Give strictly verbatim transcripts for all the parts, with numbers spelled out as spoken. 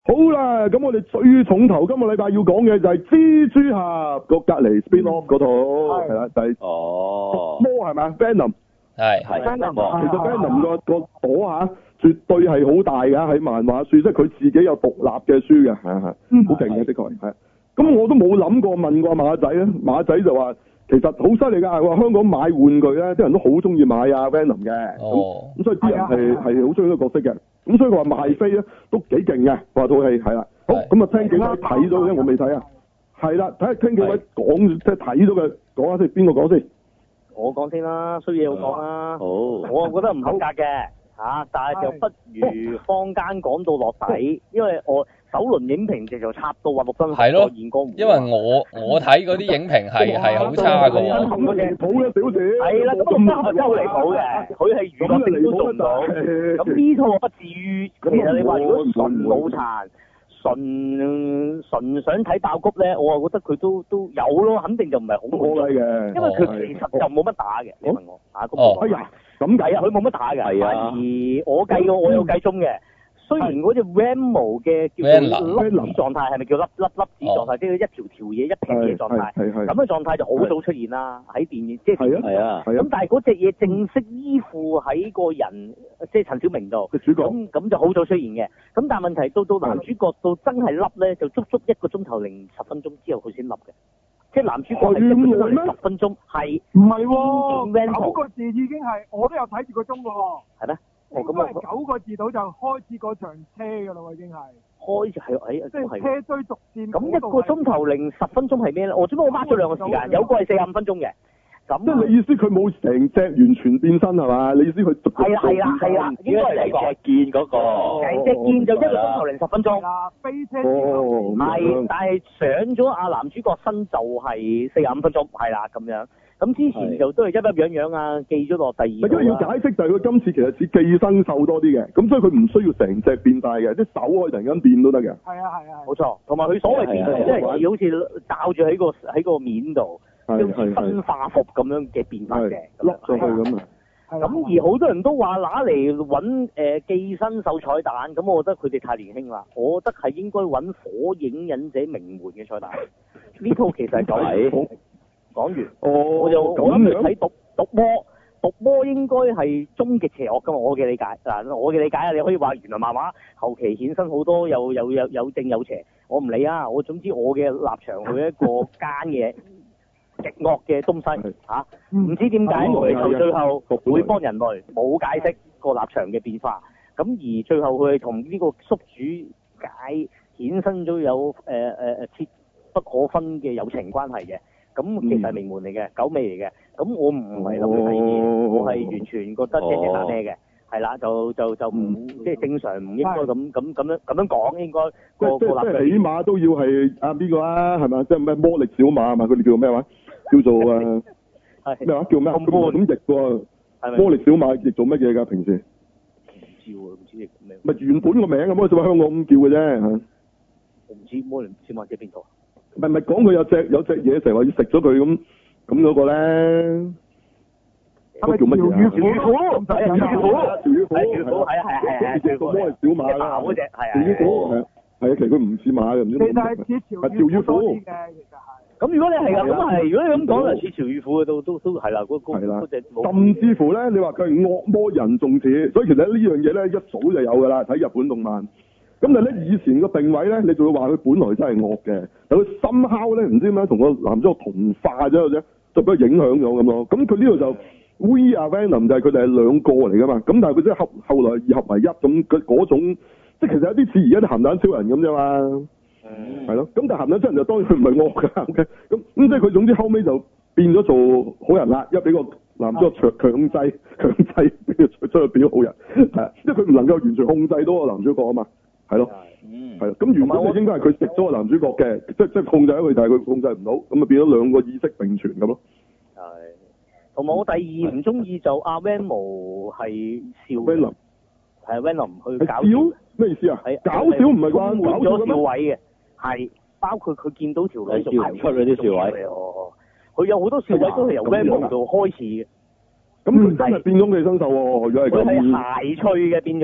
好啦，咁我哋最重頭今個禮拜要講嘅就係蜘蛛俠個隔離 spin off 嗰套，係啦，就係哦， 魔係咪 Venom 係係 Venom 其實 Venom 個個朵嚇絕對係好大㗎，喺漫畫書，即係佢自己有獨立嘅書嘅，係係，好勁嘅，的確係。咁我都冇諗過問過馬仔啊，馬仔就話其實好犀利㗎，佢話香港買玩具咧，啲人都好中意買啊 Venom 嘅，咁哦， 咁所以啲人係係好中意呢個角色嘅。咁所以佢話賣飛咧都幾勁嘅，話套戲係啦。好，咁啊聽幾位睇咗咧，我未睇啊。係啦，睇下聽幾位講，即係睇咗嘅講下先，邊個講先？ 我講先啦，衰嘢我講啦。 好， 我覺得唔合格嘅嚇，但係就不如坊間講到落底，因為我首輪影評直就插到話六分係咯現江湖。 因為我我睇嗰啲影評係係好差㗎喎。 咁嘅離譜嘅表示。 係啦，咁三係真係好離譜嘅，佢係娛樂性都做唔到。咁呢套不至於，其實你話如果純腦殘。純純想睇爆谷咧，我啊覺得佢都都有咯，肯定就唔係好好嘅， 因為佢其實就冇乜打嘅。你問我啊，咁哦， 哎呀， 咁計啊，佢冇乜打嘅， 係啊， 而我計過，我有計中嘅。雖然嗰隻 Remo 嘅叫做粒子狀態係咪叫粒粒粒子狀態，即係一條條嘢一撇嘢狀態，咁嘅狀態就好早出現啦，喺電影即係電影。 係啊， 咁但係嗰隻嘢正式依附喺個人，即係陳小明度。 主角。 咁咁就好早出現嘅。咁但係問題到到男主角到真係笠咧，就足足一個鐘頭零十分鐘之後佢先笠嘅。即係男主角係一個鐘頭零十分鐘，係唔係喎？九個字已經係，我都有睇住個鐘㗎喎。 係咩？ 應該係九個字到就開始嗰場車㗎啦喎，已經係。 開始係誒， 即係車追逐戰。 咁一個鐘頭零十分鐘係咩咧？我最尾我 mark 咗兩個時間，有個係四十五分鐘嘅。咁即係你意思佢冇成隻完全變身係嘛？你意思佢係啦係啦係啦，應該係呢個。 隻劍嗰個。 成隻劍就一個鐘頭零十分鐘。 啊，飛車。 哦。 係，但係上咗阿男主角身就係四十五分鐘，係啦咁樣。咁之前就都係一粒樣樣啊，寄咗落第二。 因為要解釋就係佢今次其實似寄生獸多啲嘅，咁所以佢唔需要成隻變晒嘅，啲手可以突然間變都得嘅。 係啊係啊。 冇錯，同埋佢所謂變即係好似罩住喺個喺個面度，好似分化服咁樣嘅變法嘅， 落上去咁啊。 咁而好多人都話拿嚟揾誒寄生獸彩蛋，咁我覺得佢哋太年輕啦，我覺得係應該揾火影忍者名門嘅彩蛋。呢套其實係講講完， 哦、 我就我諗去睇毒毒魔，毒魔應該係終極邪惡噶嘛，我嘅理解嗱，我嘅理解啊，你可以話原來漫畫後期衍生好多有有有有正有邪，我唔理啊，我總之我嘅立場佢一個奸嘅極惡嘅東西嚇，唔、啊嗯、知點解佢最後會幫人類冇解釋個立場嘅變化，咁而最後佢係同呢個宿主解衍生咗有誒誒誒切不可分嘅友情關係嘅。咁其實係名門嚟嘅，狗尾嚟嘅。咁我唔係諗住睇嘢，我係完全覺得正正打咩嘅，係啦，就就就唔即係正常唔應該咁咁咁樣咁樣講，應該個個立場。 起碼都要係啊邊個啊，係咪？即係咩魔力小馬啊嘛？佢哋叫咩話？叫做誒咩話？叫咩？咁咁譯喎？魔力小馬譯做乜嘢㗎？平時？唔知喎，唔知譯咩？咪原本個名咁，魔力小馬香港咁叫嘅啫嚇。 我唔知魔力小馬即係邊個？ 唔係唔係講佢有隻有隻嘢成日話要食咗佢咁咁嗰個咧，嗰叫乜嘢啊？ 潮魚虎，係啊，潮魚虎， 潮魚虎， 係潮魚虎，係啊係係係，潮魚虎係小馬啦， 嗰隻係啊， 潮魚虎係啊，係啊，其實佢唔似馬嘅，唔知其實係似潮魚虎嘅，其實係。 咁如果你係啊，咁係，如果你咁講就似潮魚虎嘅，都都都係啦，嗰嗰嗰隻。 甚至乎咧，你話佢係惡魔人仲似，所以其實呢樣嘢咧一早就有㗎啦，睇日本動漫。咁但係咧，以前個定位咧，你仲會話佢本來真係惡嘅，但佢深烤咧，唔知點解同個男主角同化咗嘅啫，就俾佢影響咗咁咯。咁佢呢度就 We Are Venom 就係佢哋係兩個嚟噶嘛。咁但係佢即係合後來二合為一咁，佢嗰種即係其實有啲似而家啲鹹蛋超人咁啫嘛。嗯。係咯。咁但係鹹蛋超人就當然佢唔係惡㗎。OK。咁咁即係佢總之後尾就變咗做好人啦，一俾個男主角強強制強制俾佢出去變咗好人，係啊，因為佢唔能夠完全控制到個男主角啊嘛。係咯，係咯，咁原本就應該係佢食咗個男主角嘅，即即控制咗佢，但係佢控制唔到，咁啊變咗兩個意識並存咁咯。 係，同埋我第二唔中意就阿 Venom 係笑 Venom 係 Venom 去搞笑咩意思啊？係搞笑唔係啩？ 換咗笑位嘅，係包括佢見到條女笑出嗰啲笑位， 佢有好多笑位都係由 Venom 度開始嘅。 咁佢真係變咗寄生獸喎，如果係咁。 佢係諧趣嘅變咗。即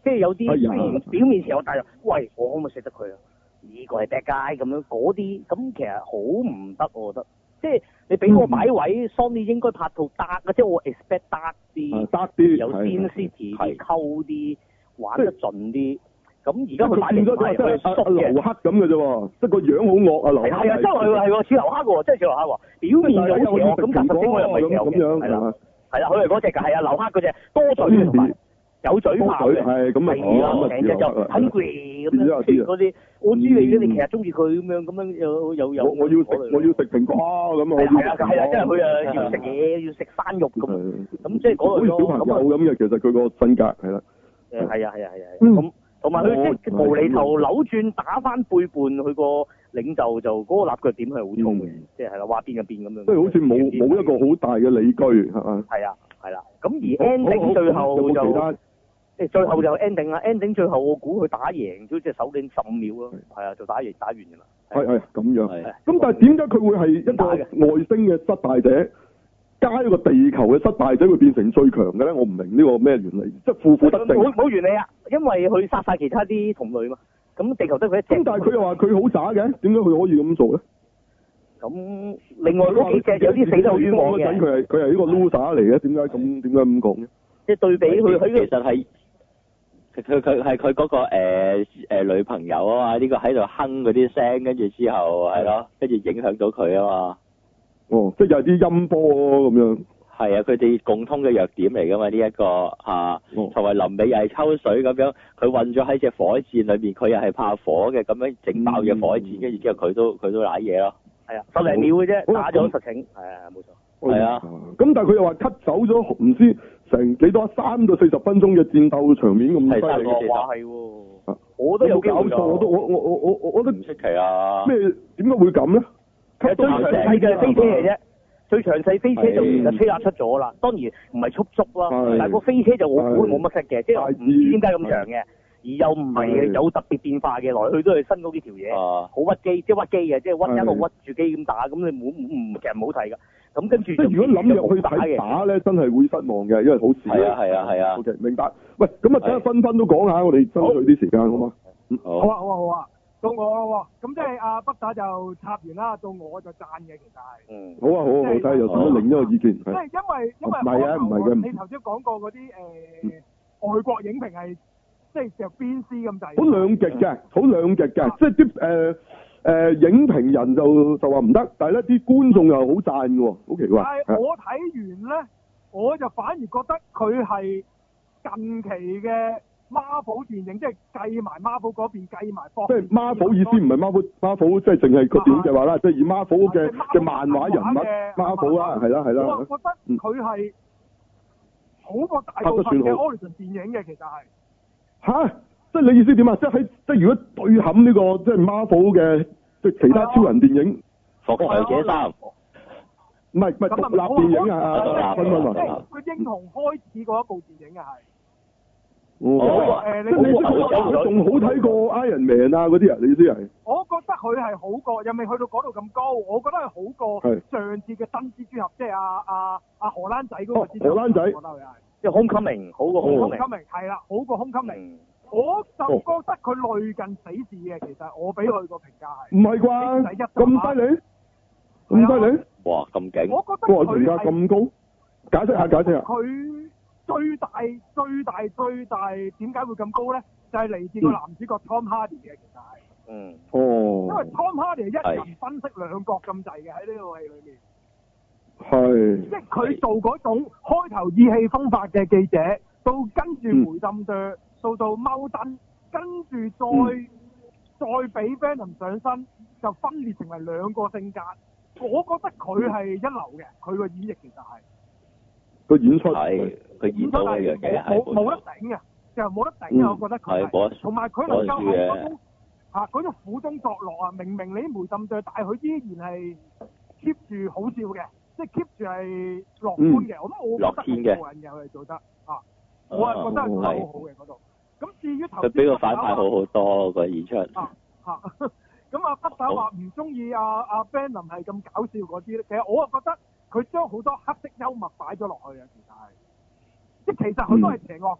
即係有啲哎呀雖然表面邪惡，但係喂，我可唔可以食得佢啊？呢個係 bad guy 咁樣嗰啲，咁其實好唔得，我覺得。即係你俾我擺位 ，Sony 應該拍套 dark 嘅，即係我 expect dark 啲 ，dark 啲， 有 Sin City 啲，溝啲，玩得盡啲。咁而家佢擺變咗嚟即係阿阿劉克咁嘅啫喎，即係個樣好惡啊劉克。 係啊，真係係喎，似劉克喎，真係似劉克喎。表面就好邪惡，咁其實實我又唔係邪惡嘅，係啦，係啦，佢係嗰隻㗎，係啊，劉克嗰隻多嘴同埋有嘴炮嘅， 係咁啊， 係啦，成隻就 hungry 咁樣，嗰啲我知你你其實中意佢咁樣，咁樣有有有。 我我要食我要食蘋果咁啊！ 係啊係啊，即係佢啊要食嘢，要食生肉咁，咁即係嗰類咯。 好似小朋友咁嘅，其實佢個性格係啦。 誒係啊係啊係啊，咁同埋佢即係無厘頭扭轉打翻背叛佢個領袖，就嗰個立腳點係好粗嘅，即係係啦，話變就變咁樣。 即係好似冇冇一個好大嘅理據係嘛？ 係啊係啦，咁而 ending 最後就。即係最後就 ending 啦 ，ending 最後我估佢打贏咗隻手領十五秒咯，係啊，就打贏打完㗎啦。 係係咁樣。咁但係點解佢會係一個外星嘅失敗者，加一個地球嘅失敗者會變成最強嘅咧？我唔明呢個咩原理，即係負負得正。 冇冇原理啊，因為佢殺晒其他啲同類嘛。咁地球得佢一隻。咁但係佢又話佢好渣嘅，點解佢可以咁做咧？ 咁另外嗰幾隻有啲死得好冤枉嘅。 佢係佢係呢個 loser 嚟嘅，點解咁點解咁講嘅？ 即係對比佢佢其實係。佢佢係佢嗰個誒、呃呃、女朋友啊嘛，呢、呢個喺度哼嗰啲聲，跟住之後係咯，跟住影響到佢啊嘛。 哦，即係有啲音波咁樣。係啊，佢哋共通嘅弱點嚟噶嘛呢一、呢個嚇，同埋臨尾又係抽水咁樣，佢混咗喺隻火箭裏邊，佢又係怕火嘅，咁樣整爆隻火箭，跟住之後佢都佢都瀨嘢咯。係啊，十零秒嘅啫，打咗實情，係啊，冇錯。 係啊，咁但係佢又話 cut 走咗唔知成幾多三到四十分鐘嘅戰鬥場面咁犀利嘅，話係喎，我都有搞錯，我都我我我我我我都唔出奇啊！ 咩點解會咁咧？ 其實最詳細嘅飛車嚟啫，最詳細飛車就其實吹壓出咗啦，當然唔係速速啦，但係個飛車就我估冇乜色嘅，即係唔知點解咁長嘅，而又唔係有特別變化嘅，來去都係新嗰幾條嘢，好屈機，即係屈機嘅，即係屈一路屈住機咁打，咁你冇唔其實唔好睇㗎。咁跟住，即係如果諗入去睇打咧，真係會失望嘅，因為好少。係啊係啊係啊。O K，明白。喂，咁啊，等下分分都講下，我哋爭取啲時間好嗎？ 好啊好啊好啊，到我咯喎，咁即係阿北打就插完啦，到我就讚嘅其實係。嗯。好啊好啊，我睇下有冇另一個意見。即係因為因為唔係啊唔係嘅，你頭先講過嗰啲誒外國影評係即係就邊絲咁滯。好兩極嘅，好兩極嘅，即係啲誒。誒、呃、影評人就就話唔得，但係咧啲觀眾又好讚嘅喎，好奇怪。但係我睇完咧，我就反而覺得佢係近期嘅 Marvel 電影，即係計埋 Marvel 嗰邊計埋。即係 Marvel 意思唔係 Marvel Marvel，即係淨係個電影嘅話啦，即係以 Marvel 嘅嘅漫畫人物 Marvel 啦，係啦係啦。我覺得佢係好過大部分嘅 Origin 電影嘅，其實係嚇。即係你意思點啊？即係喺即係如果對冚呢個即係 Marvel 嘅即係其他超人電影， 復仇者三， 唔係唔係獨立電影啊！ 獨立啊！即係佢英雄開始嗰一部電影啊，係。 哦。誒，你你仲好睇過 Iron Man 啊嗰啲啊？你意思係？我覺得佢係好過，又未去到嗰度咁高。我覺得係好過上次嘅新蜘蛛俠，即係阿阿阿荷蘭仔嗰個蜘蛛俠。荷蘭仔。我覺得佢係。即係 Homecoming 好過 Homecoming。係啦，好過 Homecoming。我就覺得佢類近死侍嘅，其實我俾佢個評價係唔係啩？咁犀利？咁犀利？ 哇，咁勁！ 我覺得佢評價咁高，解釋下，解釋下。 佢最大、最大、最大點解會咁高咧？就係嚟自個男主角 Tom Hardy 嘅，其實係。嗯。哦。因為 Tom Hardy 係一人分飾兩角咁滯嘅喺呢套戲裏面。係。即係佢做嗰種開頭意氣風發嘅記者，到跟住梅浸對。到到踎燈，跟住再、嗯、再俾 Venom 上身，就分裂成為兩個性格。我覺得佢係一流嘅，佢個演繹其實係個演出係佢演到一樣嘢係冇冇得頂嘅，就冇得頂啊！我覺得佢係同埋佢能夠喺嗰種嚇嗰種苦中作樂啊！明明你梅浸對，但係佢依然係 keep 住好笑嘅，即係 keep 住係樂觀嘅。我覺得我覺得好過癮嘅，佢哋做得啊！我係覺得係做得好好嘅嗰度。咁至於頭先， 佢比個反派好好多個演出。 啊啊！咁阿北打話唔中意阿阿 Venom 係咁搞笑嗰啲咧，其實我啊覺得佢將好多黑色幽默擺咗落去啊，其實係，即係其實佢都係邪惡嘅，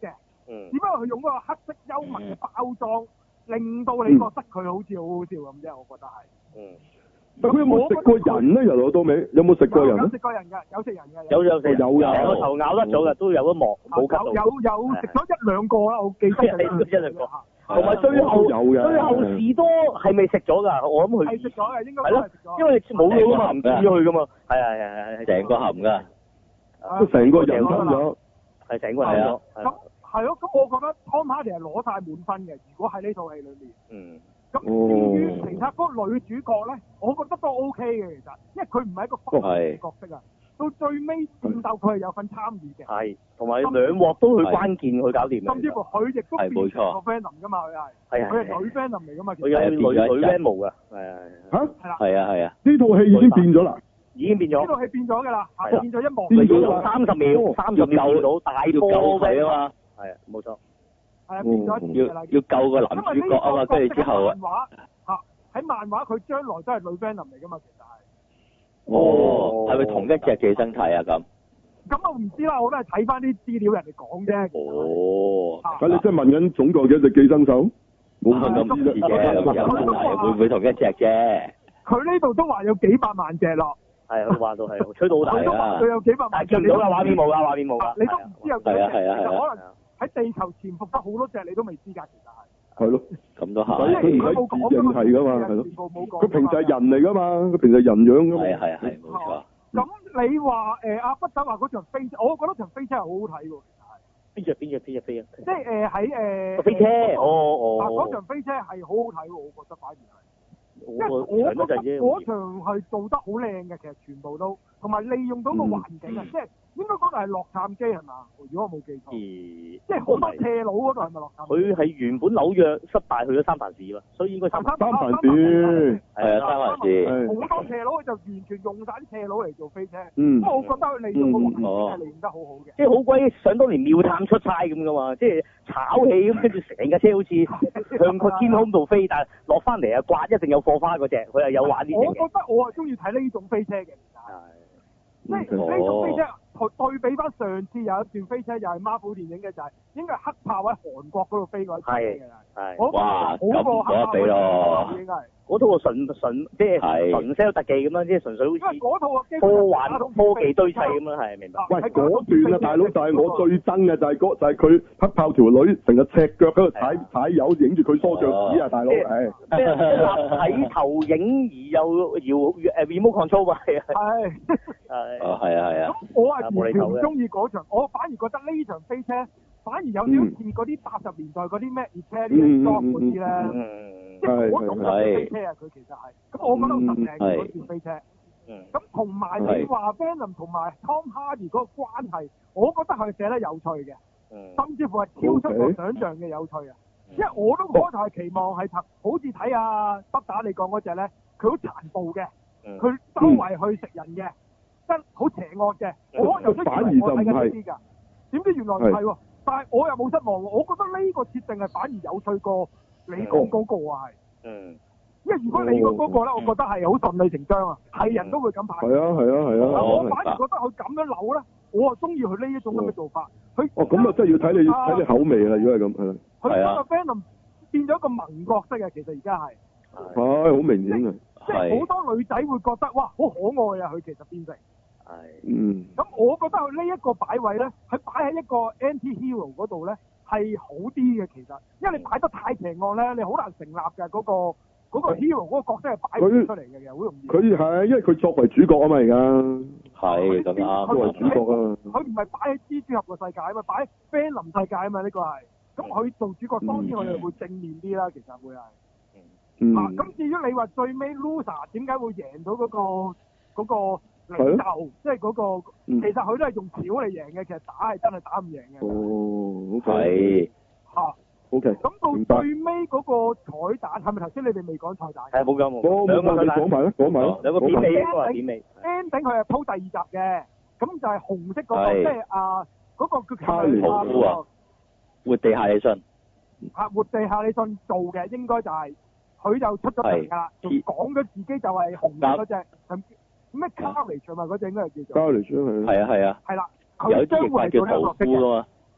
只不過佢用嗰個黑色幽默嘅包裝，令到你覺得佢好似好好笑咁啫，我覺得係。嗯。 但佢有冇食過人咧？由頭到尾有冇食過人咧？ 有食過人㗎，有食人㗎。 有有食有有。 成個頭咬得咗嘅，都有一幕冇夾到。 有有食咗一兩個啦，我記得。 一兩個。同埋最後最後士多係咪食咗㗎？我諗佢係食咗嘅，應該係咯，因為冇嘢嘛，唔知佢㗎嘛。係係係係成個含㗎。 都成個人吞咗。 係成個人咗。 咁係咯，咁我覺得 Tom Hardy 係攞晒滿分嘅。如果喺呢套戲裏面。嗯。咁至於其他嗰個女主角咧，我覺得都 O K 嘅，其實，因為佢唔係一個複雜嘅角色啊。到最尾戰鬥佢係有份參與嘅。係，同埋兩鑊都佢關鍵佢搞掂嘅。甚至乎佢亦都變成個 Venom 㗎嘛，佢係。係啊。佢係女 Venom 嚟㗎嘛。佢有女女 Venom 㗎。係啊。嚇？係啦。係啊係啊。呢套戲已經變咗啦。 已經變咗。 呢套戲變咗㗎啦，係變咗一幕。 變咗三十秒，三十秒見到大波佢啊嘛。係啊，冇錯。 係啊，變咗一要要救個男主角啊嘛，跟住之後啊， 嚇喺漫畫佢將來都係女 Venom 嚟㗎嘛，其實係。 哦，係咪同一隻寄生體啊咁？ 咁我唔知啦，我都係睇翻啲資料人哋講啫。 哦。 咁你真係問緊總共幾隻寄生獸？冇問咁知嘅，咁有係會唔會同一隻啫？ 佢呢度都話有幾百萬隻咯。 係啊，話到係，吹到好大啊！ 佢有幾百萬隻。 見唔到啦，畫面冇啦，畫面冇啦。 你都唔知有幾隻。 係啊係啊係啊。 可能喺地球潛伏得好多隻，你都未知㗎，其實係。 係咯。 咁都係。 佢唔係自認係㗎嘛，係咯。佢平時係人嚟㗎嘛，佢平時係人樣㗎嘛。 係係係，冇錯。 咁你話誒阿不打話嗰場飛車，我覺得場飛車係好好睇喎，其實係。邊隻邊隻邊隻飛啊？即係誒喺誒。飛車。哦哦。嗱，嗰場飛車係好好睇喎，我覺得反而係。因為我覺得嗰場係做得好靚嘅，其實全部都，同埋利用到個環境啊，即係應該嗰度係洛杉磯係嘛？如果我冇記錯。即係好多斜路嗰度係咪洛杉磯？佢係原本紐約失敗去咗三藩市嘛，所以應該三藩市。 係啊，三藩市。 好多斜路佢就完全用晒啲斜路嚟做飛車。嗯。咁我覺得佢利用個環境係利用得好好嘅。即係好鬼想當年妙探出差咁噶嘛，即係炒起咁，跟住成架車好似向個天空度飛，但係落翻嚟啊刮一定有火花嗰隻，佢係有玩呢隻嘅。我覺得我係中意睇呢種飛車嘅，即係呢種飛車對比翻上次有一段飛車又係 Marvel 電影嘅，就係應該係黑豹喺韓國嗰度飛嗰一段嘅。係係。哇！咁冇得比咯。應該係。嗰套啊純純即係純 sell 特技咁樣，即係純粹好似嗰套啊科幻科技堆砌咁樣，係明白。 喂，嗰段啊，大佬就係我最憎嘅，就係嗰就係佢黑豹條女成日赤腳喺度踩踩油，影住佢梳腳趾啊，大佬係。 即係立體投影而又搖誒 remote control 嘛，係啊。係。係。哦，係啊，係啊。咁我係完全唔中意嗰場，我反而覺得呢場飛車反而有少少似嗰啲八十年代嗰啲咩熱車啲裝嗰啲咧。即係嗰種嘅飛車啊！佢其實係，咁我覺得好神靚嗰段飛車。咁同埋你話 Venom 同埋 Tom Hardy 嗰個關係，我覺得係寫得有趣嘅，甚至乎係超出我想象嘅有趣啊！因為我都開頭係期望係好似睇阿北打你講嗰隻咧，佢好殘暴嘅，佢周圍去食人嘅，真好邪惡嘅。我又都以為我睇緊呢啲㗎，點知原來唔係喎。但係我又冇失望喎，我覺得呢個設定係反而有趣過你講嗰個啊，係，嗯，因為如果你講嗰個咧，我覺得係好順理成章啊，係人都會咁拍。係啊係啊係啊。我反而覺得佢咁樣扭咧，我啊中意佢呢一種咁嘅做法。佢哦咁啊，真係要睇你睇你口味啦，如果係咁係啦。佢將個 Venom 變咗一個萌角色啊，其實而家係。係好明顯啊。即係好多女仔會覺得哇，好可愛啊！佢其實變成。係。嗯。咁我覺得佢呢一個擺位咧，佢擺喺一個 anti-hero 嗰度咧。係好啲嘅，其實，因為你擺得太邪惡咧，你好難成立嘅嗰個嗰個 hero 嗰個角色係擺唔出嚟嘅，其實好容易。佢係因為佢作為主角啊嘛，而家係咁啱作為主角啊。佢唔係擺喺蜘蛛俠個世界啊嘛，擺喺 Venom 世界啊嘛，呢個係。咁佢做主角，當然佢哋會正面啲啦，其實會係。嗯。啊，咁至於你話最尾 Loser 點解會贏到嗰個嗰個？領袖即係嗰個，其實佢都係用橋嚟贏嘅，其實打係真係打唔贏嘅。哦，係。嚇。O K。咁到最尾嗰個彩蛋係咪頭先你哋未講彩蛋？係冇講冇。兩個彩蛋。講埋啦，講埋啦。兩個片尾，一個係片尾。ending 佢係鋪第二集嘅，咁就係紅色嗰個，即係啊嗰個叫卡利啊。活地夏利遜。嚇！活地夏利遜做嘅應該就係佢就出咗嚟㗎啦，就講咗自己就係紅色嗰隻。咩 Carnage 嘛，嗰隻應該係叫做 Carnage 係啊係啊係啦，佢將會做呢個角色嘅。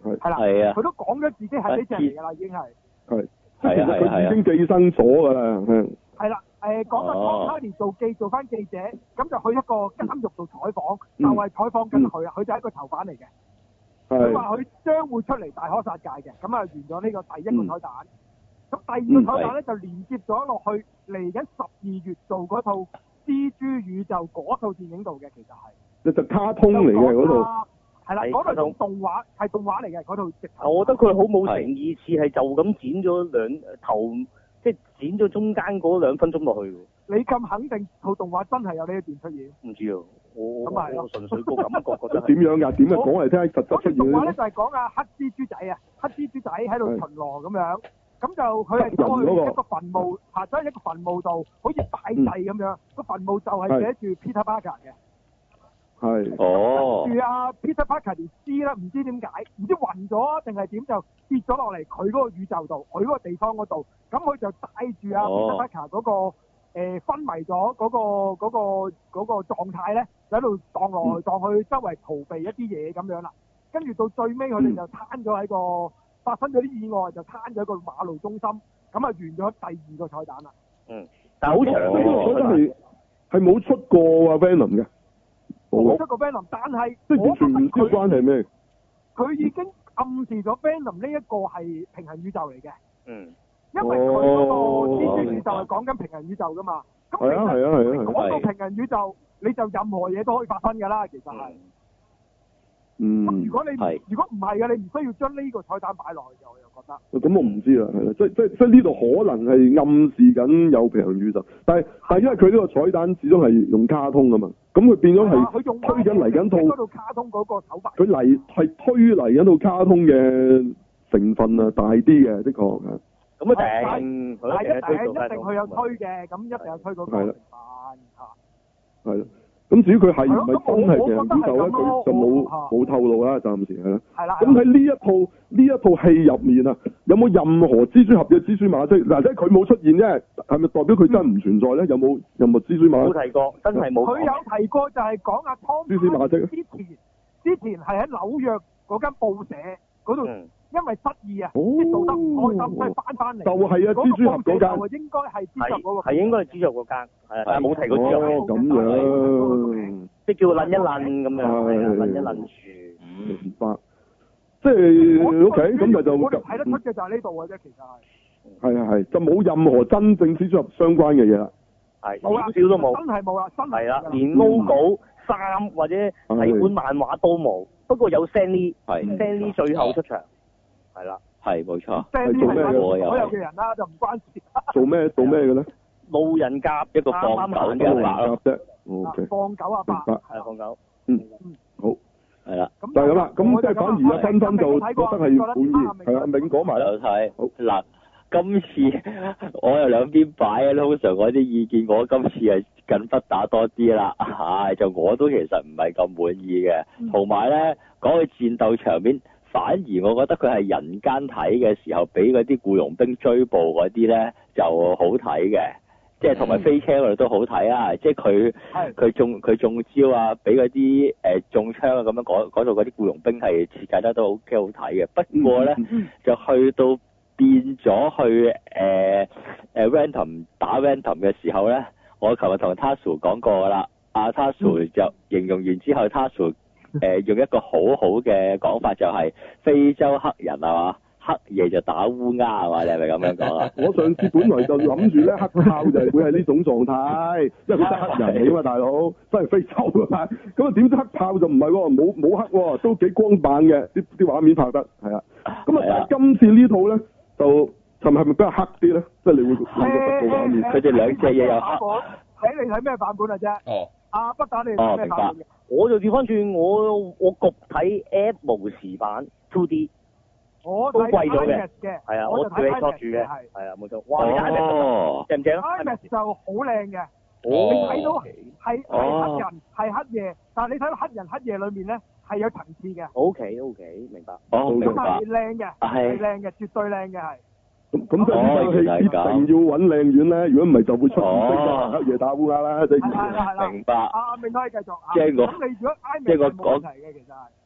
係啦， 係啊， 佢都講咗自己係呢隻嚟㗎啦，已經係。 係。即係其實佢已經寄生咗㗎啦，係。 係啦，誒講緊 Tom Hardy 做記做翻記者，咁就去一個監獄度採訪，就係採訪緊佢啊，佢就係一個囚犯嚟嘅。佢話佢將會出嚟大開殺戒嘅，咁啊完咗呢個第一個彩蛋。咁、嗯、第二個彩蛋咧就連接咗落去嚟緊十二月做嗰套蜘蛛宇宙嗰套電影度嘅，其實係。就卡通嚟嘅嗰套。係啦，嗰套動動畫係動畫嚟嘅嗰套直頭。 我覺得佢好冇誠意，似係就咁剪咗兩頭，即係剪咗中間嗰兩分鐘落去。 你咁肯定套動畫真係有呢一段出現？ 唔知啊，我咁係我純粹個感覺覺得點樣㗎？點樣講嚟聽？實質出現。 動畫咧就係講啊黑蜘蛛仔啊，黑蜘蛛仔喺度巡邏咁樣，咁就佢係走去一個墳墓，爬咗喺一個墳墓度，好似拜祭咁樣。個墳墓就係寫住 Peter Parker 嘅。 係。 哦。 住阿 Peter Parker 條屍咧，唔知點解，唔知暈咗定係點就跌咗落嚟佢嗰個宇宙度，佢嗰個地方嗰度，咁佢就帶住阿 Peter Parker 嗰個。誒昏迷咗嗰個嗰個嗰個狀態咧，就喺度蕩來蕩去，周圍逃避一啲嘢咁樣啦。跟住到最尾，佢哋就攤咗喺個發生咗啲意外，就攤咗喺個馬路中心。咁啊，完咗第二個彩蛋啦。 嗯，但係好長喎。 我覺得係係冇出過啊 Venom 嘅。 冇出過 Venom，但係即係完全唔知關係咩？ 佢已經暗示咗 Venom 呢一個係平行宇宙嚟嘅。 嗯。 因為佢嗰個蜘蛛宇宙係講緊平行宇宙噶嘛，咁其實講到平行宇宙，你就任何嘢都可以發生噶啦，其實係。嗯。咁如果你如果唔係嘅，你唔需要將呢個彩蛋擺落去嘅，我又覺得。咁我唔知啦，係啦，即即即呢度可能係暗示緊有平行宇宙，但係但係因為佢呢個彩蛋始終係用卡通噶嘛，咁佢變咗係推緊嚟緊套。嗰套卡通嗰個手法。佢嚟係推嚟緊套卡通嘅成分啊大啲嘅，的確係。咁一定，係一定一定佢有推嘅，咁一定有推嗰個成分嚇。係咯，咁至於佢係唔係真係平行宇宙咧，佢就冇冇透露啦，暫時係啦。係啦。咁喺呢一套呢一套戲入面啊，有冇任何蜘蛛俠嘅蛛絲馬跡？嗱，即係佢冇出現啫，係咪代表佢真唔存在咧？有冇任何蛛絲馬跡？冇提過，真係冇。佢有提過就係講阿湯蛛絲馬跡之前之前係喺紐約嗰間報社嗰度。因為失意啊，啲做得唔開心，所以翻翻嚟。就係啊，蜘蛛俠嗰間。應該係蜘蛛俠嗰個。係應該係蜘蛛俠嗰間，係但係冇提過蜘蛛俠。哦，咁樣。即係叫撚一撚咁樣，撚一撚住。明白。即係 OK，咁咪就。我哋睇得出嘅就係呢度嘅啫，其實係。係啊係，就冇任何真正蜘蛛俠相關嘅嘢啦。係。少少都冇。真係冇啦，真係。係啦，連 logo、衫或者睇本漫畫都冇。不過有 Stan Lee，Stan Lee最後出場。係啦，係冇錯。係做咩嘅？所有嘅人啦，就唔關事。做咩做咩嘅咧？路人甲一個放狗嘅阿伯啫。O K。放狗阿伯。係放狗。嗯。好。係啦。就係咁啦。咁即係反而阿芬芬就覺得係滿意。係啊，明講埋啦。有睇。好嗱，今次我有兩邊擺啊。通常我啲意見，我今次係緊不打多啲啦。唉，就我都其實唔係咁滿意嘅。同埋咧，講起戰鬥場面。反而我覺得佢係人間睇嘅時候，比嗰啲僱傭兵追捕嗰啲咧就好睇嘅，即係同埋飛車嗰度都好睇啊！即係佢佢中佢中招啊，俾嗰啲誒中槍啊咁樣嗰嗰度嗰啲僱傭兵係設計得都 OK 好睇嘅。不過咧、嗯、就去到變咗去誒誒、呃呃、Random 打 Random 嘅時候咧，我琴日同 Tasuku 講過㗎啦，阿 Tasuku 就形容完之後 Tasuku 誒、呃、用一個好好嘅講法就係非洲黑人係嘛，黑夜就打烏鴉係嘛，你係咪咁樣講啊？我上次本來就諗住咧黑豹就係會係呢種狀態，因為佢真係黑人嚟㗎嘛，大佬真係非洲㗎嘛，咁啊點知黑豹就唔係喎，冇冇黑喎，都幾光猛嘅，啲啲畫面拍得係啊，咁啊但係今次呢套咧就尋日係咪比較黑啲咧？即係你會覺得個畫面，佢哋兩隻嘢又黑。睇你睇咩版本啊啫？哦。阿不打你睇咩版本嘅？我就調翻轉，我我焗睇 App 無時版 two D， 我都貴咗嘅，係啊，我自己坐住嘅，係啊冇錯。哇！你睇 IMAX 正唔正啊 ？IMAX 就好靚嘅，你睇到係係黑人係黑夜，但係你睇到黑人黑夜裏面咧係有層次嘅。O K O K， 明白。哦，明白。咁係靚嘅，係靚嘅，絕對靚嘅係。咁咁即係呢套戲一定要揾靚院咧，如果唔係就會出現黑夜打烏鴉啦，即係明白。啊，明可以繼續。即係我，咁你如果 IMAX 冇問題嘅，其實係嚇。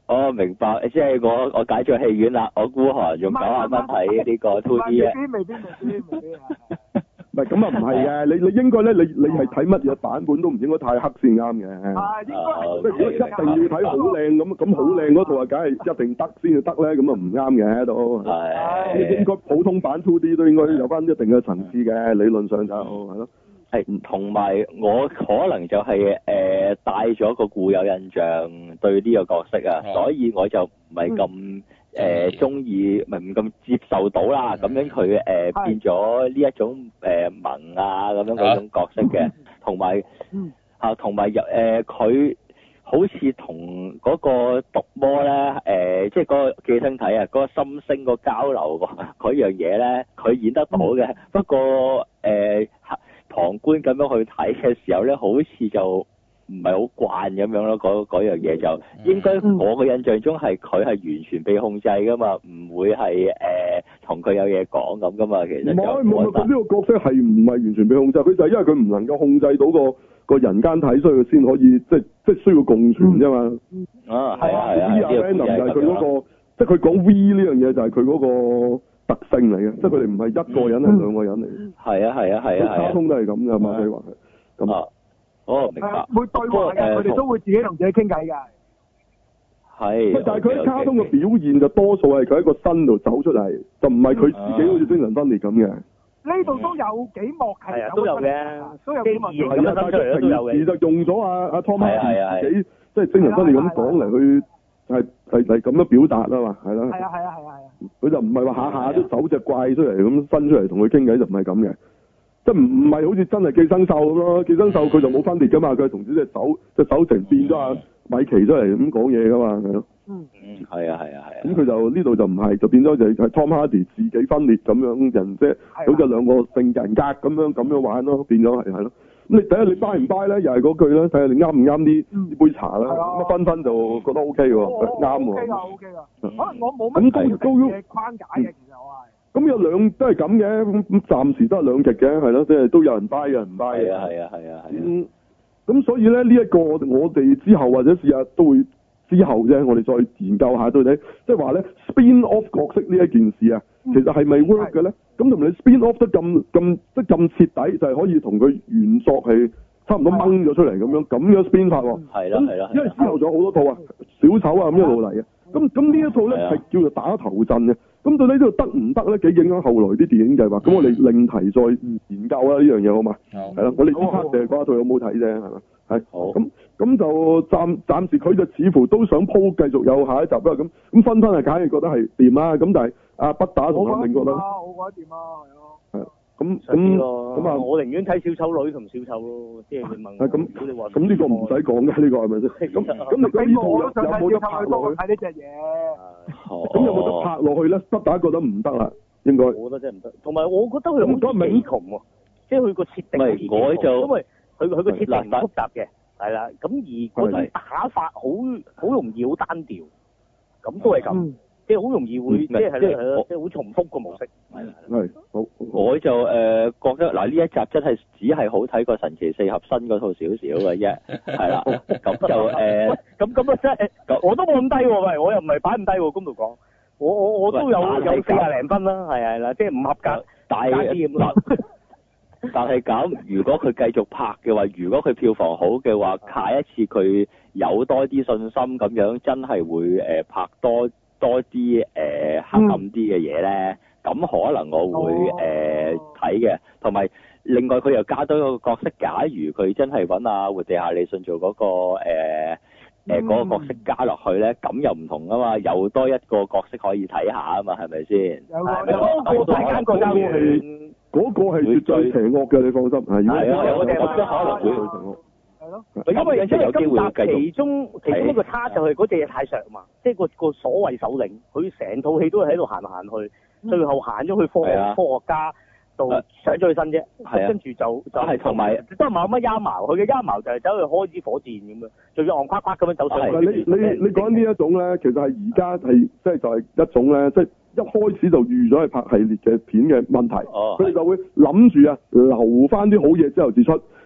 哦，明白，即係我我解咗戲院啦，我孤寒用九十蚊睇呢個 two D 嘅。 未必未必未必未必啊！ 唔係咁啊，唔係嘅，你你應該咧，你你係睇乜嘢版本都唔應該太黑先啱嘅。 係應該即係如果一定要睇好靚咁，咁好靚嗰套啊，梗係一定得先至得咧，咁啊唔啱嘅都。係。應該普通版 two D 都應該有翻一定嘅層次嘅，理論上就係咯。 係，同埋我可能就係、是、誒、呃、帶咗個固有印象對呢個角色啊，嗯、所以我就唔係咁誒中意，唔係唔咁接受到啦。咁、嗯、樣佢誒、呃、變咗呢一種誒萌、呃、啊咁樣嗰種角色嘅，同埋嚇同埋入誒佢好似同嗰個毒魔咧誒、呃，即係嗰個寄生體啊，嗰、那個心聲個交流嗰樣嘢咧，佢演得到嘅。嗯、不過誒。呃旁觀咁樣去睇嘅時候咧，好似就唔係好慣咁樣咯。嗰嗰樣嘢就應該我嘅印象中係佢係完全被控制噶嘛，唔會係誒同佢有嘢講咁噶嘛。其實就冇冇佢呢個角色係唔係完全被控制？佢就係因為佢唔能夠控制到個個人間體，所以佢先可以即係即係需要共存啫嘛。 啊，係啊係啊，呢個就係佢嗰個，即係佢講 V 呢樣嘢就係佢嗰個特性嚟嘅，即係佢哋唔係一個人，係、嗯、兩個人嚟嘅。係啊係啊係啊係啊， 卡通都係咁㗎嘛，可以話係。咁啊， 哦明白。 會對話嘅，佢哋都會自己同自己傾偈㗎。 係。 但係佢喺卡通嘅表現就多數係佢喺個身度走出嚟，就唔係佢自己好似精神分裂咁嘅。 呢度都有幾幕係有都有嘅， 都有幾幕係啊，但係平時就用咗阿阿 Tom Hardy 自己即係精神分裂咁講嚟去。係係係咁樣表達啊嘛，係啦。 係啊係啊係啊係啊！ 佢就唔係話下下都走隻怪出嚟咁伸出嚟同佢傾偈，就唔係咁嘅，即係唔唔係好似真係寄生獸咁咯。寄生獸佢就冇分裂噶嘛，佢係同隻手隻手成變咗阿米奇出嚟咁講嘢噶嘛，係咯。 嗯嗯，係啊係啊係啊。咁佢就呢度就唔係，就變咗就係 Tom Hardy 自己分裂咁樣人，即係好似兩個性人格咁樣咁樣玩咯，變咗係係咯。咁你睇下你 buy 唔 buy 咧，又係嗰句啦，睇下你啱唔啱啲呢杯茶啦。咁啊，分分就覺得 O K 喎，啱喎。 O K 噶 O K 噶，可能我冇乜咁高嘅框架嘅，其實我係。咁有兩都係咁嘅，咁咁暫時都係兩極嘅，係咯，即係都有人 buy 有人 buy 嘅。 係啊係啊係啊係。 嗯，咁所以咧呢一個我哋之後或者試下都會之後啫，我哋再研究下到底，即係話咧 spin off 角色呢一件事啊，其實係咪 work 嘅咧？咁同埋你 spin off 得咁咁即係咁徹底，就係可以同佢原作係差唔多掹咗出嚟咁樣，咁樣 spin 法喎。 係啦係啦。 因為之後仲有好多套啊，小丑啊咁一路嚟嘅。咁咁呢一套咧係叫做打頭陣嘅。咁到底呢度得唔得咧？幾影響後來啲電影計劃？咁我哋另題再研究啦呢樣嘢好嘛？係啦，我哋呢 part 就係講一套有冇睇啫，係嘛？係。好。咁咁就暫暫時佢就似乎都想鋪繼續有下一集啦。咁咁分分係梗係覺得係掂啦。咁但係阿不打同阿明覺得， 我覺得掂啊，係咯。 係。咁咁咁啊！ 我寧願睇小丑女同小丑咯，即係你問。 係咁，咁呢個唔使講嘅，呢個係咪先？咁咁你講呢套有冇得拍落去？ 睇呢隻嘢。 咁有冇得拍落去咧？不打覺得唔得啦，應該。 我覺得真係唔得。同埋我覺得佢好幾窮喎，即係佢個設定好幾窮，因為佢佢個設定唔複雜嘅，係啦。咁而嗰種打法好好容易好單調，咁都係咁。即係好容易會，即係係咯，即係好重複個模式。係係好， 我就誒、呃、覺得嗱呢一集真係只係好睇過神奇四俠新嗰套少少嘅啫，係啦。咁就誒， 咁咁啊真係，我都冇咁低喎，喂，我又唔係擺咁低喎，公道講，我我我都有有四廿零分啦，係係啦，即係唔合格， 大啲咁。但係咁，如果佢繼續拍嘅話，如果佢票房好嘅話，下一次佢有多啲信心咁樣，真係會誒、呃、拍多。多啲誒、呃、黑暗啲嘅嘢咧，咁、嗯、可能我會誒睇嘅，同、呃、埋另外佢又加多一個角色，假如佢真係揾阿活地夏利遜做嗰、那個誒誒嗰個角色加落去咧，咁又唔同啊嘛，又多一個角色可以睇下啊嘛，係咪先？ 有個個大間個爭係嗰個係絕對邪惡嘅，你放心。係係啊，我覺得可能會。 因為因為今集其中其中一個差就係嗰隻嘢太削嘛，即係個個所謂首領，佢成套戲都喺度行行去，最後行咗去科學科學家度上咗去身啫，跟住就就係同埋都係冇乜陰謀，佢嘅陰謀就係走去開支火箭咁樣，仲要戇夸夸咁樣走上去。 你你你講呢一種咧，其實係而家係即係就係一種咧，即係一開始就預咗係拍系列嘅片嘅問題，佢哋就會諗住啊留翻啲好嘢之後至出。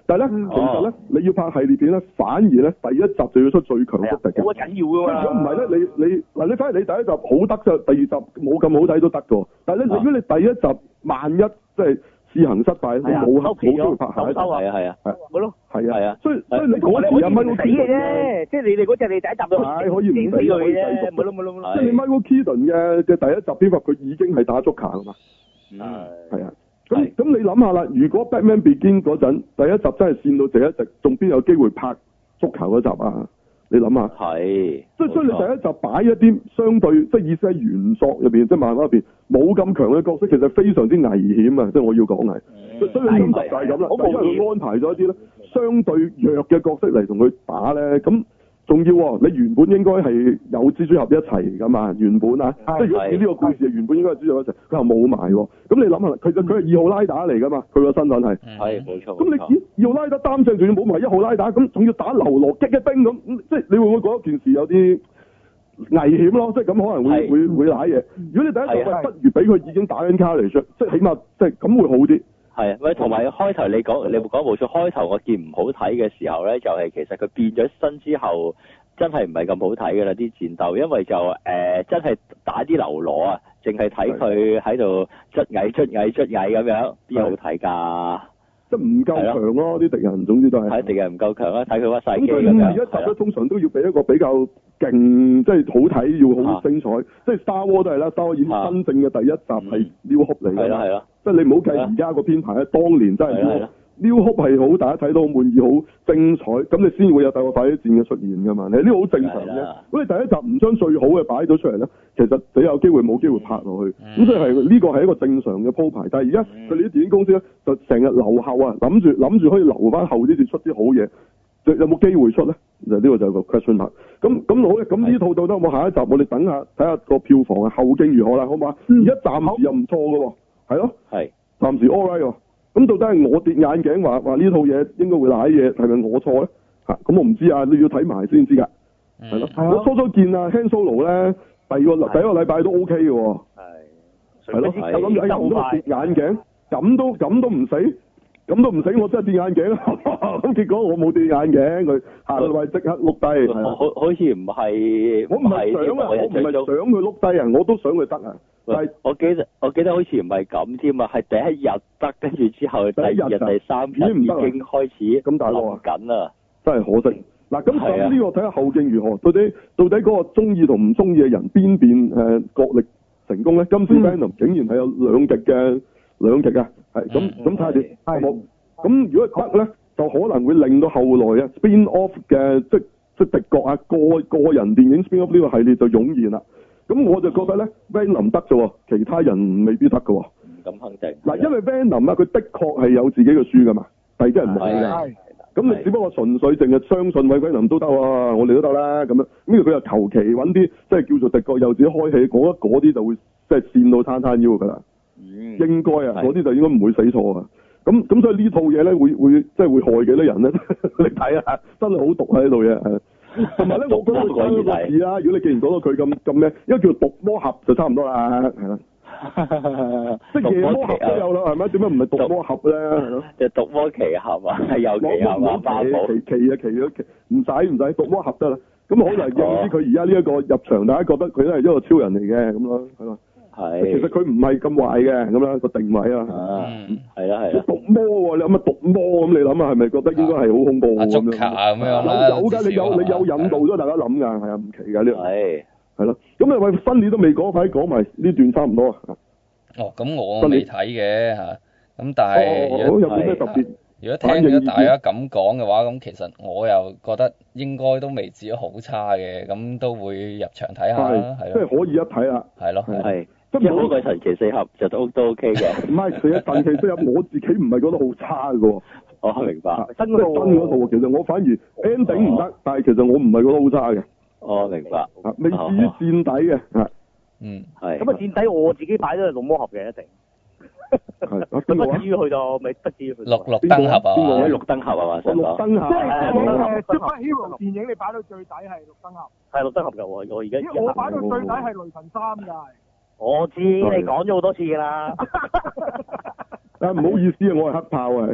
但係咧，其實咧，你要拍系列片咧，反而咧第一集就要出最強宿敵嘅。 好緊要㗎嘛。 如果唔係咧，你你嗱，你反而你第一集好得就第二集冇咁好睇都得㗎。但係咧，如果你第一集萬一即係試行失敗，你冇冇機會拍下一集。 係啊係啊。 係咪咯？ 係啊。 係啊。 所以所以你嗰時阿 Michael Keaton 嘅， 即係你哋嗰隻你第一集都係可以唔死佢啫，冇咯冇咯冇咯。 即係你 Michael Keaton 嘅嘅第一集蝙蝠佢已經係打足球啊嘛。係。係啊。咁咁你諗下啦，如果 Batman Begins 嗰陣第一集真係線到這一直，仲邊有機會拍足球嗰集啊？你諗下。係。即係所以你第一集擺一啲相對即係意思喺原作入邊，即係漫畫入邊冇咁強嘅角色，其實非常之危險啊！即係我要講係。嗯、所以今集就係咁啦，因為佢安排咗一啲咧相對弱嘅角色嚟同佢打咧，咁。仲要喎，你原本應該係有蜘蛛俠一齊噶嘛？原本啊，即係如果似呢個故事，原本應該係蜘蛛俠一齊，佢又冇埋喎。咁你諗下，其實佢係二號拉打嚟噶嘛？佢個身份係係冇錯。咁你咦二號拉打擔正，仲要冇埋一號拉打，咁仲要打流羅擊一兵咁，即係你會唔會覺得件事有啲危險咯？即係咁可能會會會瀨嘢。如果你第一集不如俾佢已經打緊卡嚟出，即係起碼即係咁會好啲。 係啊，喂，同埋開頭你講你講冇錯，開頭我見唔好睇嘅時候咧，就係、是、其實佢變咗身之後，真係唔係咁好睇㗎啦啲戰鬥，因為就誒、呃、真係打啲流羅啊，淨係睇佢喺度捽蟻捽蟻捽蟻咁樣，邊好睇㗎？即係唔夠強咯，啲敵人總之都係睇敵人唔夠強啊，睇佢屈晒機咁樣。咁而家集咧通常都要俾一個比較勁，即係好睇，要好精彩。啊、即係 Star Wars 都係啦 Star Wars 已經真正嘅第一集係 New Hope 嚟㗎。係啦係啦。即係你唔好計而家個編排咧，當年真係 New Hope 係好，大家睇到好滿意，好精彩，咁你先會有第個快啲戰嘅出現㗎嘛。你呢個好正常嘅。如果你第一集唔將最好嘅擺咗出嚟咧，其實你有機會冇機會拍落去。咁、嗯、所以係呢個係一個正常嘅鋪排。但係而家佢哋啲電影公司咧，就成日留後啊，諗住諗住可以留翻後啲至出啲好嘢，有冇機會出咧？就呢個就係個 question mark。咁咁好咧，咁呢套到底有冇下一集？我哋等下睇下個票房啊，後勁如何啦，好嘛？而家暫時又唔錯㗎喎，係咯，係暫時 all right 喎。咁到底係我跌眼鏡話話呢套嘢應該會瀨嘢，係咪我錯咧？嚇，咁我唔知啊，你要睇埋先知㗎。係咯，我初初見啊 Han Solo 咧，第二個第一個禮拜都 OK 嘅喎。係。係咯，我諗住哎呀，我都跌眼鏡，咁都咁都唔死，咁都唔死，我真係跌眼鏡。咁結果我冇跌眼鏡，佢下個禮拜即刻碌低。好好似唔係，我唔係想啊，我唔係想佢碌低啊，我都想佢得啊。係，我記得我記得好似唔係咁添啊，係第一日得，跟住之後第二日、第三日已經開始咁大鑊緊啦，真係可惜。嗱，咁咁呢個睇下後勁如何，到底到底嗰個中意同唔中意嘅人邊邊誒角力成功咧？今次 Venom 竟然係有兩極嘅兩極啊，係咁咁睇下先，好冇？咁如果得咧，就可能會令到後來啊 spin off 嘅即即敵國啊個個人電影 spin off 呢個系列就湧現啦。咁我就覺得咧 Venom 得啫，其他人未必得㗎喎。唔敢肯定。嗱，因為 Venom 啊，佢的確係有自己嘅書㗎嘛，第二啲人唔係㗎。咁你只不過純粹淨係相信 Venom 都得喎，我哋都得啦咁樣。咁佢又求其揾啲即係叫做敵國又自己開戲，嗰一嗰啲就會即係跣到攤攤腰㗎啦。嗯。應該啊，嗰啲就應該唔會死錯啊。咁咁所以呢套嘢咧會會即係會害幾多人咧？你睇下，真係好毒喺呢度嘢。同埋咧，我覺得佢講個字啦。如果你既然講到佢咁咁咩，因為叫毒魔俠就差唔多啦，係啦。即係夜魔俠都有啦，係咪？點解唔係毒魔俠咧？係咯。就毒魔奇俠啊，係有奇俠啊，巴寶奇奇啊，奇咗奇，唔使唔使，毒魔俠得啦。咁可能認知佢而家呢一個入場，大家覺得佢都係一個超人嚟嘅咁咯，係咯。係。其實佢唔係咁壞嘅，咁樣個定位啊。嗯，係啦係啦。毒魔喎，你諗下毒魔咁，你諗下係咪覺得應該係好恐怖咁樣？足球咁樣啦。有有㗎，你有你有引導咗大家諗㗎，係啊，唔奇㗎呢個。係。係咯，咁啊喂，新年都未講，快啲講埋呢段差唔多啊。哦，咁我未睇嘅嚇，咁但係如果有冇咩特別？如果聽咗大家咁講嘅話，咁其實我又覺得應該都未至於好差嘅，咁都會入場睇下啦，係咯。即係可以一睇啦。係咯，係。即係冇個神奇四俠就都都 OK 嘅。唔係，其實神奇四俠我自己唔係覺得好差嘅喎。我明白。新嗰套新嗰套，其實我反而 ending 唔得，但係其實我唔係覺得好差嘅。我明白。啊，未至於墊底嘅。啊。嗯。係。咁啊，墊底我自己擺咗係龍魔俠嘅一定。係。不至於去到，未不至於去到。綠綠燈俠啊！邊個咧？綠燈俠啊嘛，想講。綠燈俠。即係誒，Superhero電影你擺到最底係綠燈俠。係綠燈俠㗎喎，我而家。因為我擺到最底係雷神三㗎。我知，你講咗好多次㗎啦。啊，唔好意思啊，我係黑豹啊。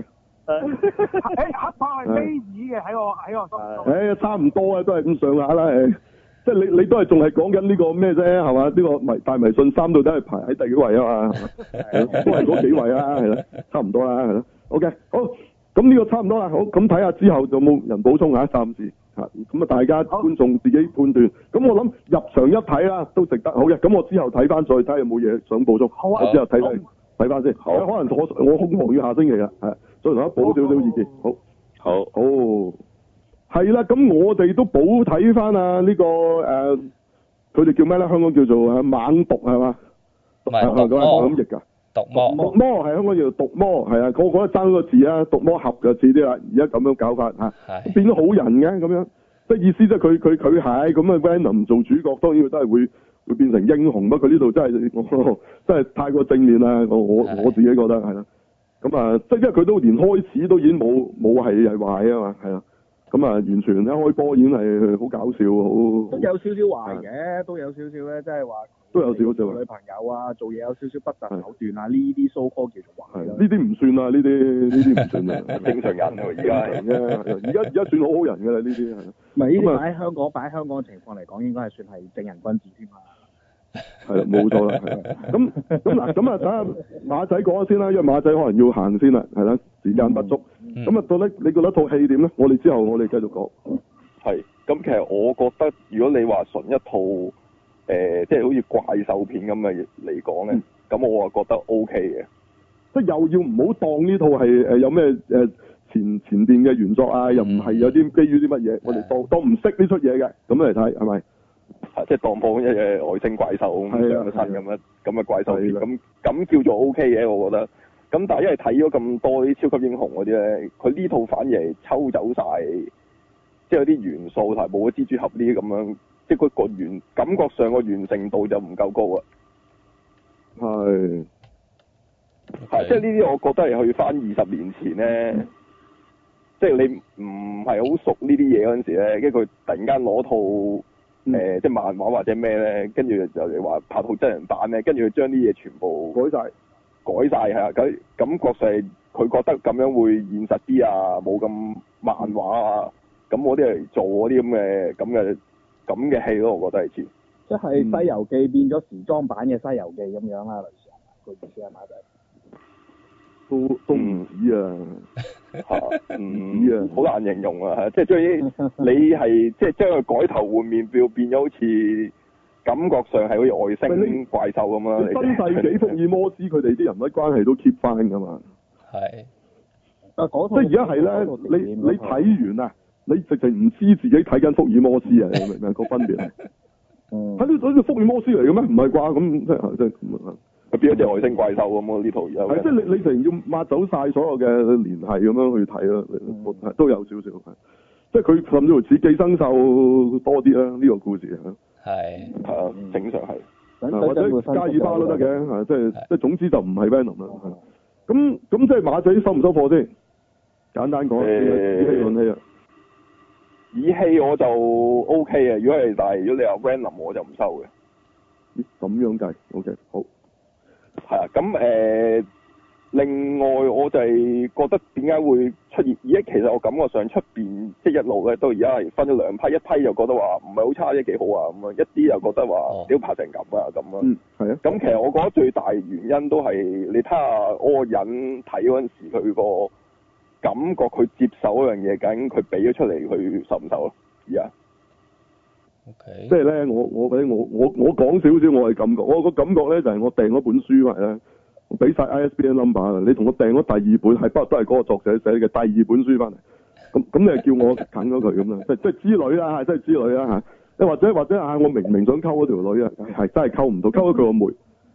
誒黑豹係尾二嘅喺我喺我心中。 誒差唔多啊，都係咁上下啦誒。即係你你都係仲係講緊呢個咩啫係嘛？呢、呢個迷大迷信三到底係排喺第幾位啊嘛？係都係嗰幾位啊，係啦，差唔多啦，係咯。OK，好，咁呢個差唔多啦，好，咁睇下之後有冇人補充下暫時嚇，咁啊大家觀眾自己判斷。咁我諗入場一睇啦，都值得。好嘅，咁我之後睇翻再睇下有冇嘢想補充。好啊，我之後睇睇睇翻先。好，可能我我空房要下星期啦，係，再同大家補少少意見。好， 好， 好。係啦，咁我哋都補睇翻啊呢個誒，佢、呃、哋叫咩咧？香港叫做啊猛毒係嘛？ 唔係毒魔咁譯㗎。 毒魔。 毒魔係香港叫做毒魔，係啊，我覺得爭個字啊，毒魔俠就似啲啦。而家咁樣搞法嚇，變咗好人嘅咁樣，即係意思即係佢佢佢係咁啊 Venom 做主角，當然佢都係會會變成英雄。不過佢呢度真係我真係太過正面啦，我我我自己覺得係啦。咁啊，即係因為佢都連開始都已經冇冇係係壞啊嘛，係啊。咁啊，完全一開波已經係好搞笑，好都有少少壞嘅，都有少少咧，即係話都有少少女朋友啊，做嘢有少少不擇手段啊，呢啲 so call 叫做壞。 呢啲唔算啊，呢啲呢啲唔算啊， 正常人喎，而家係啫， 而家而家算好好人㗎啦，呢啲係。 唔係呢啲擺喺香港，擺喺香港嘅情況嚟講，應該係算係正人君子添啊。 係啦，冇錯啦，係啦。咁咁嗱，咁啊，等下馬仔講先啦，因為馬仔可能要行先啦，係啦，時間不足。咁、嗯、啊，到底你覺得套戲點咧？我哋之後我哋繼續講。 係，咁其實我覺得，如果你話純一套誒、呃，即係好似怪獸片咁嘅嚟講咧，咁、嗯、我啊覺得 O K 嘅。即係又要唔好當呢套係誒有咩誒前前邊嘅原作啊，又唔係有啲基於啲乜嘢，我哋當當唔識呢出嘢嘅，咁嚟睇係咪？即係當放一隻外星怪獸咁上個身咁樣咁嘅怪獸片，咁咁叫做 O K 嘅，我覺得。咁但係因為睇咗咁多啲超級英雄嗰啲咧，佢呢套反而係抽走晒，即係有啲元素同埋冇咗蜘蛛俠呢啲咁樣，即係佢個完感覺上個完成度就唔夠高啊。係。係，即係呢啲我覺得係去翻二十年前咧，嗯、即係你唔係好熟呢啲嘢嗰陣時咧，跟住佢突然間攞套誒、嗯呃、即係漫畫或者咩咧，跟住就嚟話拍套真人版咧，跟住佢將啲嘢全部改晒。改晒係啊，咁感覺上佢覺得咁樣會現實啲啊，冇咁漫畫啊，咁我啲嚟做嗰啲咁嘅咁嘅咁嘅戲咯，我覺得係似。 即係《西遊記》變咗時裝版嘅《西遊記》咁樣啦，類似係咪？個意思係咪就都都唔止啊， 嚇唔止啊，好難形容啊，即係將啲你係即係將佢改頭換面，變變咗好似。感覺上係好似外星怪獸咁啊！ 新世紀福爾摩斯佢哋啲人物關係都 keep 翻㗎嘛。係。啊，即係而家係咧，你你睇完啊，你直情唔知自己睇緊福爾摩斯啊！你明唔明個分別啊？嗯。喺呢度福爾摩斯嚟嘅咩？唔係啩？咁即係即係咁啊！佢變咗隻外星怪獸咁咯，呢套嘢。係即係你你成要抹走晒所有嘅聯繫咁樣去睇咯，嗯、都有少少係。即係佢甚至乎似寄生獸多啲啦，呢、呢個故事啊。係，係啊，正常係，或者加爾巴都得嘅，即係即係總之就唔係 Venom 啦。咁咁即係馬仔收唔收貨先？簡單講，以戲論戲啊。 以戲我就 O K 嘅，如果係但係如果你話 Venom 我就唔收嘅。 咁樣計 O K 好。 係啊，咁誒、呃，另外我就係覺得點解會出現？而家其實我感覺上出邊即係一路咧，都而家係分咗兩批，一批又覺得話唔係好差啫，幾好啊咁啊，一啲又覺得話屌拍成咁啊咁啊。嗯，係啊。咁其實我覺得最大原因都係你睇下嗰個人睇嗰陣時，佢個感覺佢接受嗰樣嘢，究竟佢俾咗出嚟，佢受唔受咯？而家。 Okay. 即係咧，我我我我我講少少，我係感覺，我個感覺咧就係我訂嗰本書埋咧，我俾晒 I S B N number，你同我訂咗第二本，係不過都係嗰個作者寫嘅第二本書翻嚟，咁咁你係叫我啃咗佢咁啦，即即係之類啦，即係之類啦嚇，即或者或者啊，我明明想溝嗰條女啊，係真係溝唔到，溝咗佢個妹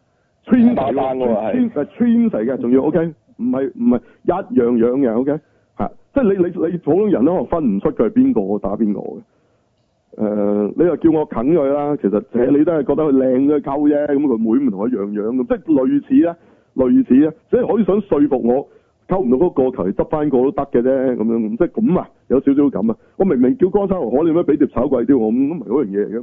，twin 大單喎係，係 twin 嚟嘅，仲要 OK，唔係唔係一樣樣嘅 OK，係，即係你你你普通人都可能分唔出佢係邊個打邊個嘅。誒、呃，你又叫我啃佢啦，其實你都係覺得佢靚嘅溝啫，咁佢妹唔同一樣樣咁，即係類似啊，類似啊，即係可以想說服我溝唔到嗰個球，執翻個都得嘅啫，咁樣，即係咁啊，有少少咁啊，我明明叫江山河，你咩俾碟炒貴啲，我咁唔係嗰樣嘢嚟嘅，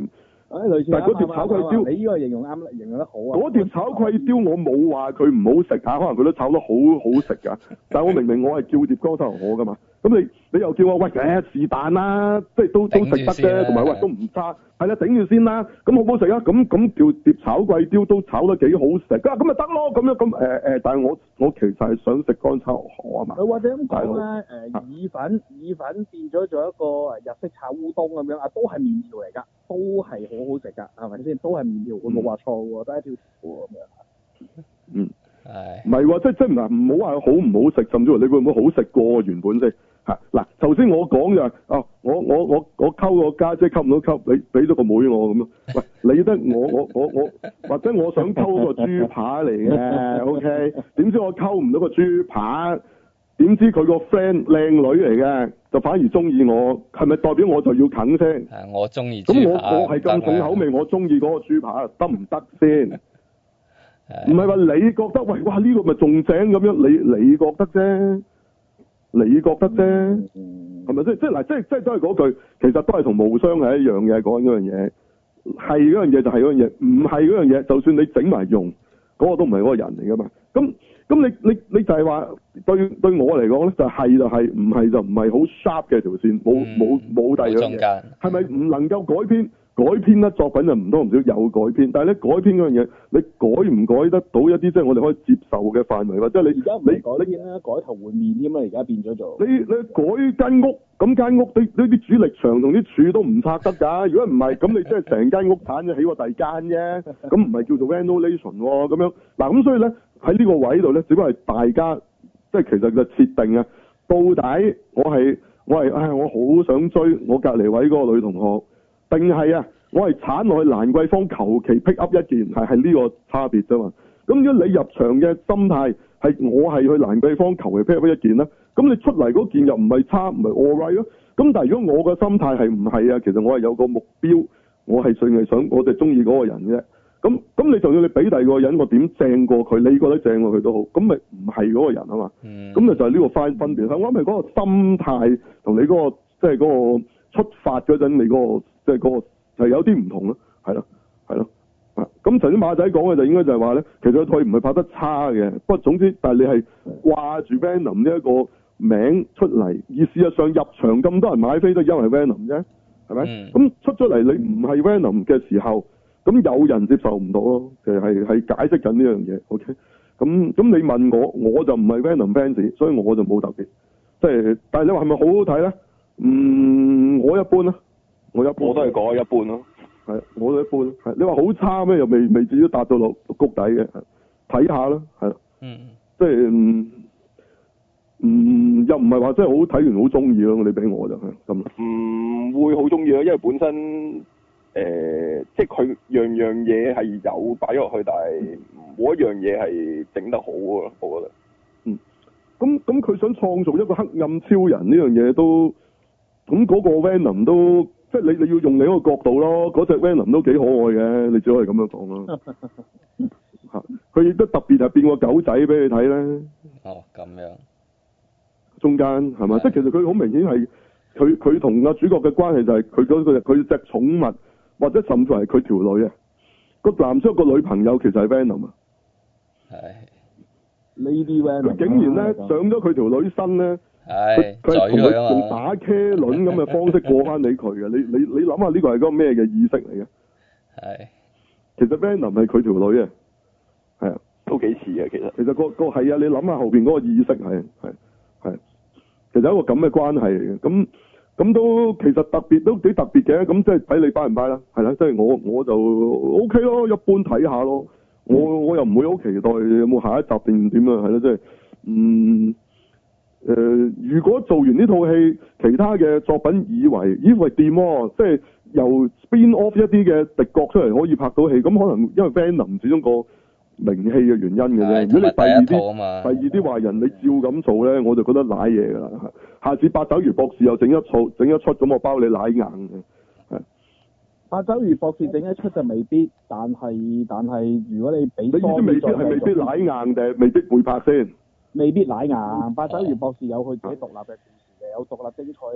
誒類似。 但係嗰碟炒貴刁， 你呢個形容啱，形容得好啊。 嗰碟炒貴刁我冇話佢唔好食嚇，可能佢都炒得好好食㗎。但係我明明我係叫碟乾炒牛河㗎嘛，咁你你又叫我喂誒是但啦，即係都都食得啫，同埋喂都唔差，係啦頂住先啦。咁好唔好食啊？咁咁叫碟炒貴刁都炒得幾好食，咁咁咪得咯。咁樣咁誒誒，但係我我其實係想食乾炒牛河啊嘛。 或者咁講啦，誒意粉意粉變咗做一個誒日式炒烏冬咁樣啊，都係麵條嚟㗎，都係好好食㗎，係咪先？都係麵條，我冇話錯喎，都係一條條咁樣。嗯， 係。 唔係喎，即即唔係唔好話好唔好食，甚至乎你會唔會好食過原本先？嚇嗱，頭先我講就係啊，我我我我溝個家姐溝唔到溝，你俾咗個妹我咁咯。喂，理得我我我我，或者我想溝個豬扒嚟嘅，OK？點知我溝唔到個豬扒？點知佢個 friend 靚女嚟嘅，就反而中意我，係咪代表我就要啃先？ 係我中意。 咁我我係咁重口味，我中意嗰個豬扒，得唔得先？唔係話你覺得喂哇呢個咪仲正咁樣？你你覺得啫？你覺得啫？係咪先？即係嗱，即係即係都係嗰句，其實都係同無雙係一樣嘅講嗰樣嘢，係嗰樣嘢就係嗰樣嘢，唔係嗰樣嘢，就算你整埋用，嗰個都唔係嗰個人嚟噶嘛。咁咁你你你就係話對對我嚟講咧，就係就係，唔係就唔係好 sharp 嘅條線，冇冇冇第二樣嘢，係咪唔能夠改編？改編咧作品就唔多唔少有改編，但係咧改編嗰樣嘢，你改唔改得到一啲即係我哋可以接受嘅範圍，或者你而家唔係改編啦，改頭換面添嘛，而家變咗做你你改間屋，咁間屋啲呢啲主力牆同啲柱都唔拆得㗎。如果唔係，咁你即係成間屋鏟咗起個第二間啫，咁唔係叫做 renovation 喎咁樣。嗱咁所以咧喺呢個位度咧，只不過係大家即係其實就設定啊，到底我係我係唉我好想追我隔離位嗰個女同學。定係啊！我係鏟落去蘭桂坊求其 pick up 一件，係係呢個差別啫嘛。咁如果你入場嘅心態係我係去蘭桂坊求其 pick up 一件啦，咁你出嚟嗰件又唔係差，唔係 all right 咯。咁但係如果我嘅心態係唔係啊？其實我係有個目標，我係淨係想我哋中意嗰個人啫。咁咁你就要你俾第二個人，我點正過佢？你覺得正過佢都好，咁咪唔係嗰個人啊嘛。咁咪、嗯、就係呢個分分別。我諗係嗰個心態同你嗰、嗰個即係嗰個出發嗰陣，你嗰、嗰個。即係嗰個係有啲唔同咯，係咯，係咯，啊！咁頭先馬仔講嘅就應該就係話咧，其實佢唔係拍得差嘅，不過總之，但係你係掛住 Venom 呢一個名出嚟，而事實上入場咁多人買飛都因為 Venom 啫，係咪？咁、嗯、出咗嚟你唔係 Venom 嘅時候，咁有人接受唔到咯，其實係係解釋緊呢樣嘢。OK，咁咁你問我，我就唔係 Venom fans，所以我就冇特別。即係，但係你話係咪好好睇咧？嗯，我一般啦。我一般我都係講一般咯， 係我都一般，係你話好差咩？又未未至於達到落谷底嘅，睇下啦，係，嗯，即係嗯，嗯，又唔係話真係好睇完好中意咯，你俾我就係咁。 唔會好中意咯，因為本身誒、呃，即係佢樣樣嘢係有擺落去，但係冇一樣嘢係整得好咯，我覺得。 嗯，咁咁佢想創造一個黑暗超人呢樣嘢都，咁嗰個 Venom 都。即係你你要用你嗰個角度咯，嗰隻 Venom 都幾可愛嘅，你只可以咁樣講咯。嚇，佢亦都特別係變個狗仔俾你睇咧。 哦，咁樣。 中間係嘛？即係其實佢好明顯係佢佢同阿主角嘅關係就係佢嗰個佢隻寵物，或者甚至係佢條女啊。個男主角個女朋友其實係 Venom 啊。 係。 呢啲 Venom。 佢竟然咧上咗佢條女身咧。 係， 佢係同佢用打茄輪咁嘅方式過翻俾佢嘅，你你你諗下呢個係個咩嘅意識嚟嘅？ 係， 其實 Venom 係佢條女啊，係啊， 都幾似嘅其實。 其實個個係啊，你諗下後邊嗰個意識係係係，其實一個咁嘅關係嚟嘅，咁咁都其實特別都幾特別嘅，咁即係睇你 buy 唔 buy 啦，係啦，即係我我就 O K 咯，一般睇下咯，我我又唔會好期待有冇下一集定點啊，係咯，即係嗯。誒、呃，如果做完呢套戲，其他嘅作品以為以為掂喎，即係由 spin off 一啲嘅敵角出嚟可以拍到戲，咁可能因為 Venom 始終個名氣嘅原因嘅啫。如果你第二啲第二啲壞人你照咁做咧，我就覺得瀨嘢㗎啦。下次八爪魚博士又整一套整一出，咁我包你瀨硬嘅。係八爪魚博士整一出就未必，但係但係如果你俾你意思未必係未必瀨硬定未必會拍先？ 未必奶硬，八爪魚博士有佢自己獨立嘅故事嘅，有獨立精彩嘅故事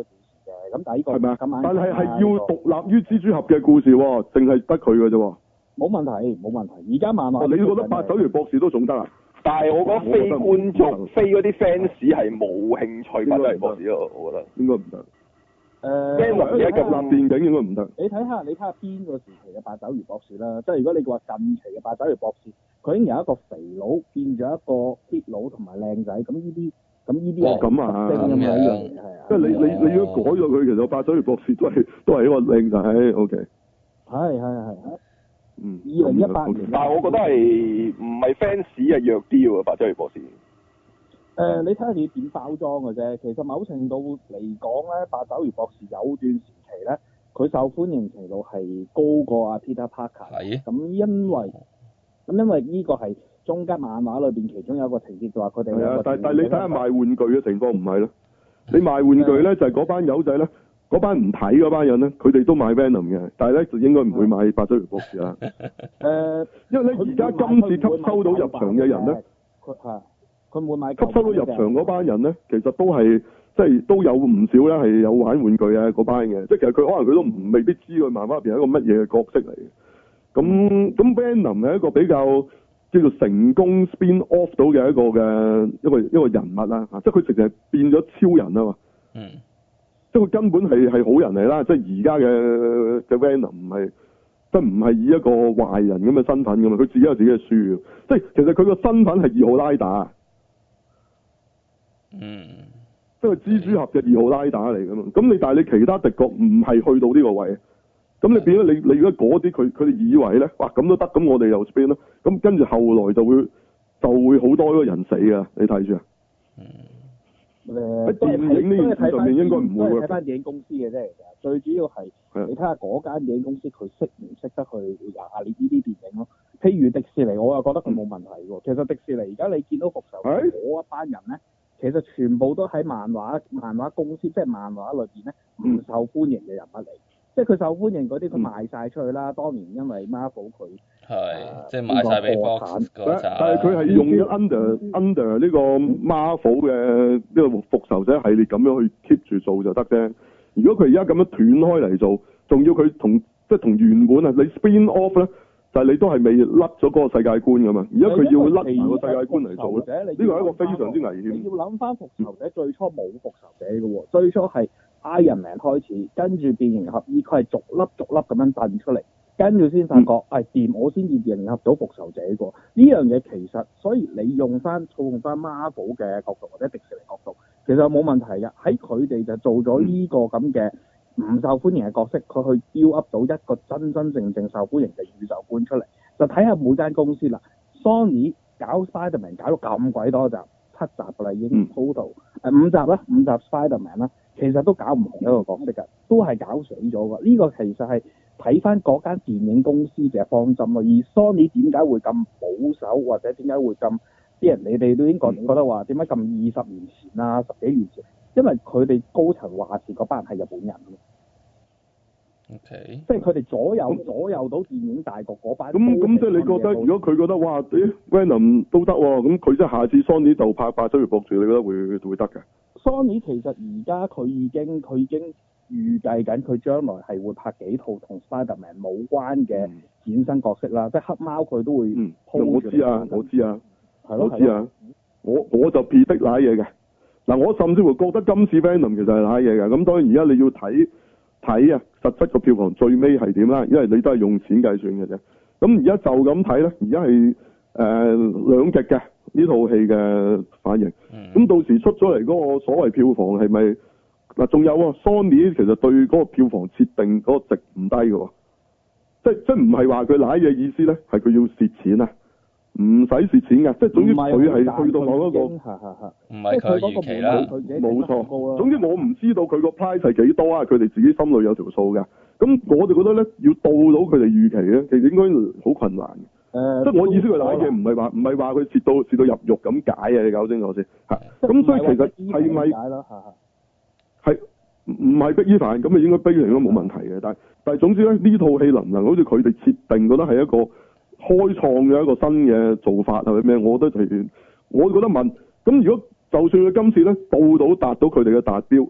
嘅。咁但係呢個係咪啊？ 今晚但係係要獨立於蜘蛛俠嘅故事喎，淨係得佢嘅啫喎。 冇問題，冇問題。而家漫畫， 你覺得八爪魚博士都仲得啊？ 但係我覺得非觀眾、非嗰啲 fans 係冇興趣八爪魚博士咯，我覺得應該唔得。 誒， 而家獨立電影應該唔得。 你睇下，你睇下邊個時期嘅八爪魚博士啦？即係如果你話近期嘅八爪魚博士，佢已經由一個肥佬變咗一個 hit 佬同埋靚仔，咁呢啲咁呢啲係咁啊， 特徵㗎嘛，呢樣嘢係啊。即係你你你如果改咗佢，其實八爪魚博士都係都係一個靚仔，OK。係係係係。 嗯。 二零一八年。 但係我覺得係唔係 fans 係弱啲喎，八爪魚博士。 誒、呃，你睇下你點包裝嘅啫。其實某程度嚟講咧，八爪魚博士有段時期咧，佢受歡迎程度係高過阿 Peter Parker。 係。 咁因為咁因為呢個係中間漫畫裏邊其中有一個情節，就話佢哋。係啊， 但但你睇下賣玩具嘅情況唔係咯？你賣玩具咧就係嗰班友仔咧，嗰班唔睇嗰班人咧，佢哋都買 Venom 嘅，但係咧就應該唔會買八爪魚博士啦。誒、呃，因為咧而家今次吸收到入場嘅人咧， 佢係。佢唔會買吸收到入場嗰班人咧，其實都係即係都有唔少咧係有玩玩具啊嗰班嘅，即係其實佢可能佢都唔未必知佢漫畫入邊係一個乜嘢嘅角色嚟嘅。咁咁 Venom 係一個比較叫做成功 spin off 到嘅一個嘅一個一個人物啦，即係佢直情係變咗超人啊嘛。 嗯。 即係佢根本係係好人嚟啦，即係而家嘅嘅 Venom 唔係即係唔係以一個壞人咁嘅身份㗎嘛，佢自己有自己嘅書，即係其實佢個身份係二號拉打。 嗯， 即係蜘蛛俠嘅二號拉打嚟噶嘛，咁你但係你其他敵國唔係去到呢個位，咁你變咗你你如果嗰啲佢佢哋以為咧，哇咁都得，咁我哋又 spin 咯，咁跟住後來就會就會好多個人死噶，你睇住啊。 嗯。 喺電影呢件事上面應該唔會。 都係睇翻電影公司嘅啫，其實最主要係你睇下嗰間電影公司佢識唔識得去壓呢啲電影咯。譬如迪士尼，我又覺得佢冇問題喎。其實迪士尼而家你見到復仇嗰一班人咧。其實全部都喺漫畫漫畫公司，即係漫畫裏邊咧唔受歡迎嘅人物嚟，即係佢受歡迎嗰啲佢賣晒出去啦。嗯、當年因為 Marvel 佢係、呃、即係賣晒俾 Fox 嗰陣， 但係佢係用咗 under、嗯、under 呢個 Marvel 嘅呢個復仇者系列咁樣去 keep 住做就得啫。如果佢而家咁樣斷開嚟做，仲要佢同即係同原本啊，你 spin off 咧。但係你都係未甩咗嗰個世界觀噶嘛？而家佢要甩埋個世界觀嚟做咧，呢個係一個非常之危險。 你要諗翻復仇者最初冇復仇者嘅喎，最初係 Iron Man 開始，跟住變形俠醫，佢係逐粒逐粒咁樣掟出嚟，跟住先發覺，係掂、嗯哎，我先至變形俠到復仇者個。呢樣嘢其實，所以你用翻套用翻 Marvel 嘅角度或者迪士尼角度，其實冇問題嘅。喺佢哋就做咗呢個咁嘅。嗯唔受歡迎嘅角色，佢去 build up 到一個真真正正受歡迎嘅宇宙觀出嚟，就睇下每間公司啦。Sony 搞 Spider-Man 搞到咁鬼多集，七集㗎啦已經 total，誒五集啦，五集 Spider-Man 啦，其實都搞唔同一個角色㗎，都係搞死咗㗎。呢、這個其實係睇翻嗰間電影公司嘅方針咯。而 Sony 點解會咁保守，或者點解會咁啲人你哋都已經覺覺得話點解咁二十年前啊，十幾年前？因為佢哋高層話事嗰班人係日本人 ，O K， 即係佢哋左右左右到電影大局嗰班。 咁咁即係你覺得，如果佢覺得哇，啲 Venom 都得喎，咁佢即係下次 Sony 就拍八爪魚博士，你覺得會會得嘅 ？Sony 其實而家佢已經佢已經預計緊，佢將來係會拍幾套同 Spider-Man 冇關嘅衍生角色啦，嗯、即係黑貓佢都會鋪、 嗯。我知啊，我知啊，我知啊，我我就撇的瀨嘢嘅。嗱，我甚至乎覺得今次 Venom 其實係瀨嘢嘅，咁當然而家你要睇睇啊，實質個票房最尾係點啦，因為你都係用錢計算嘅啫。咁而家就咁睇咧，而家係誒兩極嘅呢套戲嘅反應。咁、嗯、到時出咗嚟嗰個所謂票房係咪嗱？仲有啊 Sony 其實對嗰個票房設定嗰個值唔低嘅喎，即即唔係話佢瀨嘢意思咧，係佢要蝕錢啊。唔使蝕錢㗎，即係總之佢係去到某一個， 唔係佢預期啦， 冇錯。總之我唔知道佢個 price 係幾多啊，佢哋自己心裏有條數㗎。咁我哋覺得咧，要到到佢哋預期咧，其實應該好困難。誒、呃，即係我意思佢瀨嘢唔係話唔係話佢蝕到蝕到入肉咁解啊！你搞清楚先嚇。咁所以其實係咪係唔係逼依凡咁啊？應該逼嚟都冇問題嘅。但係但係總之咧，呢套戲能唔能好似佢哋設定覺得係一個開創嘅一個新嘅做法係咪咩？我覺得係，我覺得問咁如果就算佢今次咧到到達到佢哋嘅達標，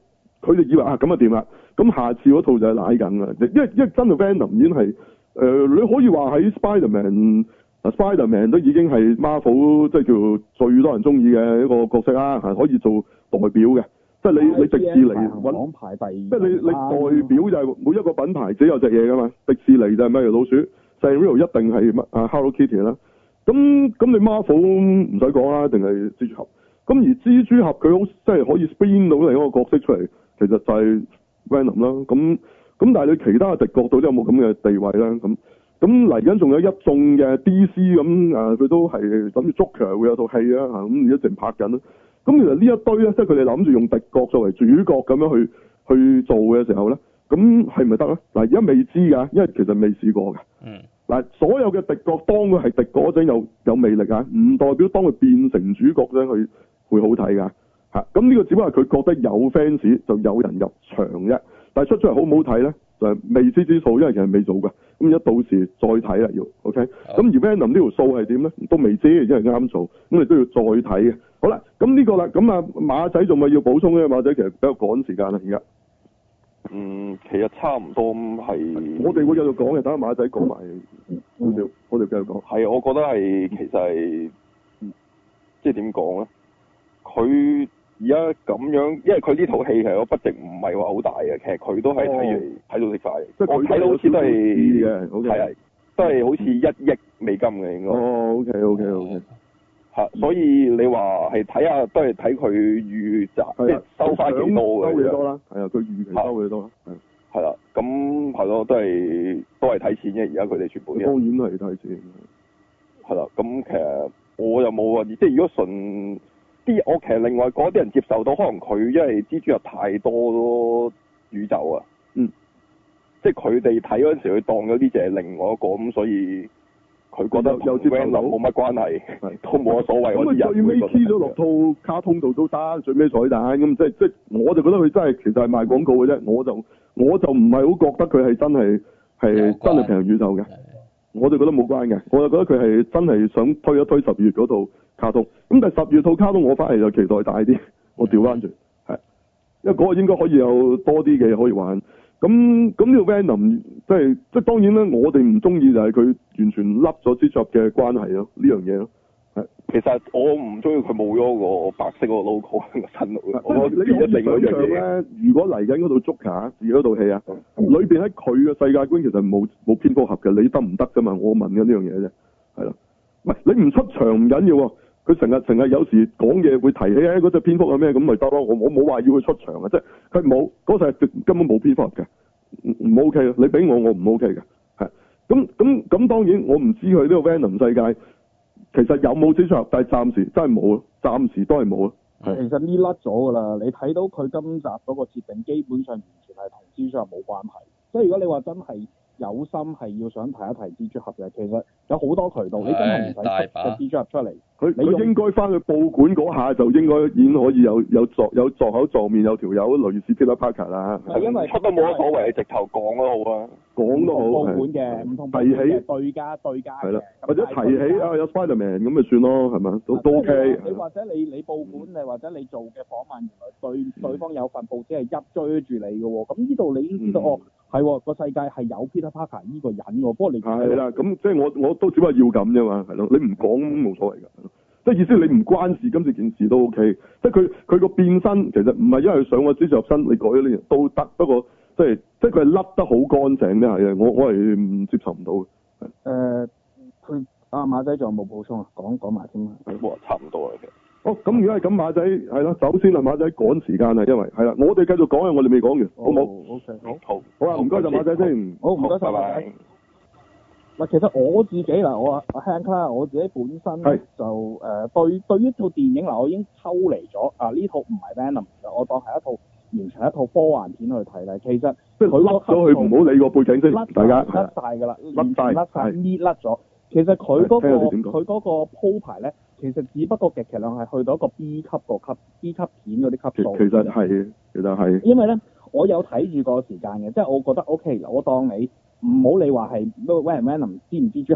佢哋以為啊咁啊掂啦，咁下次嗰套就係奶緊啦，因為因為真係 Venom 已經係誒、呃，你可以話喺 Spider-Man。Spider-Man 都已經係 Marvel 即係叫最多人中意嘅一個角色啦，係可以做代表嘅，即係你你迪士尼揾排第二， 即係你你代表就係每一個品牌只有隻嘢噶嘛，迪士尼就係米奇老鼠 Sanrio 一定係啊 Hello Kitty 啦，咁咁你 Marvel 唔使講啦，一定係蜘蛛俠，咁而蜘蛛俠佢好即係可以 spin 到另一個角色出嚟，其實就係 Venom 啦，咁咁但係你其他嘅敵國度都有冇咁嘅地位啦，咁。咁嚟緊仲有一眾嘅 D C 咁啊，佢都係諗住 Joker 會有套戲啊，嚇咁而家正拍緊啦。咁其實呢一堆咧，即係佢哋諗住用敵國作為主角咁樣去去做嘅時候咧，咁係咪得咧？嗱，而家未知㗎，因為其實未試過嘅。嗯。嗱，所有嘅敵國當佢係敵嗰陣有有魅力啊，唔代表當佢變成主角咧，佢會好睇㗎。嚇，咁呢個只不過係佢覺得有 fans 就有人入場啫，但係出咗嚟好唔好睇咧？就係未知之數，因為其實未做嘅，咁而家到時再睇啦要 ，OK？咁而 Venom 呢條數係點咧？都未知，因為啱做，咁你都要再睇嘅。好啦，咁呢個啦，咁啊馬仔仲咪要補充咧？馬仔其實比較趕時間啦，而家。 嗯，其實差唔多係。 我哋會繼續講嘅，等下馬仔講埋少少，我哋繼續講。 係，我覺得係其實係，即係點講咧？佢。而家咁樣，因為佢呢套戲其實個 budget唔係話好大嘅，其實佢都係睇嚟睇到食快嘅。即係我睇到好似都係嘅，係係都係好似一億美金嘅應該。 哦，OK OK OK。 嚇，所以你話係睇下都係睇佢預集，即係收翻幾多嘅。 收幾多啦？係啊，佢預期收幾多啦？係。係啦，咁係咯，都係都係睇錢嘅。而家佢哋全部。當然係睇錢。 係啦，咁其實我又冇話，即係如果純。啲我其實另外嗰啲人接受到，可能佢因為蜘蛛俠太多宇宙啊， 嗯， 即係佢哋睇嗰陣時，佢當咗呢隻係另外一個咁，所以佢覺得又接受到冇乜關係，都冇乜所謂。 咁啊最尾 key 咗落套卡通度都得，最尾彩蛋咁，即係即係我就覺得佢真係其實係賣廣告嘅啫，我就我就唔係好覺得佢係真係係真係平行宇宙嘅，我就覺得冇關嘅，我就覺得佢係真係想推一推十月嗰套卡通，咁但係十月套卡通我翻嚟就期待大啲，我調翻轉，係，因為嗰個應該可以有多啲嘅可以玩，咁咁呢個 Venom 即係即係當然啦，我哋唔中意就係佢完全甩咗蜘蛛俠嘅關係咯，呢樣嘢咯，係，其實我唔中意佢冇咗個白色嗰個 logo 個身度，我變咗另外一樣嘢咧。如果嚟緊嗰套 Joker 自己嗰套戲啊，裏邊喺佢嘅世界觀其實冇冇蝙蝠俠嘅，你得唔得啫嘛？我問緊呢樣嘢啫，係咯，唔係你唔出場唔緊要喎。佢成日成日有時講嘢會提起咧嗰隻蝙蝠係咩咁咪得咯，我我冇話要佢出場啊，即係佢冇嗰世根本冇蝙蝠俠嘅，唔唔 OK 啊！你俾我我唔 OK 嘅，係咁咁咁當然我唔知佢呢個 Venom 世界其實有冇蜘蛛俠，但係暫時真係冇咯，暫時都係冇咯。 其實呢甩咗㗎啦，你睇到佢今集嗰個設定基本上完全係同蜘蛛俠冇關係，即係如果你話真係。有心係要想提一提蜘蛛俠嘅，其實有好多渠道，你真係唔使出個蜘蛛俠出嚟。佢佢應該翻去報館嗰下就應該已經可以有有作有作口作面有條友類似 Peter Parker 啦。 係因為出都冇乜所謂，直頭講都好啊， 講都好。 報館嘅唔同提起對家對家嘅， 或者提起啊有 Spider-Man 咁咪算咯，係咪？都都 OK。 你或者你你報館，你或者你做嘅訪問，原來對對方有份報紙係一追住你嘅喎，咁呢度你已經知道哦。係喎，個世界係有 Peter Parker 呢個人喎，不過你係啦，咁即係我我都只不過要咁啫嘛，係咯，你唔講冇所謂㗎，即係意思你唔關事，今次件事都 OK，即係佢佢個變身其實唔係因為佢上個蜘蛛俠身，你改咗呢樣都得，不過即係即係佢係甩得好乾淨咧，係啊，我我係唔接受唔到嘅。 誒，佢阿馬仔仲有冇補充啊？講講埋先啦。 冇，差唔多啦，其實。 哦，咁如果係咁，馬仔係咯，首先啊，馬仔趕時間啊，因為係啦，我哋繼續講啊，我哋未講完，好冇 ？O K，好， 好， 好啊，唔該晒馬仔先， 好，唔該晒。馬仔。嗱，其實我自己嗱，我阿 Hank 啦，我自己本身就誒、呃、對對於套電影嗱，我已經抽離咗啊，呢套唔係 Venom，我當係一套完全一套科幻片去睇咧。其實即係佢甩咗，佢唔好理個背景先，大家甩晒㗎啦， 甩晒， 甩晒，搣甩咗。其實佢嗰、那個佢嗰個鋪排咧，其實只不過極其量係去到一個 B 級個級 B 級片嗰啲級數。 其實係，其實係。 因為咧，我有睇住個時間嘅，即係我覺得 O K，我當你唔好理話係咩 Venom 知唔知蜘蛛俠啦，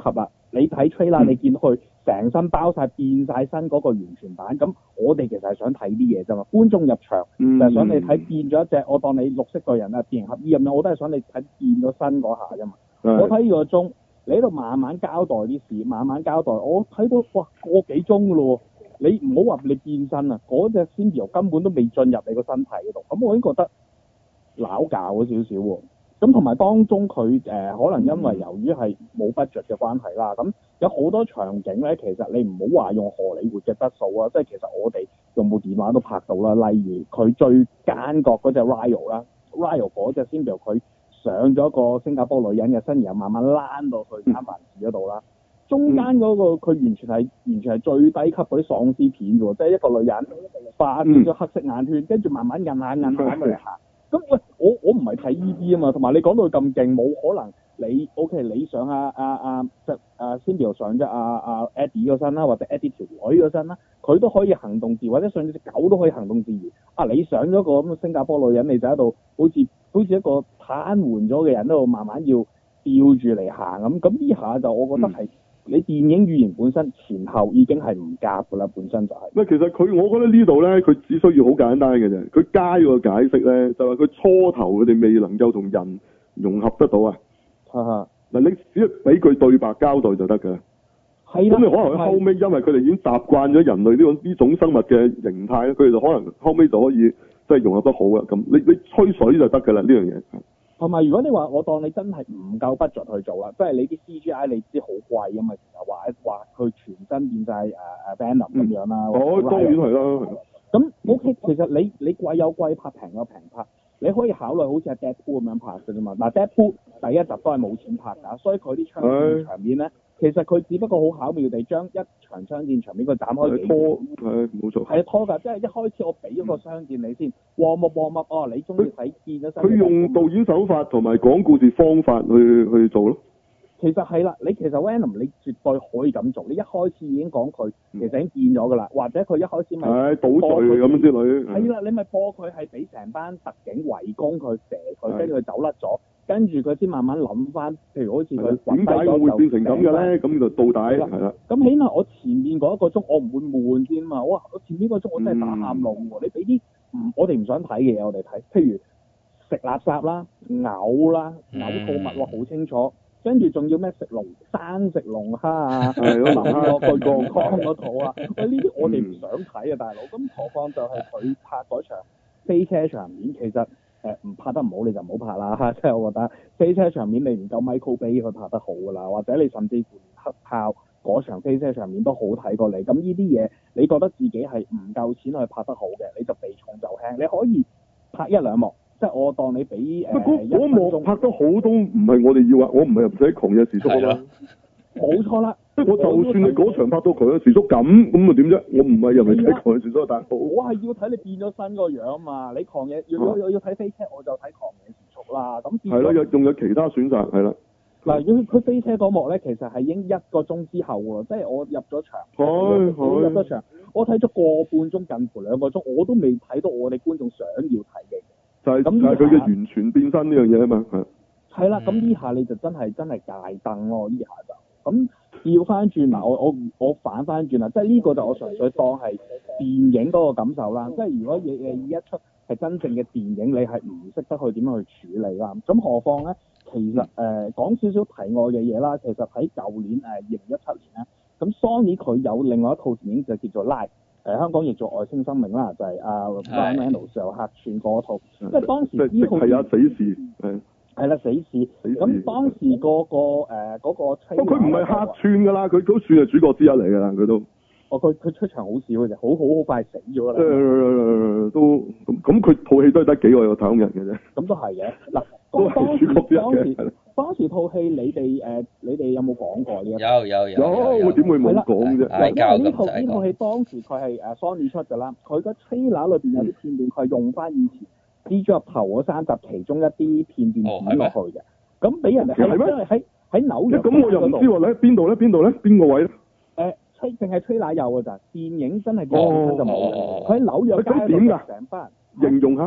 你睇 trailer，你見到佢成身包晒變晒身嗰個完全版，咁我哋其實係想睇啲嘢啫嘛。觀眾入場、嗯、就係、是、想你睇變咗一隻，我當你綠色巨人啊、變形俠醫咁樣，我都係想你睇變咗身嗰下啫嘛。我睇呢個鐘，你喺度慢慢交代啲事，慢慢交代，我睇到哇個幾鐘噶咯喎，你唔好話你變身啊，嗰隻 Symbiote 根本都未進入你個身體嗰度，咁我已經覺得撈教咗少少喎。咁同埋當中佢誒、呃、可能因為由於係冇 budget 嘅關係啦，咁有好多場景咧，其實你唔好話用荷里活嘅質素啊，即係其實我哋用部電話都拍到啦。例如佢最奸角嗰隻 Ryo 啦 ，Ryo 嗰隻 Symbiote 佢上咗個新加坡女人嘅身，然後慢慢躝到去三藩市嗰度啦。中間嗰、那個佢完全係完全係最低級嗰啲喪屍片喎，即係一個女人化咗黑色眼圈，跟住慢慢摁下摁下咁嚟行。咁喂，我我唔係睇呢啲啊嘛，同埋你講到佢咁勁，冇可能你 OK 你上啊啊啊即啊 Symbiote 上咗啊啊 Eddie 嗰身啦，或者 Eddie 條女嗰身啦，佢都可以行動自如，或者上咗隻狗都可以行動自如。啊，你上咗個咁嘅新加坡女人，你就喺度好似好似一個癱瘓咗嘅人喺度慢慢要吊住嚟行咁，咁呢下就我覺得係。嗯你電影語言本身前後已經係唔夾㗎啦，本身就係、是。 唔係，其實佢我覺得呢度咧，佢只需要好簡單嘅啫。佢加個解釋咧，就係佢初頭佢哋未能夠同人融合得到啊。 哈哈。 嗱，你只係俾佢對白交代就得㗎。係啦。咁你可能佢後尾，因為佢哋已經習慣咗人類呢種呢種生物嘅形態咧，佢哋就可能後尾就可以即係融合得好啊。咁你你吹水就得㗎啦，呢樣嘢。 同埋如果你話我當你真係唔夠 budget去做啦，即係你啲 C G I 你知好貴啊嘛，其實話話佢全身變晒誒誒 Venom 咁樣啦。 哦，當然係啦。 咁 OK，其實你你貴有貴拍，平有平拍，你可以考慮好似阿 Deadpool 咁樣拍嘅啫嘛。嗱 Deadpool 第一集都係冇錢拍㗎，所以佢啲槍戰場面咧，其實佢只不過好巧妙地將一場槍戰場面佢斬開幾拖，係冇錯。 係拖㗎，即係一開始我俾咗個槍戰你先，旺木旺木哦，你中意睇見咗身。 佢用導演手法同埋講故事方法去去做咯。 其實係啦，你其實 Venom 你絕對可以咁做，你一開始已經講佢其實已經變咗㗎啦，或者佢一開始咪係倒罪咁之類。 係啦，你咪播佢係俾成班特警圍攻佢射佢，跟住佢走甩咗，跟住佢先慢慢諗翻，譬如好似佢點解我會變成咁嘅咧？咁就到底係啦。咁起碼我前面嗰一個鐘我唔會悶先嘛，哇！我前面嗰個鐘我真係打喊路喎，嗯、你俾啲唔我哋唔想睇嘅嘢我哋睇，譬如食垃圾啦、嘔啦、嘔吐物喎，好清楚。跟住仲要咩食龍生食龍蝦啊，淋落個浴缸嗰度啊！喂，呢啲我哋唔想睇啊，大佬。咁何況就係佢拍嗰場飛車場面，其實誒唔、呃、拍得唔好你就唔好拍啦。即係我覺得飛車場面你唔夠 Michael Bay 去拍得好㗎啦，或者你甚至乎黑豹嗰場飛車場面都好睇過你。咁呢啲嘢你覺得自己係唔夠錢去拍得好嘅，你就避重就輕。你可以拍一兩幕。即係我當你俾誒，嗰嗰幕拍得好都唔係我哋要啊！我唔係唔使狂野時速啦，冇錯啦。即係我就算你嗰場拍到狂野時速咁，咁咪點啫？我唔係又唔係睇狂野時速，但係我係要睇你變咗身個樣嘛！你狂野，如果要要睇飛車，我就睇狂野時速啦。咁係咯，有仲有其他選擇係啦。 嗱，如果佢飛車嗰幕咧，其實係已經一個鐘之後喎，即係我入咗場， 我入咗場，我睇咗個半鐘，近乎兩個鐘，我都未睇到我哋觀眾想要睇嘅。就係咁，就係佢嘅完全變身呢樣嘢啊嘛，係。係啦，咁呢下你就真係真係戒燈咯，呢下就咁調翻轉嗱，我我我反翻轉啦，即係呢個就我純粹當係電影嗰個感受啦。即係如果你誒一出係真正嘅電影，你係唔識得去點樣去處理啦。咁何況咧，其實誒、呃、講少少題外嘅嘢啦，其實喺舊年誒二零一七年咧，咁 Sony 佢有另外一套電影就叫做 Live。誒香港譯做外星生命啦，就係阿 Ryan Reynolds 就客串嗰套，即係當時呢套係啊死侍係係啦死侍，咁當時嗰個誒嗰個， 不過佢唔係客串㗎啦，佢都算係主角之一嚟㗎啦，佢都。 哦，佢佢出場好少嘅啫，好好好快死咗啦。 誒都咁咁，佢套戲都係得幾個太空人嘅啫。 咁都係嘅，嗱， 都係主角之一嘅。 當時套戲你哋誒你哋有冇講過呢？ 有有有有，點會冇講啫？ 係因為呢套呢套戲當時佢係誒 Sony 出㗎啦，佢個 trailer 裏邊有啲片段佢係用翻以前蜘蛛俠頭嗰三集其中一啲片段剪落去嘅，咁俾人哋係因為喺喺紐約咁我又唔知喎，你喺邊度咧？邊度咧？邊個位咧？ 誒吹淨係 trailer 有㗎咋，電影真係本身就冇嘅。佢喺紐約街咁點㗎？ 成班形容下。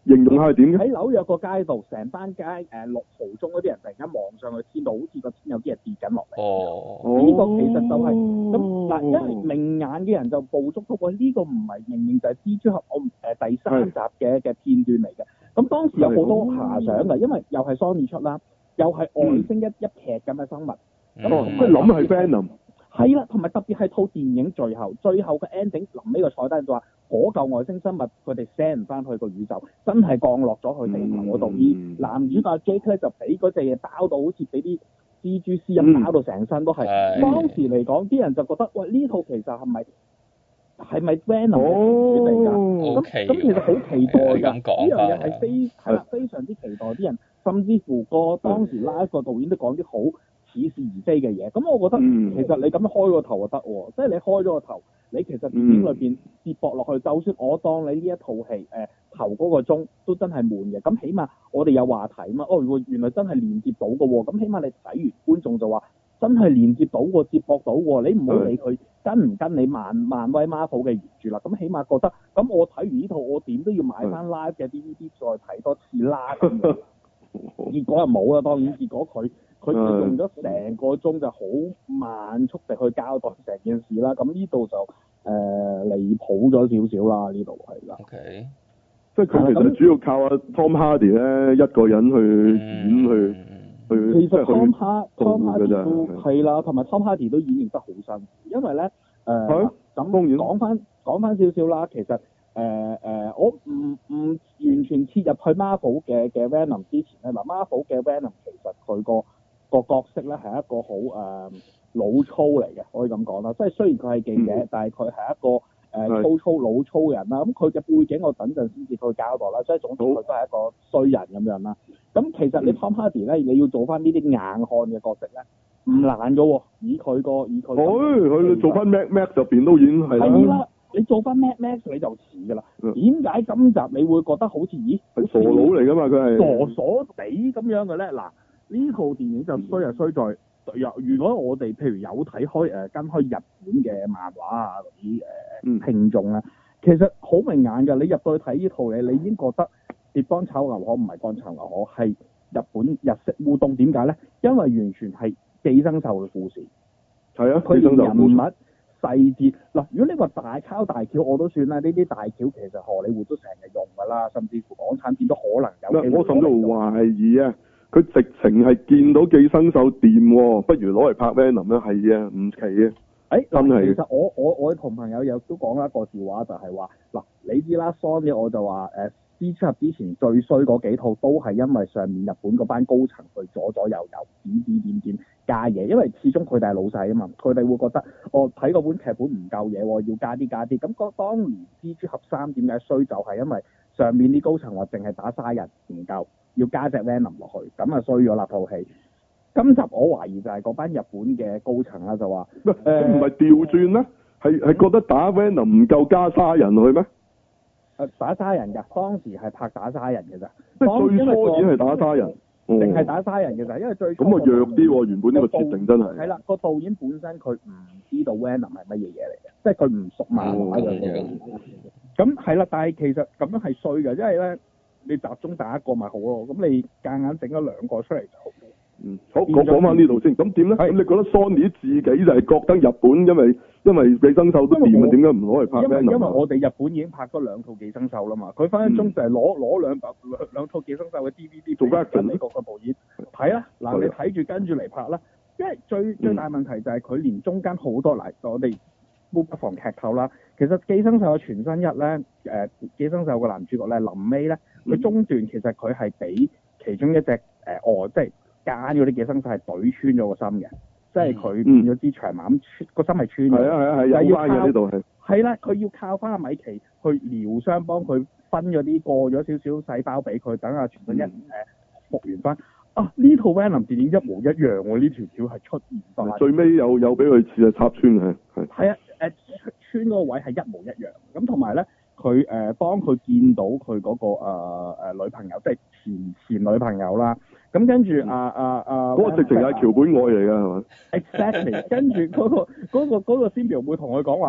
形容下係點嘅？ 喺紐約個街度，成班街誒六號中嗰啲人突然間望上去天度，好似個天有啲嘢跌緊落嚟。 哦， 呢個其實就係咁嗱，因為明眼嘅人就捕捉到，喂呢個唔係明明就係蜘蛛俠我誒第三集嘅嘅片段嚟嘅。咁當時有好多遐想嘅，因為又係 Sony 出啦，又係外星一、嗯、一劈咁嘅生物。咁佢諗係 Venom。 係啦，同埋特別係套電影最後，最後嘅 ending 臨尾個彩蛋就話，嗰嚿外星生物佢哋 send 唔翻去個宇宙，真係降落咗去地球嗰度。而、嗯、男主角 Jake 咧就俾嗰隻嘢包到好似俾啲蜘蛛絲咁包到成身都係。嗯、當時嚟講，啲人就覺得喂呢套其實係咪係咪 Venom 嘅嚟㗎？咁咁其實好期待㗎，呢樣嘢係非係啦非常之期待啲人，甚至乎個當時 live 個導演都講啲好似是而非嘅嘢，咁我覺得、嗯、其實你咁樣開個頭就得喎，即係你開咗個頭，你其實電影裏邊接駁落去，嗯、就算我當你呢一套戲誒、呃、頭嗰個鐘都真係悶嘅，咁起碼我哋有話題啊嘛，哦原來真係連接到嘅喎，咁起碼你睇完觀眾就話真係連接到喎，接駁到喎，你唔好理佢跟唔跟你漫漫威 Marvel 嘅原著啦，咁起碼覺得咁我睇完呢套我點都要買翻 live 嘅 D V D 再睇多次啦咁樣，結果又冇啦，當然結果佢。佢用咗成個鐘就好慢速地去交代成件事啦，咁呢度就誒、呃、離譜咗少少啦，呢度係啦。 OK， 即係佢其實主要靠阿 Tom Hardy 咧一個人去演、嗯、去去， 其實 Tom Hardy Tom Hardy 都係啦，同埋 Tom Hardy 都演繹得好辛苦，因為咧誒咁講翻講翻少少啦，其實誒誒、呃呃、我唔唔完全切入去 Marvel 嘅嘅 Venom 之前咧，嗱 Marvel 嘅 Venom 其實佢個個角色咧係一個好誒、呃、老粗嚟嘅，可以咁講啦。即係雖然佢係記者，嗯、但係佢係一個誒、呃、粗粗老粗嘅人啦。咁佢嘅背景我等陣先至去交代啦。所以總之佢都係一個衰人咁樣啦。咁其實你 Tom Hardy 咧，你要做翻呢啲硬漢嘅角色咧，唔難㗎喎。以佢個以佢， 佢佢做翻 Mad Max 入邊都已經係啦。 係啦，你做翻 Mad Max 你就遲㗎啦。點解今集你會覺得好似咦係傻佬嚟㗎嘛？佢係傻傻地咁樣嘅咧嗱。呢套電影就衰就衰在，如果我哋譬如有睇開誒、呃、跟開日本嘅漫畫啊嗰啲誒聽眾咧，其實好明眼㗎。你入到去睇呢套嘢，你已經覺得碟乾炒牛河唔係乾炒牛河，係日本日式烏冬。點解咧？因為完全係寄生獸嘅故事。係啊，佢連人物細節嗱，如果你話大抄大橋我都算啦，呢啲大橋其實荷里活都成日用㗎啦，甚至乎港產片都可能有。 我甚至乎懷疑啊！佢直情係見到寄生獸掂喎，不如攞嚟拍 Venom 啦，係啊，唔奇啊，誒、欸，真係。其實我我我同朋友又都講一個笑話，就係話嗱，你知啦 Sony 我就話誒，蜘蛛俠之前最衰嗰幾套都係因為上面日本嗰班高層去左左右右點點點點加嘢，因為始終佢哋係老細啊嘛，佢哋會覺得我睇嗰本劇本唔夠嘢喎，要加啲加啲。咁嗰當年蜘蛛俠三點解衰就係因為上面啲高層話淨係打沙人唔夠。要加隻 Venom 落去，咁啊衰咗啦套戲。今集我懷疑就係嗰班日本嘅高層啦，就話誒， 唔係調轉咩？係係覺得打 Venom 唔夠加沙人去咩？ 誒打沙人㗎，當時係拍打沙人嘅咋。 即係最初已經係打沙人， 淨係打沙人嘅咋，因為最初咁啊弱啲喎，原本呢個設定真係。 係啦，個導演本身佢唔知道 Venom 係乜嘢嘢嚟嘅，即係佢唔熟漫畫嘅。咁係啦，但係其實咁樣係衰嘅，因為咧。你集中打一個咪好咯，咁你夾硬整咗兩個出嚟就好。 嗯，好，我講翻呢度先。咁點咧？咁你覺得 Sony 自己就係覺得日本因為因為寄生獸都掂啊，點解唔攞嚟拍 Venom？因為因為我哋日本已經拍咗兩套寄生獸啦嘛，佢分分鐘就係攞攞兩兩兩套寄生獸嘅 D V D 做翻一美國嘅導演睇啦。嗱，你睇住跟住嚟拍啦。因為最最大問題就係佢連中間好多嚟，我哋不妨劇透啦。其實寄生獸嘅全新一咧，誒、呃、寄生獸嘅男主角咧，臨尾咧，佢中段其實佢係俾其中一隻誒哦，即係奸嗰啲寄生獸係懟穿咗個心嘅，即係佢變咗支長矛咁穿個心係穿嘅。係啊係啊係，有關嘅呢度係。係啦，佢要靠翻阿米奇去療傷，幫佢分咗啲過咗少少細胞俾佢，等阿全新一誒復原翻。啊！呢套 Venom 電影一模一樣喎，呢條橋係出現翻。 最尾有有俾佢試插穿嘅，係。係啊， 誒穿嗰個位係一模一樣。咁同埋咧，佢誒當佢見到佢嗰、那個誒、呃呃、女朋友，即係前前女朋友啦。咁跟住啊啊啊， 嗰個直情係橋本愛嚟㗎係嘛 ？Exactly。跟住嗰個嗰、那個嗰、那個 Symbiote 會同佢講話。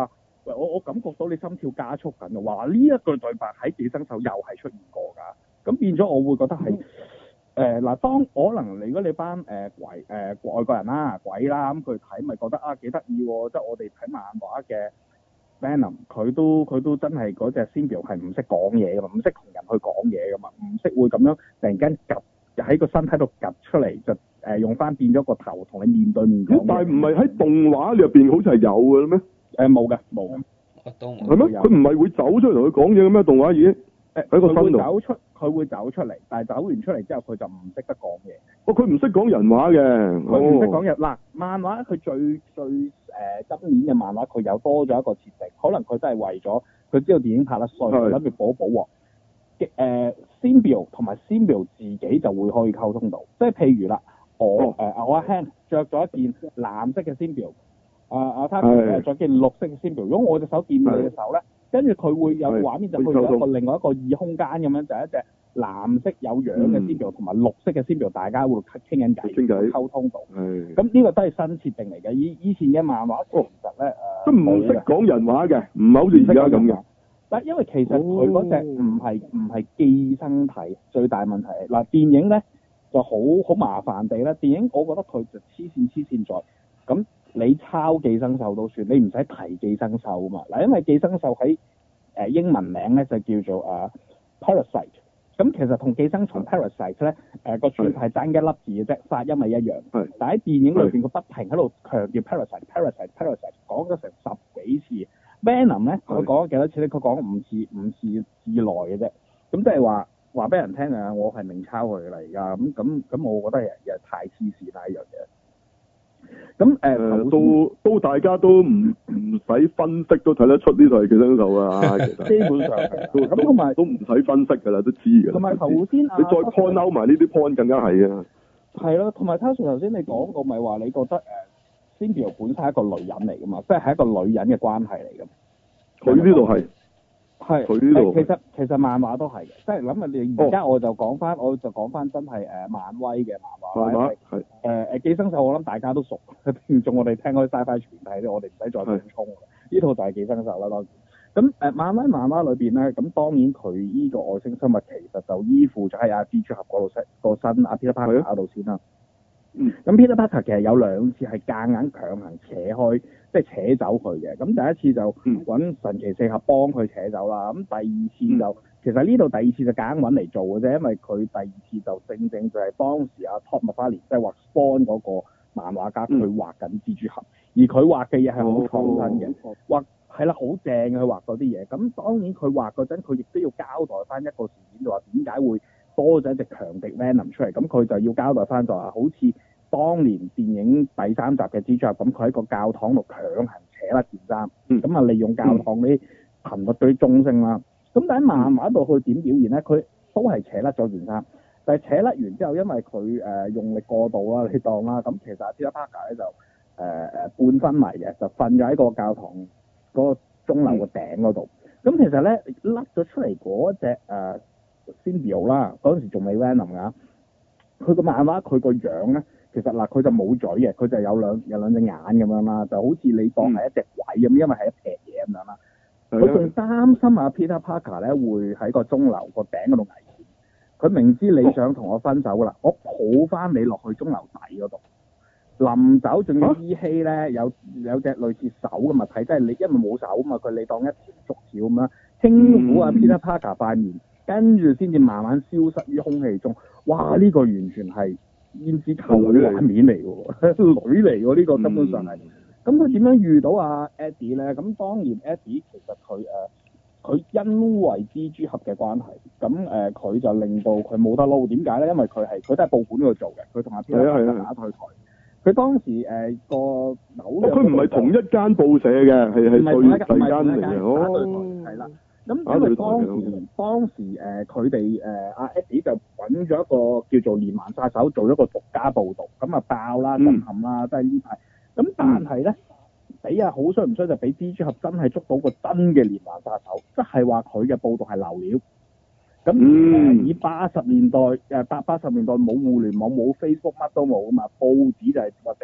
喂，我我感覺到你心跳加速緊啊！哇，呢一句對白喺寄生獸又係出現過㗎，咁變咗我會覺得係誒嗱，當可能如果你班誒、呃、鬼誒、呃、外國人啦、鬼啦咁佢睇咪覺得啊幾得意喎，即係我哋睇漫畫嘅 Venom 佢都佢都真係嗰隻 Symbiote 係唔識講嘢㗎嘛，唔識同人去講嘢㗎嘛，唔識會咁樣突然間夾喺個身體度夾出嚟就誒、呃、用翻變咗個頭同你面對面講。 但係唔係喺動畫入邊好似係有嘅咩？ 誒冇嘅冇嘅。 係咩？佢唔係會走出嚟同佢講嘢嘅咩？動畫已經誒喺個身度。 走出佢會走出嚟，但係走完出嚟之後佢就唔識得講嘢。 哦，佢唔識講人話嘅。 佢唔識講人嗱，漫畫佢最最誒、呃、今年嘅漫畫佢有多咗一個設定，可能佢真係為咗佢知道電影拍得衰，諗住補補鑊。嘅誒 Symbiote 同埋 Symbiote 自己就會可以溝通到，即係譬如啦，我誒、哦呃、我阿 Hand 着咗一件藍色嘅 Symbiote。啊啊！他誒再件綠色嘅 Symbiote，如果我隻手掂你嘅手咧，跟住佢會有畫面就去咗一個另外一個異空間咁樣，就係一隻藍色有樣嘅 Symbiote 同埋綠色嘅 Symbiote，大家會傾緊偈，傾偈溝通到。係。咁呢個都係新設定嚟嘅。以以前嘅漫畫其實咧誒， 都唔識講人話嘅，唔係好似而家咁嘅。 但因為其實佢嗰隻唔係唔係寄生體，最大問題嗱電影咧就好好麻煩地咧，電影我覺得佢就黐線黐線在咁。你抄寄生獸都算，你唔使提寄生獸啊嘛。嗱，因為寄生獸喺誒英文名咧就叫做啊 parasite。咁其實同寄生蟲 parasite 咧誒個串係爭一粒字嘅啫，發音係一樣。係。但喺電影裏邊，佢不停喺度強調 parasite，parasite，parasite，講咗成十幾次。Venom 咧，佢講咗幾多次咧？佢講五次，五次以內嘅啫。咁即係話話俾人聽啊，我係明抄佢啦而家。咁咁咁，我覺得又又太黐線啦呢樣嘢。咁誒、呃， 都都大家都唔唔使分析都睇得出呢度係寄生獸啊，其實基本上係。咁同埋都唔使分析㗎啦，都知㗎。 同埋頭先啊， 你再 point out 埋呢啲 point 更加係啊。 係咯，同埋他頭先你講過咪話你覺得誒 Symbiote 本身係一個女人嚟㗎嘛，即係係一個女人嘅關係嚟㗎。 佢呢度係。 係， 佢呢度其實其實漫畫都係嘅，即係諗下你而家我就講翻、哦，我就講翻真係誒漫威嘅漫畫。漫畫係誒誒寄生獸，我諗大家都熟，聽眾我哋聽開 Sci-Fi 全睇咧，我哋唔使再補充。呢套就係寄生獸啦，當然。咁誒漫威漫畫裏邊咧，咁當然佢呢個外星生物其實就依附咗喺阿蜘蛛俠嗰度身個身阿 Peter Parker 嗰度先啦。嗯。咁 Peter Parker 其實有兩次係夾硬強行扯開，即係扯走佢嘅。咁第一次就揾神奇四俠幫佢扯走啦。咁第二次就、嗯、其實呢度第二次就夾硬揾嚟做嘅啫，因為佢第二次就正正就係當時阿 Todd McFarlane 即係畫 Spawn 嗰個漫畫家，佢、嗯、畫緊蜘蛛俠，而佢畫嘅嘢係好創新嘅，畫係啦好正嘅，佢畫嗰啲嘢。咁當然佢畫嗰陣，佢亦都要交代翻一個事件，就話點解會多咗一隻強敵 Venom 出嚟。咁佢就要交代翻就話，好似當年電影第三集嘅蜘蛛俠，咁佢喺個教堂度強行扯甩件衫，咁、嗯、啊利用教堂啲頻率對鐘聲啦。咁但喺漫畫度佢點表現咧？佢都係扯甩咗件衫，但係扯甩完之後，因為佢誒、呃、用力過度啦，你當啦，咁其實 Peter Parker 咧就誒誒、呃、半昏迷嘅，就瞓咗喺個教堂嗰個鐘樓個頂嗰度。咁、嗯、其實咧甩咗出嚟嗰隻誒 Symbiote 啦，嗰陣時仲未 Venom 㗎，佢個漫畫佢個樣咧。其實嗱，佢就冇嘴嘅，佢就有兩有兩隻眼咁樣啦，就好似你當係一隻鬼咁、嗯，因為係一撇嘢咁樣啦。佢仲擔心啊 Peter Parker 咧會喺個鐘樓個頂嗰度危險。佢明知你想同我分手啦、哦，我抱翻你落去鐘樓底嗰度。臨走仲要依稀咧，有有隻類似手嘅物體，即係你因為冇手啊嘛，佢你當一條竹條咁樣輕撫啊 Peter Parker 塊面，跟住先至慢慢消失於空氣中。哇！呢、呢個完全係〜胭脂扣女畫面嚟嘅喎，女嚟喎呢個根本上係。咁佢點樣遇到阿 Eddie 咧？咁當然 Eddie 其實佢誒佢因為蜘蛛俠嘅關係，咁誒佢就令到佢冇得撈。點解咧？因為佢係佢都係報館嗰度做嘅，佢同阿 Peter 打退台。佢當時誒、呃、個紐約，佢唔係同一間報社嘅，係係對第間嚟嘅。哦，係啦。咁因為當時當時誒佢哋誒阿 Eddie 就揾咗一個叫做連環殺手做咗個獨家報導，咁啊爆啦震撼啦，即係呢排。咁但係咧，俾啊好衰唔衰就俾蜘蛛俠真係捉到個真嘅連環殺手，即係話佢嘅報導係流料。咁、嗯呃、以八十年代誒八八十年代冇互聯網冇 Facebook 乜都冇啊嘛，報紙就係、是、或者係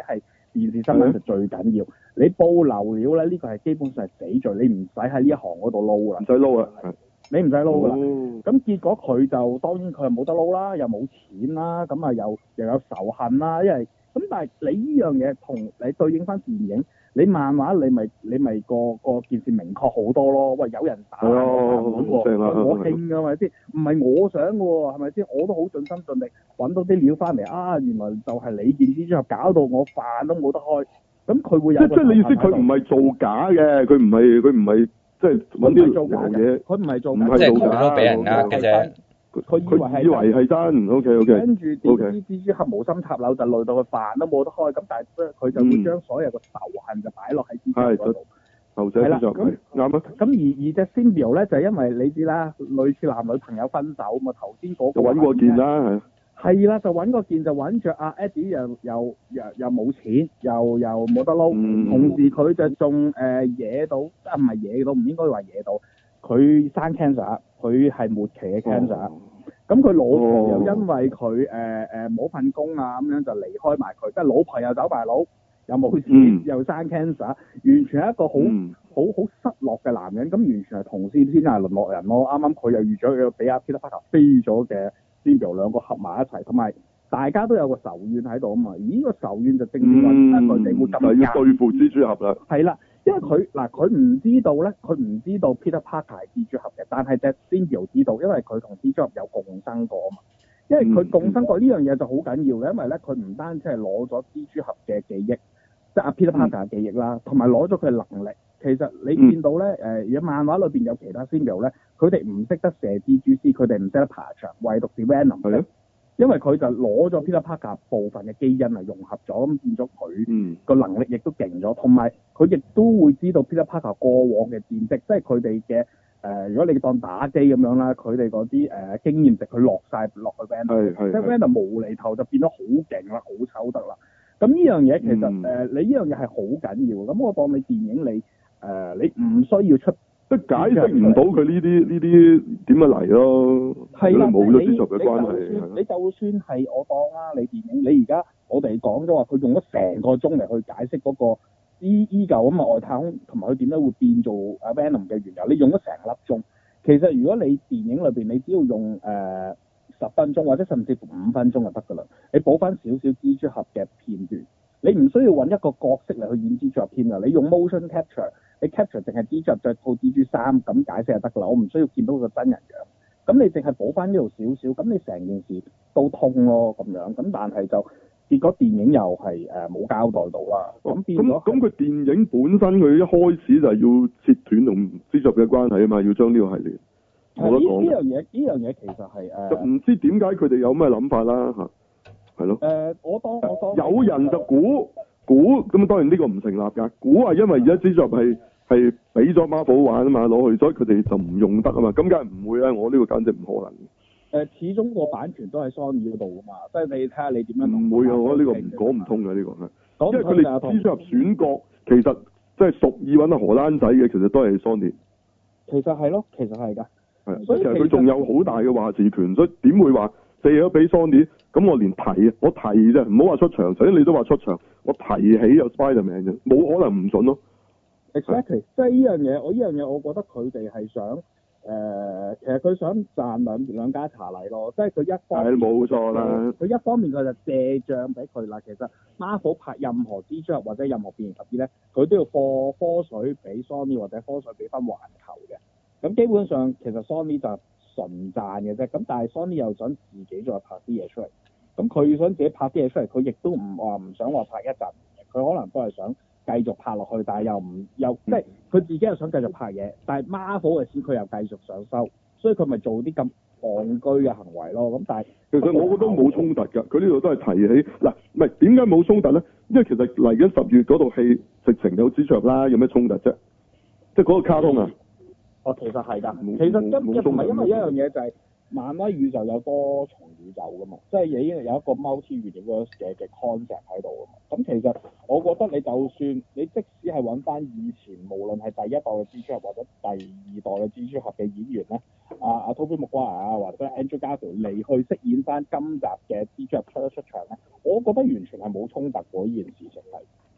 電視新聞就最緊要。你報流料咧，呢、呢個係基本上係死罪，你唔使喺呢一行嗰度撈啦。 唔使撈啊！ 你唔使撈㗎啦。咁、 哦、 結果佢就當然佢係冇得撈啦，又冇錢啦，咁啊又又有仇恨啦，因為咁但係你呢樣嘢同你對應翻電影，你漫畫你咪你咪個個件事明確好多咯。喂，有人打我喎，我興㗎咪先？唔係我想嘅喎，係咪先？我都好盡心盡力揾到啲料翻嚟啊！原來就係你件蜘蛛俠搞到我飯都冇得開，咁佢會有即即係你意思佢唔係造假嘅，佢唔係佢唔係。即係揾啲做嘢， 佢唔係做假， 唔係即係佢都俾人呃嘅啫。 佢佢以為係真 ，OK OK。 跟住點知蜘蛛俠無心插柳就累到佢飯都冇得開，咁但係佢就會將所有嘅仇恨就擺落喺蜘蛛俠嗰度。後者蜘蛛俠啱啊。咁而而隻 Symbiote 咧就係因為你知啦，類似男女朋友分手嘛，頭先嗰個。就揾過件啦，係。係啦，就揾個件就揾着阿 Eddie 又又又又冇錢，又又冇得撈，嗯、同時佢就仲誒、呃、惹到，啊唔係惹到，唔應該話惹到，佢生 cancer，佢係末期嘅 cancer，咁佢老婆又因為佢誒誒冇份工啊咁樣就離開埋佢，即係老婆又走埋佬，又冇錢，嗯、又生 cancer，完全係一個好好好失落嘅男人，咁完全係同是天涯淪落人咯。啱啱佢又遇咗佢俾阿 Peter Parker 飛咗嘅。Symbiote 兩個合埋一齊，同埋大家都有個仇怨喺度啊嘛，而呢個仇怨就正正話佢哋會咁就要對付蜘蛛俠啦。 係啦，因為佢嗱佢唔知道咧，佢唔知道 Peter Parker 係蜘蛛俠嘅，但係隻 Symbiote 知道，因為佢同蜘蛛俠有共生過啊嘛。因為佢共生過呢、嗯、樣嘢就好緊要嘅，因為咧佢唔單止係攞咗蜘蛛俠嘅記憶，即係阿 Peter Parker 嘅記憶啦，同埋攞咗佢嘅能力。其實你見到咧，誒、嗯，而家、呃、漫畫裏邊有其他 Symbiote 咧，佢哋唔識得射蜘蛛絲，佢哋唔識得爬牆，唯獨是 Venom 咧，因為佢就攞咗 Peter Parker 部分嘅基因啊，融合咗，咁變咗佢個能力亦都勁咗，同埋佢亦都會知道 Peter Parker 過往嘅戰績，即係佢哋嘅誒，如果你當打機咁樣啦，佢哋嗰啲誒經驗值佢落晒落去 Venom，即係 Venom 無厘頭就變得好勁啦，好抽得啦。咁呢樣嘢其實誒、嗯呃，你呢樣嘢係好緊要，咁我當你電影你。誒、呃，你唔需要出， 即解釋唔到佢呢啲呢啲點樣嚟咯，係啦，冇咗蜘蛛俠嘅關係。 你就算係我當啦，你電影你而家我哋講咗話，佢用咗成個鐘嚟去解釋嗰個依依舊咁嘅外太空，同埋佢點解會變做阿 Venom 嘅緣由，你用咗成粒鐘。其實如果你電影裏邊，你只要用誒十、呃、分鐘或者甚至乎五分鐘就得㗎啦，你補翻少少蜘蛛俠嘅片段。你唔需要揾一個角色嚟去演蜘蛛俠片啊！你用 motion capture，你 capture 淨係蜘蛛俠着套蜘蛛衫咁解釋就得㗎啦。我唔需要見到個真人樣。咁你淨係補翻呢度少少，咁你成件事都通咯咁樣。咁但係就結果電影又係誒冇交代到啦。咁變咗咁咁佢電影本身佢一開始就係要切斷同蜘蛛俠嘅關係啊嘛，要將呢個系列。 冇得講。呢樣嘢呢樣嘢其實係誒。 就唔知點解佢哋有咩諗法啦嚇。係咯，誒、 呃，我當我當有人就估估，咁當然呢個唔成立㗎，估係因為而家蜘蛛俠係係俾咗 Marvel 玩啊嘛，攞去，所以佢哋就唔用得啊嘛，咁梗係唔會啦，我呢個簡直唔可能。誒、 呃，始終個版權都係 Sony 嗰度㗎嘛，即係你睇下你點樣。 唔會啊，我呢個唔講唔通嘅呢個係，因為佢哋蜘蛛俠選角其實即係屬意揾阿荷蘭仔嘅，其實都係 Sony。 其實係咯，其實係㗎。 係，所以其實佢仲有好大嘅話事權，所以點會話？四咗俾 Sony，咁我連提啊，我提啫，唔好話出場。首先你都話出場，我提起有 Spider-Man 啫，冇可能唔準咯。 Exactly，即係呢樣嘢，我呢樣嘢，我覺得佢哋係想誒、呃，其實佢想賺兩兩家茶禮咯。即係佢一方面，係冇錯啦。佢一方面佢就借帳俾佢啦。其實 Marvel 拍任何蜘蛛俠或者任何變形俠醫咧，佢都要貨科水俾 Sony 或者科水俾翻環球嘅。咁基本上其實 Sony 就純賺嘅啫，咁但係 Sony 又想自己再拍啲嘢出嚟，咁佢想自己拍啲嘢出嚟，佢亦都唔話唔想話拍一集，佢可能都係想繼續拍落去，但係又唔又即係佢自己又想繼續拍嘢，但係 Marvel 嘅錢佢又繼續想收，所以佢咪做啲咁戇居嘅行為咯。咁但係其實我覺得冇衝突㗎，佢呢度都係提起嗱，唔係點解冇衝突咧？因為其實嚟緊十月嗰套戲直情有蜘蛛俠啦，有咩衝突啫？即係嗰個卡通啊！ 哦，其實係㗎，其實一一唔係因為一樣嘢就係漫威宇宙有多重宇宙㗎嘛，即係已經有一個 multi-universe 嘅嘅 concept 喺度㗎嘛。咁其實我覺得你就算你即使係揾翻以前無論係第一代嘅蜘蛛俠或者第二代嘅蜘蛛俠嘅演員咧，阿阿 Tobey Maguire 啊或者 Andrew Garfield 嚟去飾演翻今集嘅蜘蛛俠出一出場咧，我覺得完全係冇衝突嗰件事情係。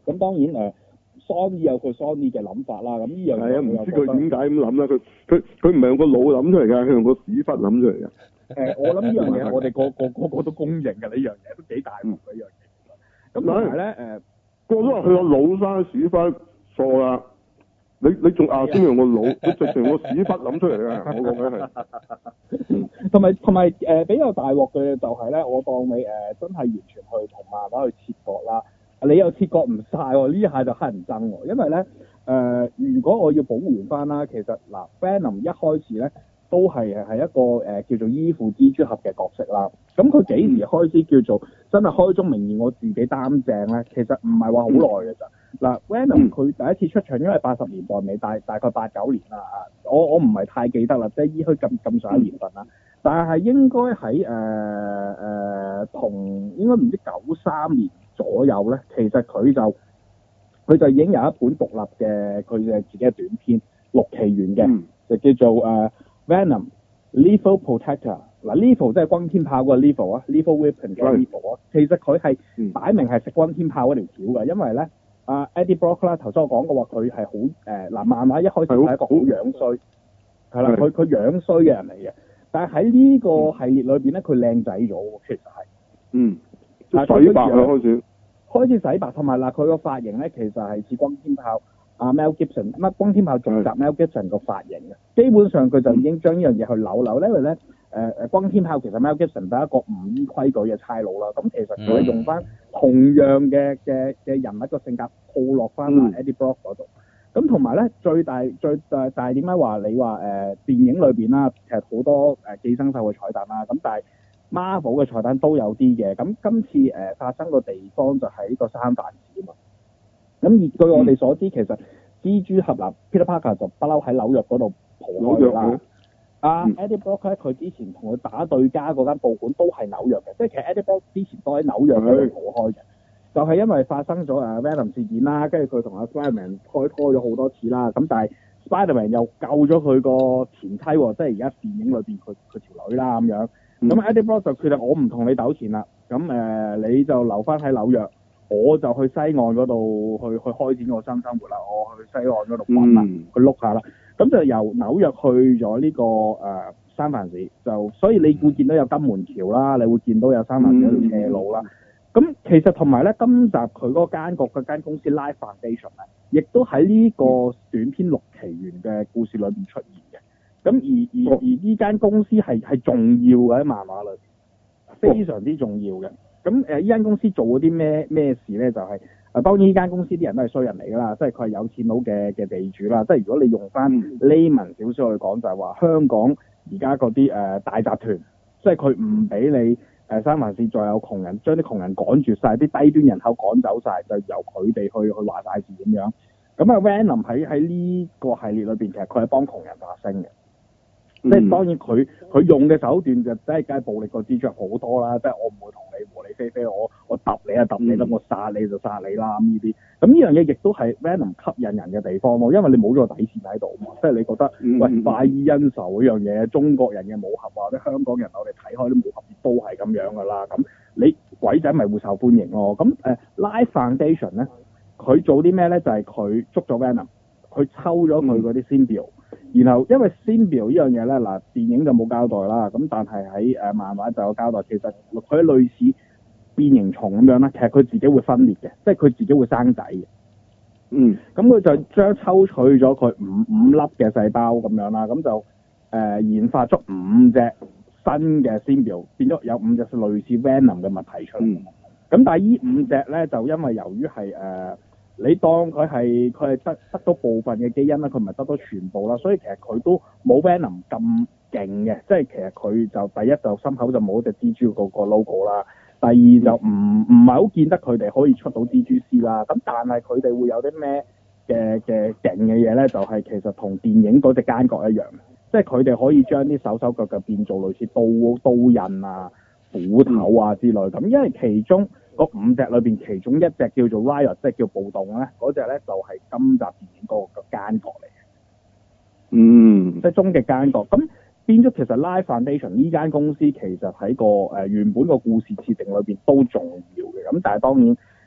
咁當然誒、呃、Sony 有佢 Sony 嘅諗法啦。咁呢樣係啊，唔知佢點解咁諗啦？佢佢佢唔係用個腦諗出嚟㗎，佢用個屎忽諗出嚟㗎。 誒、呃，我諗呢樣嘢我哋個個個個都公認嘅，呢樣嘢都幾大鑊嘅一樣嘢。咁同埋咧誒， 個都話佢個腦生屎忽錯啦。你你仲牙先用個腦，佢直情個屎忽諗出嚟㗎。我講緊係。 同埋同埋誒比較大鑊嘅就係咧，我當你誒、呃、真係完全去同漫畫去切割啦。你又切割唔晒喎，呢下就乞人憎喎。因為咧誒、呃，如果我要補完翻啦，其實嗱 Venom 一開始咧都係係一個誒、呃、叫做依附蜘蛛俠嘅角色啦。咁佢幾時開始叫做真係開宗明義我自己擔正咧？其實唔係話好耐嘅咋。嗱 Venom 佢第一次出場應該係八十年代尾，大大概八九年啦。我我唔係太記得啦，即係依佢咁咁上一年份啦。但係應該喺誒誒同應該唔知九三年左右咧，其實佢就佢就已經有一本獨立嘅佢嘅自己嘅短篇六期完嘅，嗯、就叫做誒、uh, Venom Lethal Protector。嗱 Lethal 即係轟天炮嗰個 Lethal 啊 ，Lethal Weapon 嘅 Lethal 啊。其實佢係擺明係食轟天炮嗰條橋嘅，因為咧阿、uh, Eddie Brock 啦，頭先我講過話佢係好誒嗱，漫畫一開始係一個好樣衰，係啦，佢佢樣衰嘅人嚟嘅。但係喺呢個系列裏邊咧，佢靚仔咗喎，其實係。嗯。洗白啦開始。開始洗白，同埋嗱，佢個髮型咧，其實係似轟天炮阿 Mel Gibson 乜轟天炮續集 Mel Gibson 個髮型嘅。基本上佢就已經將呢樣嘢去扭扭，因為咧誒誒轟天炮其實 Mel Gibson 係一個唔依規矩嘅差佬啦。咁其實佢用翻同樣嘅嘅嘅人物個性格套落翻 Eddie Brock 嗰度。咁同埋咧，最大最大但係點解話你話誒、呃、電影裏邊啦，其實好多誒、呃、寄生獸嘅彩蛋啦，咁但係 Marvel 嘅彩蛋都有啲嘅。咁今次誒、呃、發生個地方就喺個三藩市啊嘛。咁而據我哋所知，嗯、其實蜘蛛俠嗱 Peter Parker 就不嬲喺紐約嗰度蒲開啦。阿 Eddie Brock 咧，佢之前同佢打對家嗰間報館都係紐約嘅，即係其實 Eddie Brock 之前都喺紐約嗰度蒲開嘅。就係因為發生咗誒 Venom 事件啦，跟住佢同阿 Spiderman 開拖咗好多次啦，咁但係 Spiderman 又救咗佢個前妻喎，即係而家電影裏邊佢佢條女啦咁樣。咁 Eddie Brock 就決定我唔同你糾纏啦，咁誒、呃、你就留翻喺紐約，我就去西岸嗰度去去開展個新生活啦，我去西岸嗰度揾啦，嗯、去碌下啦。咁就由紐約去咗呢、這個誒、呃、三藩市，就所以你會見到有金門橋啦，你會見到有三藩市條斜路啦。咁、嗯、其實同埋咧，今集佢嗰間國嗰間公司 Life Foundation 咧，亦都喺呢個短篇六期完嘅故事裏邊出現嘅。咁而而而呢間公司係係重要嘅喺漫畫裏邊，非常之重要嘅。咁誒呢間公司做咗啲咩咩事咧？就係、是、啊當然呢間公司啲人都係衰人嚟㗎啦，即係佢係有錢佬嘅嘅地主啦。即係如果你用翻 layman 少少去講，就係話香港而家嗰啲誒大集團，即係佢唔俾你。誒三藩市再有窮人，將啲窮人趕住晒，啲低端人口趕走晒，就由佢哋去去話晒事咁樣。咁啊 Venom 喺喺呢個系列裏邊，其實佢係幫窮人發聲嘅。嗯、即係當然佢佢用嘅手段就真係梗係暴力過蜘蛛俠好多啦。即係我唔會同你和理非非，我我揼你啊揼你啦，我殺你就殺你啦咁呢啲。咁呢樣嘢亦都係 Venom 吸引人嘅地方咯，因為你冇咗個底線喺度啊嘛。即係你覺得、嗯、喂快意恩仇嗰樣嘢，中國人嘅武俠或者香港人我哋睇開啲武俠都係咁樣噶啦。咁你鬼仔咪會受歡迎咯。咁誒、呃、Life Foundation 咧，佢做啲咩咧？就係、是、佢捉咗 Venom，佢抽咗佢嗰啲 symbiote。然後因為 symbiote 呢樣嘢咧，嗱電影就冇交代啦，咁但係喺誒漫畫就有交代，其實佢類似變形蟲咁樣啦，其實佢自己會分裂嘅，即係佢自己會生仔嘅。嗯，咁佢就將抽取咗佢五五粒嘅細胞咁樣啦，咁就誒、呃、研發出五隻新嘅 symbiote，變咗有五隻類似 venom 嘅物體出嚟。咁、嗯、但係呢五隻咧就因為由於係誒。呃你當佢係佢係得得到部分嘅基因啦，佢唔係得到全部啦，所以其實佢都冇 Venom 咁勁嘅，即係其實佢就第一就心口就冇隻蜘蛛個個 logo 啦，第二就唔唔係好見得佢哋可以出到蜘蛛絲啦，咁但係佢哋會有啲咩嘅嘅勁嘅嘢咧？就係、是、其實同電影嗰隻奸角一樣，即係佢哋可以將啲手手腳腳變做類似刀刀刃啊、斧頭啊之類咁，因為其中嗰五隻裏邊，其中一隻叫做 Riot， 即係叫暴動咧，嗰隻咧就係、是、今集電影嗰個奸角嚟嘅。嗯，即係終極奸角。咁變咗，其實 Life Foundation 呢間公司其實喺個誒、呃、原本個故事設定裏邊都重要嘅。咁但係當然誒、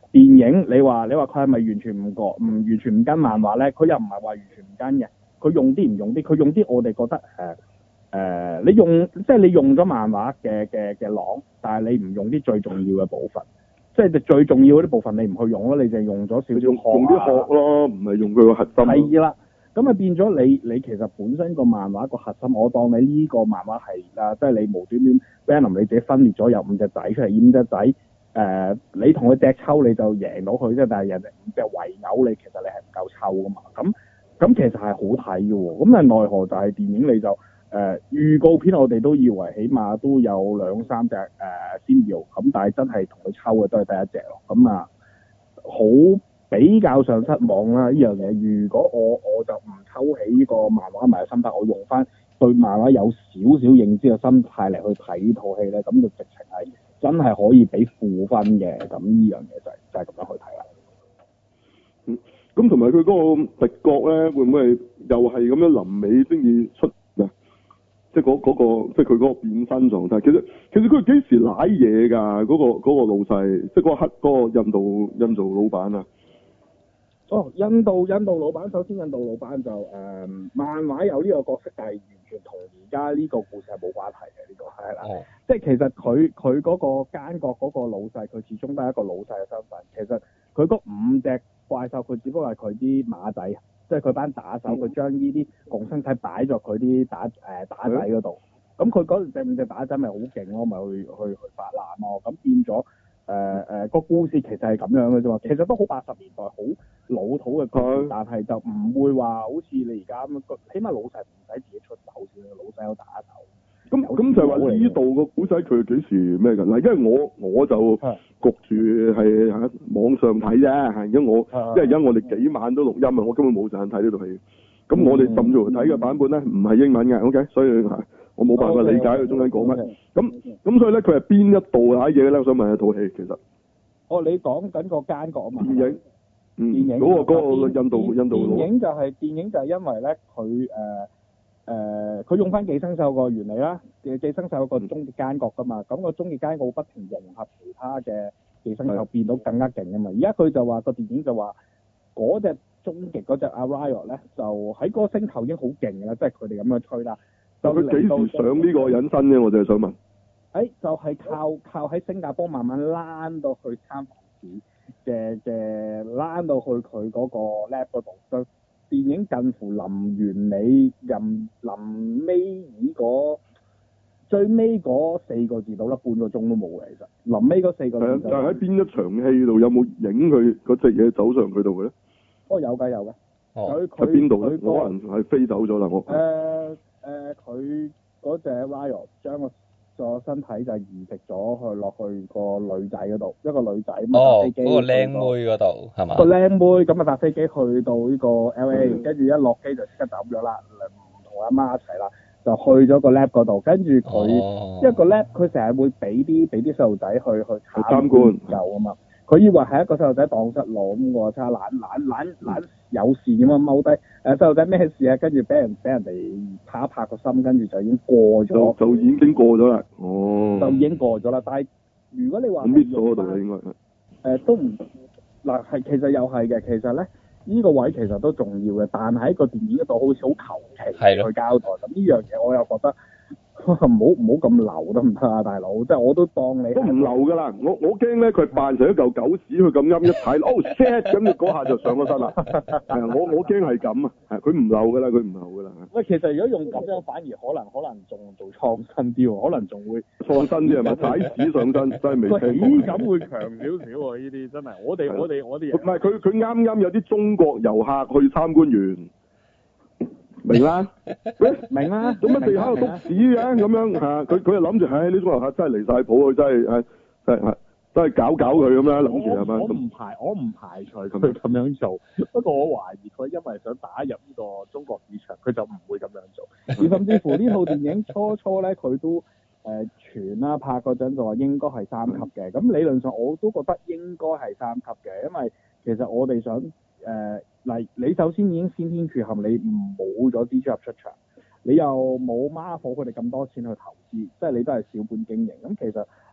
電影你話你話佢係咪完全唔覺唔完全唔跟漫畫咧？佢又唔係話完全唔跟嘅，佢用啲唔用啲，佢用啲我哋覺得誒誒、呃呃，你用即係你用咗漫畫嘅嘅嘅廊，但係你唔用啲最重要嘅部分，即係最重要嗰啲部分你唔去用咯，你就用咗少少殼、啊、 用啲殼咯，唔係用佢個核心。 係啦。咁啊變咗你你其實本身個漫畫個核心，我當你呢個漫畫係啊，即係你無端端 Venom 你自己分裂咗有五隻仔出嚟，五隻仔誒、呃，你同佢隻抽你就贏到佢啫，但係人哋五隻圍毆你，其實你係唔夠抽噶嘛。咁咁其實係好睇嘅喎。咁啊奈何就係電影你就誒、呃、預告片我哋都以為起碼都有兩三隻誒先要，咁、呃、但係真係同佢抽嘅都係得一隻咯。咁啊好。比較上失望啦，呢樣嘢。如果我我就唔抽起呢個漫畫迷嘅心態，我用翻對漫畫有少少認知嘅心態嚟去睇呢套戲咧，咁就直情係真係可以俾負分嘅。咁呢樣嘢就係、就係、係、咁樣去睇啦。 嗯，咁同埋佢嗰個敵國咧，會唔會係又係咁樣臨尾先至出啊？即係嗰嗰個，即係佢嗰個變身狀態。其實其實佢幾時舐嘢㗎？嗰、嗰個嗰、嗰個老細，即係嗰個黑嗰、嗰個印度印度老闆啊！ 哦，印度印度老闆，首先印度老闆就誒、呃、漫畫有呢個角色，但係完全同而家呢個故事係冇關係嘅，呢、呢個係啦。哦、即係其實佢佢嗰個奸角嗰個老細，佢始終都係一個老細嘅身份。其實佢嗰五隻怪獸，佢只不過係佢啲馬仔，即係佢班打手，佢將呢啲共生體擺咗佢啲打誒、呃、打仔嗰度。咁佢嗰隻五隻打仔咪好勁咯，咪去去去發爛咯。咁變咗。誒誒個故事其實係咁樣嘅啫嘛，其實都好八十年代好老土嘅故事，但係就唔會話好似你而家咁，起碼老細唔使自己出手先，老細有打手。 咁咁就係話呢度個古仔佢幾時咩㗎？嗱，因為我我就焗住係喺網上睇啫，係因為我因為而家我哋幾晚都錄音啊，我根本冇時間睇呢套戲。咁我哋甚至乎睇嘅版本咧唔係英文嘅 ，OK， 所以我冇辦法理解佢中間講乜。咁咁所以咧，佢係邊一度睇嘢咧？我想問一套戲其實。 哦，你講緊個奸角啊嘛？ 電影。嗯。電影。嗰個嗰個印度印度佬。 電影就係電影就係因為咧，佢誒誒，佢用翻寄生獸個原理啦，嘅寄生獸有個終極奸角噶嘛，咁個終極奸角不停融合其他嘅寄生獸，變到更加勁啊嘛。而家佢就話個電影就話嗰隻。終極嗰隻阿 Riot 咧，就喺嗰個星球已經好勁嘅啦，即係佢哋咁樣吹啦。就佢幾時上呢個隱身咧？我就係想問。誒、 欸，就係、是、靠靠喺新加坡慢慢躝到去三藩市嘅嘅躝到去佢嗰個 lab 嗰度。就電影近乎臨完尾，臨臨尾呢個最尾嗰四個字到啦，半個鐘都冇嘅其實。臨尾嗰四個字。係啊， 但係喺邊一場戲度有冇影佢嗰隻嘢走上佢度嘅咧？ 哦，有㗎有㗎。 哦。喺邊度咧？我可能係飛走咗啦，我。誒誒，佢嗰隻 Riot 將個個身體就移植咗去落去個女仔嗰度，一個女仔咁搭飛機。哦，嗰個靚妹嗰度係嘛？個靚妹咁啊搭飛機去到呢個 L A，跟住一落機就即刻走咗啦，唔同阿媽一齊啦，就去咗個 lab 嗰度，跟住佢，因為個 lab 佢成日會俾啲俾啲細路仔去去參觀研究啊嘛。佢以為係一個細路仔蕩失路咁喎，差懶懶懶懶有事咁樣踎低，誒細路仔咩事啊？跟住俾人俾人哋拍一拍個心，跟住就已經過咗，就就已經過咗啦。哦， 就已經過咗啦。但係如果你話搣咗嗰度啦，應該係、 呃、都唔嗱係其實又係嘅，其實咧呢、呢個位其實都重要嘅，但係喺個電影嗰度好似好求其去交代，咁呢樣嘢我又覺得。唔好唔好咁流得唔得啊，大佬！即係我都當你都唔流㗎啦，我我驚咧佢扮成一嚿狗屎，佢咁啱一睇，哦 shit 咁，你嗰下就上咗身啦。係我我驚係咁啊，係佢唔流㗎啦，佢唔流㗎啦。 喂，其實如果用咁樣，反而可能可能仲做創新啲喎，可能仲會創新啲係咪？踩屎上身真係未聽過。 喜感會強少少喎，呢啲真係。我哋我哋我哋。唔係佢佢啱啱有啲中國遊客去參觀完。明啦， 明啦， 做乜地下度篤屎嘅咁樣嚇？佢佢又諗住，唉呢種遊客真係離晒譜，佢真係係係係真係搞搞佢咁啦，諗住係咪？ 我唔排我唔排除佢咁樣做，不過我懷疑佢因為想打入呢個中國市場，佢就唔會咁樣做。而甚至乎呢套電影初初咧，佢都誒傳啦拍嗰陣就話應該係三級嘅，咁理論上我都覺得應該係三級嘅，因為其實我哋想。誒嗱、呃，你首先已經先天缺陷，你冇咗蜘蛛俠出場，你又冇 Marvel 佢哋咁多錢去投資，即係你都係小本經營。咁其實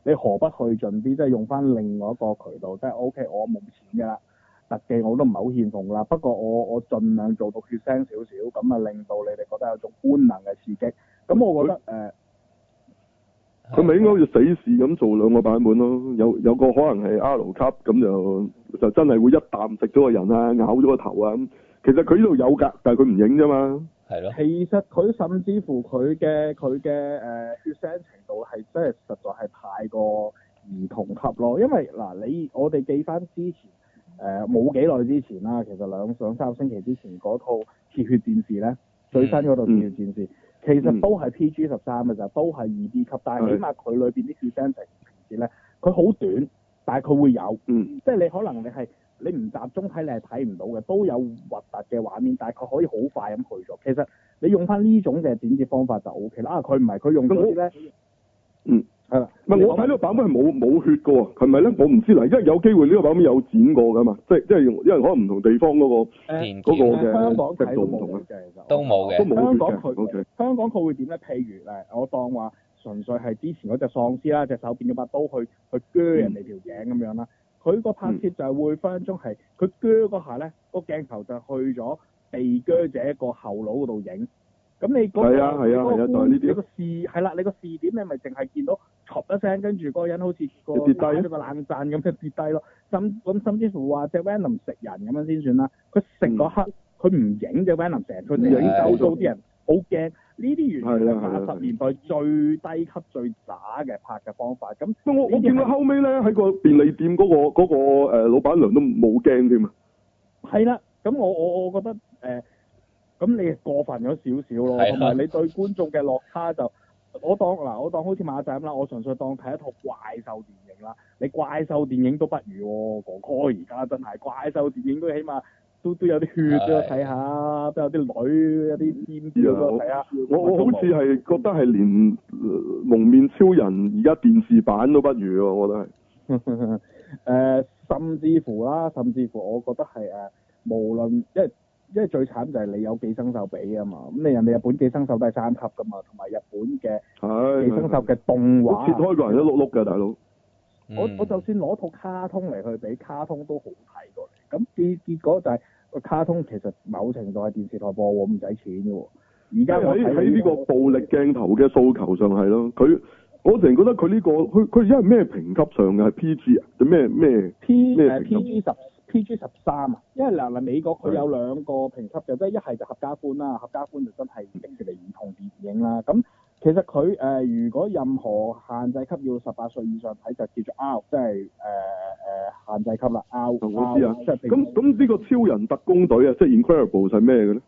你何不去盡啲，即係用翻另外一個渠道，即係 O K，我冇錢㗎啦，特技我都唔係好獻奉啦，不過我我盡量做到血腥少少，咁啊令到你哋覺得有種觀能嘅刺激，咁我覺得誒。 佢咪應該好似死侍咁做兩個版本咯，有有個可能係 R 級咁就就真係會一啖食咗個人啊，咬咗個頭啊咁。其實佢呢度有㗎，但係佢唔影啫嘛。 係咯。 其實佢甚至乎佢嘅佢嘅誒血腥程度係真係實在係太過兒童級咯，因為嗱你我哋記翻之前誒冇幾耐之前啦，其實兩兩三個星期之前嗰套《鐵血戰士》咧，最新嗰套《鐵血戰士》。嗯其實都係 P G 十三嘅咋，都係二 D 級，但係起碼佢裏邊啲血腥情節咧，佢好短，但係佢會有， 嗯， 即係你可能你係你唔集中睇，你係睇唔到嘅，都有核突嘅畫面，但係佢可以好快咁去咗。其實你用翻呢種嘅剪接方法就 O K 啦。啊，佢唔係佢用嗰啲咧， 嗯， 係啦。 唔係我睇呢個版本係冇冇血嘅喎，係咪咧？我唔知啦，因為有機會呢個版本有剪過㗎嘛，即係即係因為可能唔同地方嗰、嗰個嗰、嗰個嘅香港睇都唔同嘅，其實都冇嘅。 香港佢 okay. 香港佢會點咧？譬如誒，我當話純粹係之前嗰隻喪屍啦，隻手變咗把刀去去鋸人哋條頸咁樣啦。佢個、嗯、拍攝就係會分分鐘係佢鋸嗰下咧，個鏡頭就去咗被鋸者個後腦嗰度影。咁你嗰、嗰個係啊係啊係啊，就係呢啲。你個視係啦，你個視點你咪淨係見到唰一聲，跟住嗰個人好似個跌低咗個冷震咁就跌低咯。甚咁甚至乎話隻 Venom 食人咁樣先算啦。佢食嗰刻佢唔影隻 Venom 成，佢影走咗啲人好驚。呢啲完全係八十年代最低級最渣嘅拍嘅方法。咁我我見到後尾咧喺個便利店嗰、嗰個嗰、嗰個誒老闆娘都冇驚添啊。 係啦，咁我我我覺得誒。呃咁你過分咗少少咯，同埋你對觀眾嘅落差就，我當嗱，我當好似馬仔咁啦，我純粹當睇一套怪獸電影啦。你怪獸電影都不如喎，哥哥而家真係怪獸電影都起碼都都有啲血啫，睇下都有啲女有啲尖啲咯，睇下。我我好似係覺得係連蒙面超人而家電視版都不如喎，我覺得係。 誒，甚至乎啦，甚至乎我覺得係誒，無論因為。因為最慘就係你有寄生獸比啊嘛，咁你人哋日本寄生獸都係三級噶嘛，同埋日本嘅寄生獸嘅動畫，切開個人一碌碌嘅大佬。我我就算攞套卡通嚟去比，卡通都好睇過嚟。咁結結果就係、是、個卡通其實某程度係電視台播喎，唔使錢嘅喎。而家喺喺呢個暴力鏡頭嘅訴求上係咯，佢我成日覺得佢呢、這個佢佢而家係咩評級上嘅係 P G 啊定咩咩 P 誒 P G 十。P G 十三啊，因為嗱嗱美國佢有兩個評級嘅，即係一係就合家歡啦，合家歡就真係迪士尼兒童電影啦。咁其實佢誒、呃、如果任何限制級要十八歲以上睇就叫做 R， 即係誒誒限制級啦 R。我知啊。 咁咁呢個超人特工隊啊，即係 Incredible 係咩嘅咧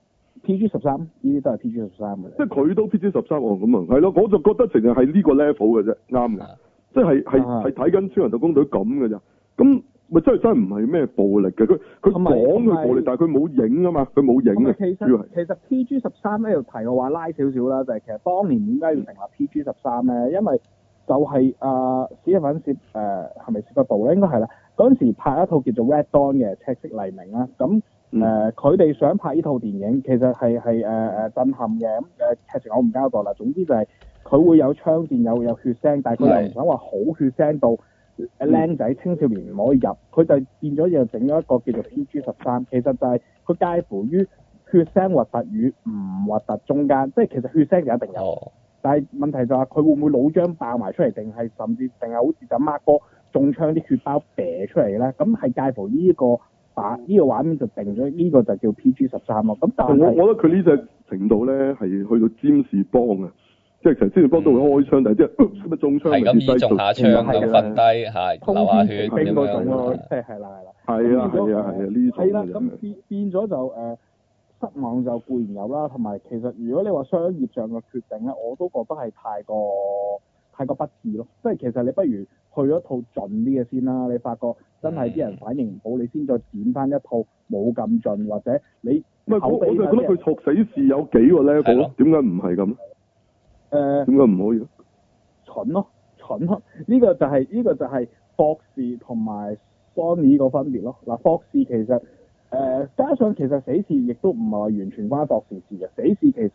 ？P G 十三，呢啲都係 P G 十三嘅。 即係佢都 P G 十三哦，咁啊，係咯，我就覺得淨係係呢個 level 嘅啫，啱嘅。即係係係睇緊超人特工隊咁嘅咋，咁。咪真係真係唔係咩暴力嘅，佢佢講佢暴力，但係佢冇影啊嘛，佢冇影嘅。 其實其實 P G 十三咧，要提嘅話拉少少啦，就係、是、其實當年點解要成立 P G 十三咧？因為就係啊史蒂芬薛誒係咪薛覺道咧？應該係啦。嗰陣時拍一套叫做 Red Dawn 嘅赤色黎明啦，咁誒佢哋想拍呢套電影，其實係係誒誒震撼嘅。咁誒劇情我唔交代啦。總之就係佢會有槍戰，有有血腥，但係佢又唔想話好血腥到。僆仔青少年唔可以入，佢就變咗又整咗一個叫做 P G 十三，其實就係佢介乎於血腥核突與唔核突中間，即係其實血腥就一定有，哦、但係問題就係佢會唔會腦漿爆埋出嚟，定係甚至定係好似就 Mark 哥中槍啲血包射出嚟咧？咁係介乎呢、這個把呢、這個畫面就定咗呢、這個就叫 P G 十三咯。咁但係我我覺得佢呢隻程度咧係去到占士邦啊。即係其實之前幫都會開槍，但係即係咁咪中槍， 係咁意中下槍咁瞓低，係流下血咁樣咯。即係係啦係啦。 係啊係啊係啊呢種。 係啦，咁變變咗就誒失望就固然有啦，同埋其實如果你話商業上嘅決定咧，我都覺得係太過太過不智咯。即係其實你不如去咗套盡啲嘅先啦。你發覺真係啲人反應唔好，你先再剪翻一套冇咁盡，或者你唔係我我就覺得佢錯死事有幾個 level，點解唔係咁？ 誒點解唔可以？ 蠢咯，蠢咯！呢、這個就係、是、呢、這個就係霍士同埋 Sony 個分別咯。嗱，霍士其實誒、呃、加上其實死侍亦都唔係話完全關霍士事嘅。死侍其實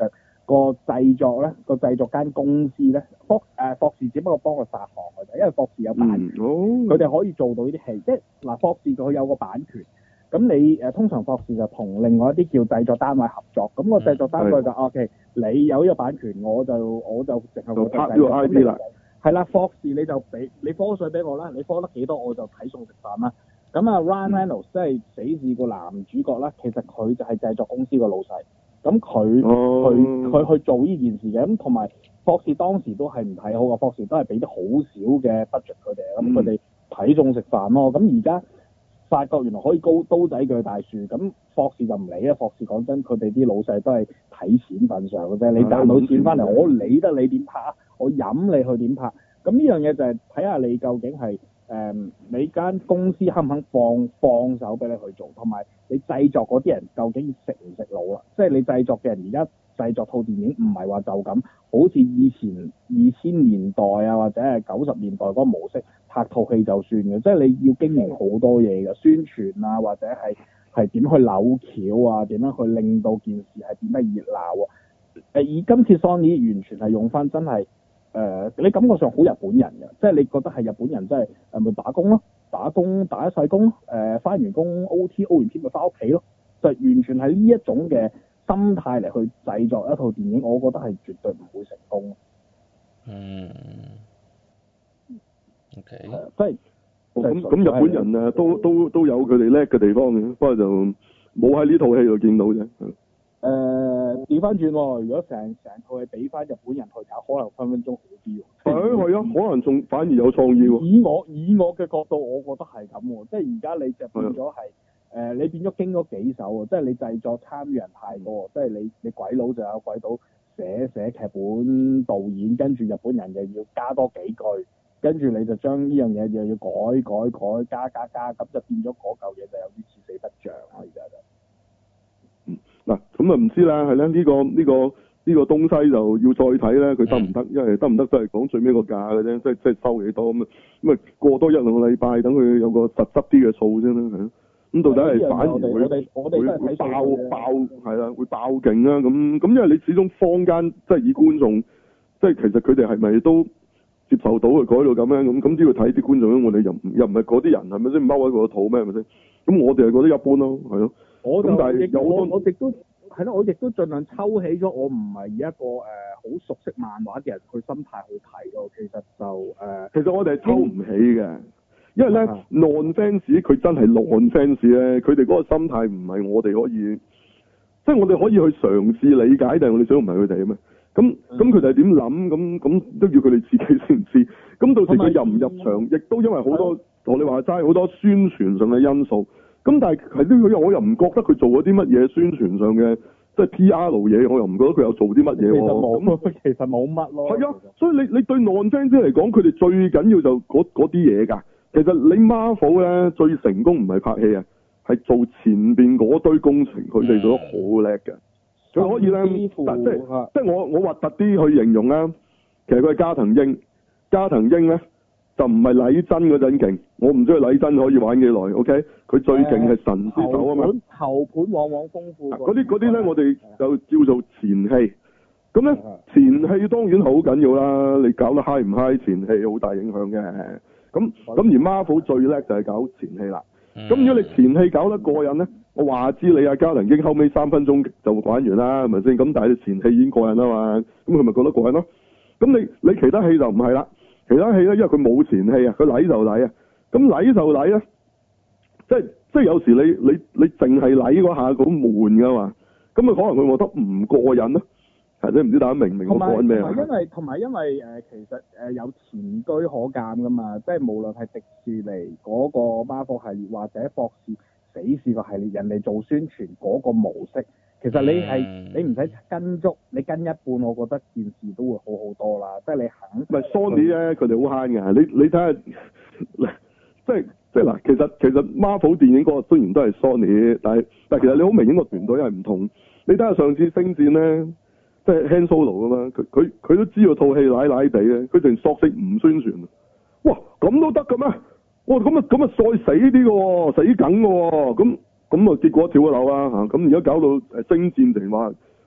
個製作咧，個製作間公司咧，霍誒霍士只不過幫佢發行嘅啫，因為霍士有版權，佢哋、 哦、 可以做到呢啲戲，即係嗱霍士佢有個版權，咁你誒、呃、通常霍士就同另外一啲叫製作單位合作，咁、個製作單位就 O K，你有呢個版權，我就我就淨係負責拍呢個 I P 啦， 係啦，霍士你就俾你科水俾我啦，你科得幾多我就睇餸食飯啦。咁啊 Ryan Reynolds 即係死侍個男主角啦，其實佢就係製作公司個老細。咁佢佢佢去做呢件事嘅，咁同埋霍士當時都係唔睇好嘅，霍士都係俾啲好少嘅 budget 佢哋，咁佢哋睇餸食飯咯。咁而家發覺原來可以高刀仔鋸大樹，咁霍士就唔理啦。霍士講真，佢哋啲老細都係睇錢份上嘅啫。你賺到錢翻嚟，我理得你點拍，我飲你去點拍。咁呢樣嘢就係睇下你究竟係。誒、嗯，你間公司肯唔肯放放手俾你去做，同埋你製作嗰啲人究竟食唔食腦啦？即係你製作嘅人而家製作套電影唔係話就咁，好似以前二千年代啊或者係九十年代嗰個模式拍套戲就算嘅，即係你要經營好多嘢嘅宣傳啊，或者係係點去扭橋啊，點樣去令到件事係點樣熱鬧啊？誒，而今次 Sony 完全係用翻真係。誒、呃，你感覺上好日本人嘅，即係你覺得係日本人，即係誒咪打工咯，打工打一世工，誒、呃、翻完工 O T O 完 T 咪翻屋企咯，就完全係呢一種嘅心態嚟去製作一套電影，我覺得係絕對唔會成功。 嗯。O K。 即係。 咁咁日本人啊，都都都有佢哋叻嘅地方嘅，不過就冇喺呢套戲度見到啫。 誒調翻轉喎，如果成成套係俾翻日本人去搞，可能分分鐘好啲喎。 係係啊，可能仲反而有創意喎。 以我以我嘅角度，我覺得係咁喎，即係而家你就變咗係誒，你變咗經咗幾手喎，即係你製作參與人太多，即係你你鬼佬就有鬼佬寫寫劇本導演，跟住日本人又要加多幾句，跟住你就將呢樣嘢又要改改改加加加，咁就變咗嗰嚿嘢就有啲似死不像啦，而家就。 嗱，咁啊唔知啦，係咧呢個呢、這個呢、這個東西就要再睇咧，佢得唔得？因為得唔得都係講最尾個價嘅啫，即係即係收幾多咁啊？咁啊過多一兩個禮拜，等佢有個實質啲嘅數先啦，係咁到底係反而會會會爆爆係啦，會爆勁啊！咁咁因為你始終坊間即係以觀眾，即係其實佢哋係咪都接受到佢改到咁樣咁？咁只要睇啲觀眾，我哋又又唔係嗰啲人係咪先踎喺個肚咩係咪先？咁我哋係覺得一般咯，係咯。 我就亦我我亦都係咯，我亦都盡量抽起咗我唔係一個誒好、呃、熟悉漫畫嘅人，佢心態去睇咯。其實就誒，呃、其實我哋係抽唔起嘅，因為咧 non fans 佢真係 non fans 咧，佢哋嗰個心態唔係我哋可以，即係我哋可以去嘗試理解，但係我哋想唔係佢哋啊嘛。咁咁佢哋係點諗？咁咁都要佢哋自己先知。咁到時佢入唔入場，亦都因為好多同你話齋好多宣傳上嘅因素。咁但係係呢個我又唔覺得佢做咗啲乜嘢宣傳上嘅，即係 P R 嘢，我又唔覺得佢有做啲乜嘢喎。其實冇，其實冇乜咯。係啊，所以你你對 non-fans 嚟講，佢哋最緊要就嗰嗰啲嘢㗎。其實你 Marvel 咧最成功唔係拍戲啊，係做前邊嗰堆工程，佢哋做得好叻嘅。佢可以咧，即係即係我我核突啲去形容啦，其實佢係加藤鷹，加藤鷹咧。就唔係禮真嗰陣勁，我唔知佢禮真可以玩幾耐 ，OK？佢最勁係神之手啊嘛。後盤往往豐富。嗰啲嗰啲咧，我哋就叫做前戲。咁咧前戲當然好緊要啦，你搞得 high 唔 high， 前戲好大影響嘅。咁咁而 Marvel 最叻就係搞前戲啦。咁、嗯、如果你前戲搞得過癮咧，我話知你阿加藤鷹後尾三分鐘就玩完啦，係咪先？咁但係你前戲已經過癮啦嘛，咁佢咪覺得過癮咯？咁你你其他戲就唔係啦。其他戲咧，因為佢冇前戲啊，佢禮就禮啊，咁禮就禮咧，即係即係有時你你你淨係禮嗰下好悶噶嘛，咁啊可能佢覺得唔過癮咯，係你唔知大家明唔明我講咩啊？同埋因為同埋因為誒、呃、其實誒、呃、有前車可鑑噶嘛，即係無論係迪士尼嗰個 Marvel 系列或者博士死侍個系列，人哋做宣傳嗰個模式。其實你係、嗯、你唔使跟足，你跟一半，我覺得件事都會好好多啦。即係你肯。唔係 Sony 咧，佢哋好慳㗎。你你睇下，即係即係嗱，其實其實 Marvel 電影嗰個雖然都係 Sony，但係但係其實你好明顯個團隊係唔同。你睇下上次星戰咧，即係 Han Solo 㗎嘛，佢佢佢都知道套戲奶奶地嘅，佢淨索性唔宣傳。哇，咁都得嘅咩？哇，咁啊咁啊，再死啲嘅喎，死梗嘅喎，咁。咁啊，結果跳咗樓啦嚇！咁而家搞到誒星戰定話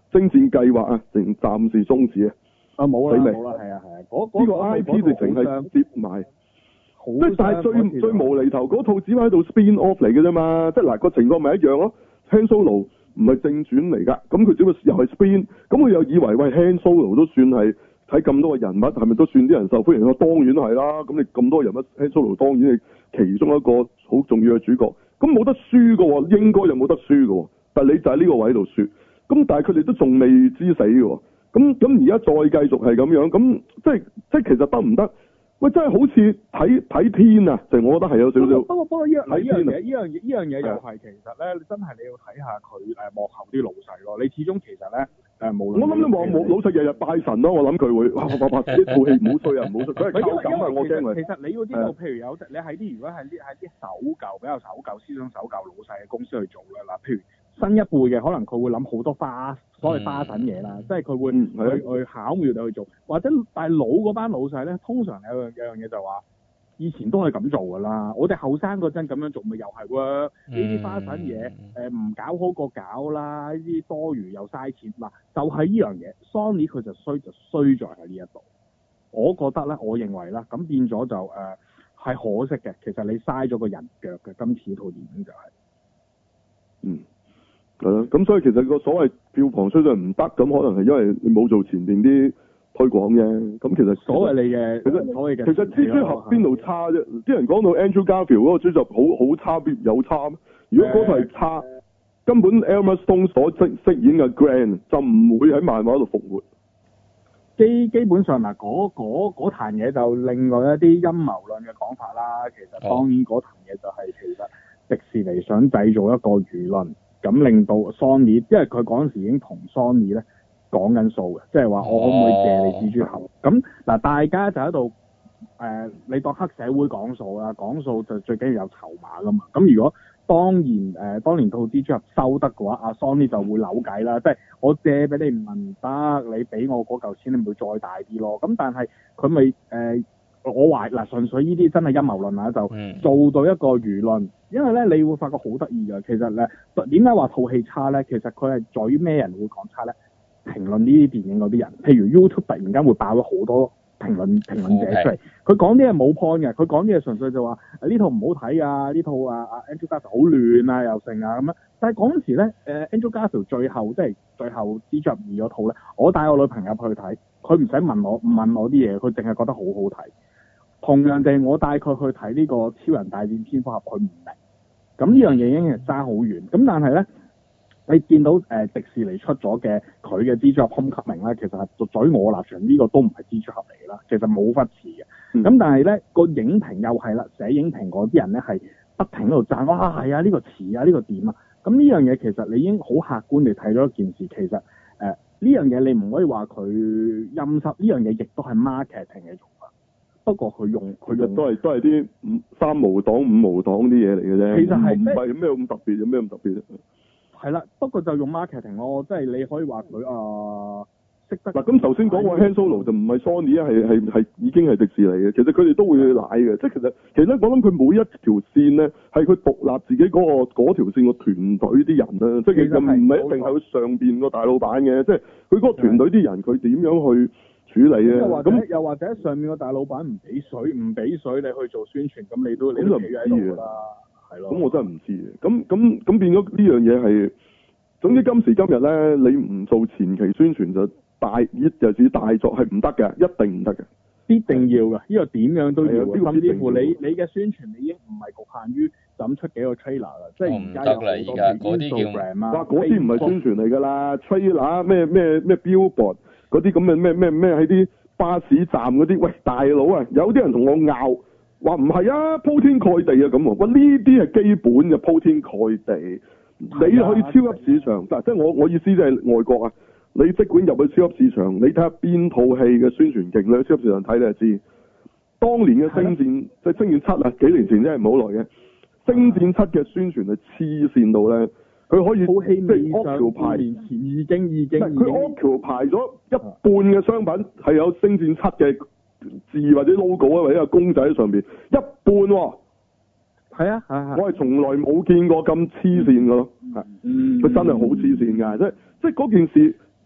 星戰計劃啊，成暫時終止啊。 啊冇啦你明冇啦，係啊係啊，嗰呢個 I P 直情係接埋。即係但係最最無厘頭嗰套只係喺度 spin off 嚟嘅啫嘛，即係嗱個情況咪一樣咯。Han Solo 唔係正傳嚟㗎，咁佢只不過又係 spin，咁佢又以為喂 Han Solo 都算係睇咁多個人物，係咪都算啲人受歡迎？我當然係啦，咁你咁多人物 Han Solo 當然係其中一個好重要嘅主角，咁冇得輸㗎喎，應該又冇得輸㗎喎，但係你就喺呢個位度輸，咁但係佢哋都仲未知死㗎喎，咁咁而家再繼續係咁樣，咁即係即係其實得唔得？喂，真係好似睇睇天啊！就我覺得係有少少。 不過不過依樣呢樣嘢，呢樣呢樣嘢又係其實咧，真係你要睇下佢誒幕後啲老細咯。你始終其實咧誒無論我諗你話冇老細日日拜神咯，我諗佢會哇哇哇！呢套戲唔好衰啊，唔好衰。佢係靠感啊，我驚佢。 其實你要知道，譬如有你喺啲如果係啲喺啲守舊比較守舊思想守舊老細嘅公司去做咧嗱，譬如新一輩嘅可能佢會諗好多花所謂花神嘢啦，即係佢會去去巧妙地去做，或者但係老嗰班老細咧，通常有樣有樣嘢就話，以前都係咁做㗎啦。我哋後生嗰陣咁樣做，咪又係喎呢啲花神嘢，誒唔搞好過搞啦，呢啲多餘又嘥錢嗱，就係呢樣嘢。Sony 佢就衰就衰在喺呢一度，我覺得咧，我認為啦，咁變咗就誒係可惜嘅。其實你嘥咗個人腳嘅，今次套電影就係、是、 嗯。係咯，咁所以其實個所謂票房衰咗唔得，咁可能係因為你冇做前邊啲推廣啫。咁其實所謂你嘅， 其實所謂嘅， 其實蜘蛛俠邊度差啫？啲人講到 Andrew Garfield 嗰個蜘蛛俠好好差，邊有差咩？如果嗰套係差，呃、根本 Emma Stone 所飾飾演嘅 Grant 就唔會喺漫畫度復活。 基基本上嗱，嗰嗰嗰壇嘢就另外一啲陰謀論嘅講法啦。其實當然嗰壇嘢就係其實迪士尼想製造一個輿論。咁令到 Sony，因為佢嗰陣時已經同 Sony 咧講緊數嘅，即係話我可唔可以借你蜘蛛俠？咁嗱，大家就喺度誒，你當黑社會講數啦，講數就最緊要有籌碼噶嘛。咁如果當然誒、呃，當年套蜘蛛俠收得嘅話，阿 Sony 就會扭計啦，即係我借俾你唔係唔得，你俾我嗰嚿錢，你咪會再大啲咯。咁但係佢咪誒，我話嗱，純粹呢啲真係陰謀論啊，就做到一個輿論。因為咧，你會發覺好得意㗎。其實咧，點解話套戲差咧？其實佢係在於咩人會講差咧？評論呢啲電影嗰啲人，譬如 YouTube 突然間會爆咗好多評論評論者出嚟，佢講啲嘢冇 point 嘅，佢講啲嘢純粹就話呢套唔好睇啊，呢套啊啊 Andrew Garfield 好亂啊，又剩啊咁樣。但係嗰陣時咧，誒 Andrew Garfield 最後即係最後蜘蛛俠二嗰套咧，我帶我女朋友去睇，佢唔使問我唔問我啲嘢，佢淨係覺得好好睇。同樣地，我帶佢去睇呢個超人大戰蝙蝠俠，佢唔明。咁呢樣嘢已經係爭好遠。咁但係咧，你見到誒、呃、迪士尼出咗嘅佢嘅蜘蛛俠 Homecoming 咧，其實係在我立場呢、呢個都唔係蜘蛛俠嚟嘅啦。其實冇忽似嘅。咁、嗯、但係咧個影評又係啦，寫影評嗰啲人咧係不停喺度讚，哇係啊呢、呢個詞啊呢、呢個點啊。咁呢樣嘢其實你已經好客觀地睇咗一件事，其實誒呢、呃、樣嘢你唔可以話佢陰濕，呢樣嘢亦都係 marketing 嘅做法。不過佢用佢用都係都係啲三無黨五無黨啲嘢嚟嘅啫， 其實係唔係有咩咁特別，有咩咁特別啫？ 係啦，不過就用 marketing 咯，即係你可以話佢啊識得。 嗱咁頭先講過 Han Solo 就唔係 Sony 啊，係係係已經係迪士尼嘅。其實佢哋都會奶嘅，即係其實其實我諗佢每一條線咧係佢獨立自己嗰、嗰個嗰條線個團隊啲人啦，即係其實唔係一定係佢上邊個大老闆嘅，即係佢嗰個團隊啲人佢點樣去處理啊？ 又或者又或者上面個大老闆唔俾水唔俾水你去做宣傳，咁你都你都企喺度㗎啦，係咯。咁我真係唔知嘅。咁咁咁變咗呢樣嘢係，總之今時今日咧，你唔做前期宣傳就大尤其是大作係唔得嘅，一定唔得嘅。必定要㗎，呢、呢個點樣都要嘅，甚至乎你你嘅宣傳你已經唔係局限於就出幾個 trailer 啦，即係而家有好多 Instagram 啊，嗰啲唔係宣傳嚟㗎啦 ，trailer 咩咩咩 billboard 嗰啲咁嘅咩咩咩喺啲巴士站嗰啲，喂大佬啊，有啲人同我拗話唔係啊，鋪天蓋地啊咁喎，喂呢啲係基本嘅鋪天蓋地，你去超級市場，嗱即係我我意思即係外國啊。你即管入去超級市場，你睇下邊套戲嘅宣傳勁，你去超級市場睇你就知。當年嘅星戰，即係星戰七啊，幾年前真係唔好耐嘅。星戰七嘅宣傳係黐線到咧，佢可以即係 Octo 排年前已經已經，佢 Octo 排咗一半嘅商品係有星戰七嘅字或者 logo 啊，或者個公仔喺上邊，一半喎、哦。係啊，係我係從來冇見過咁黐線嘅咯，係、嗯，佢真係好黐線㗎，即係即係嗰件事。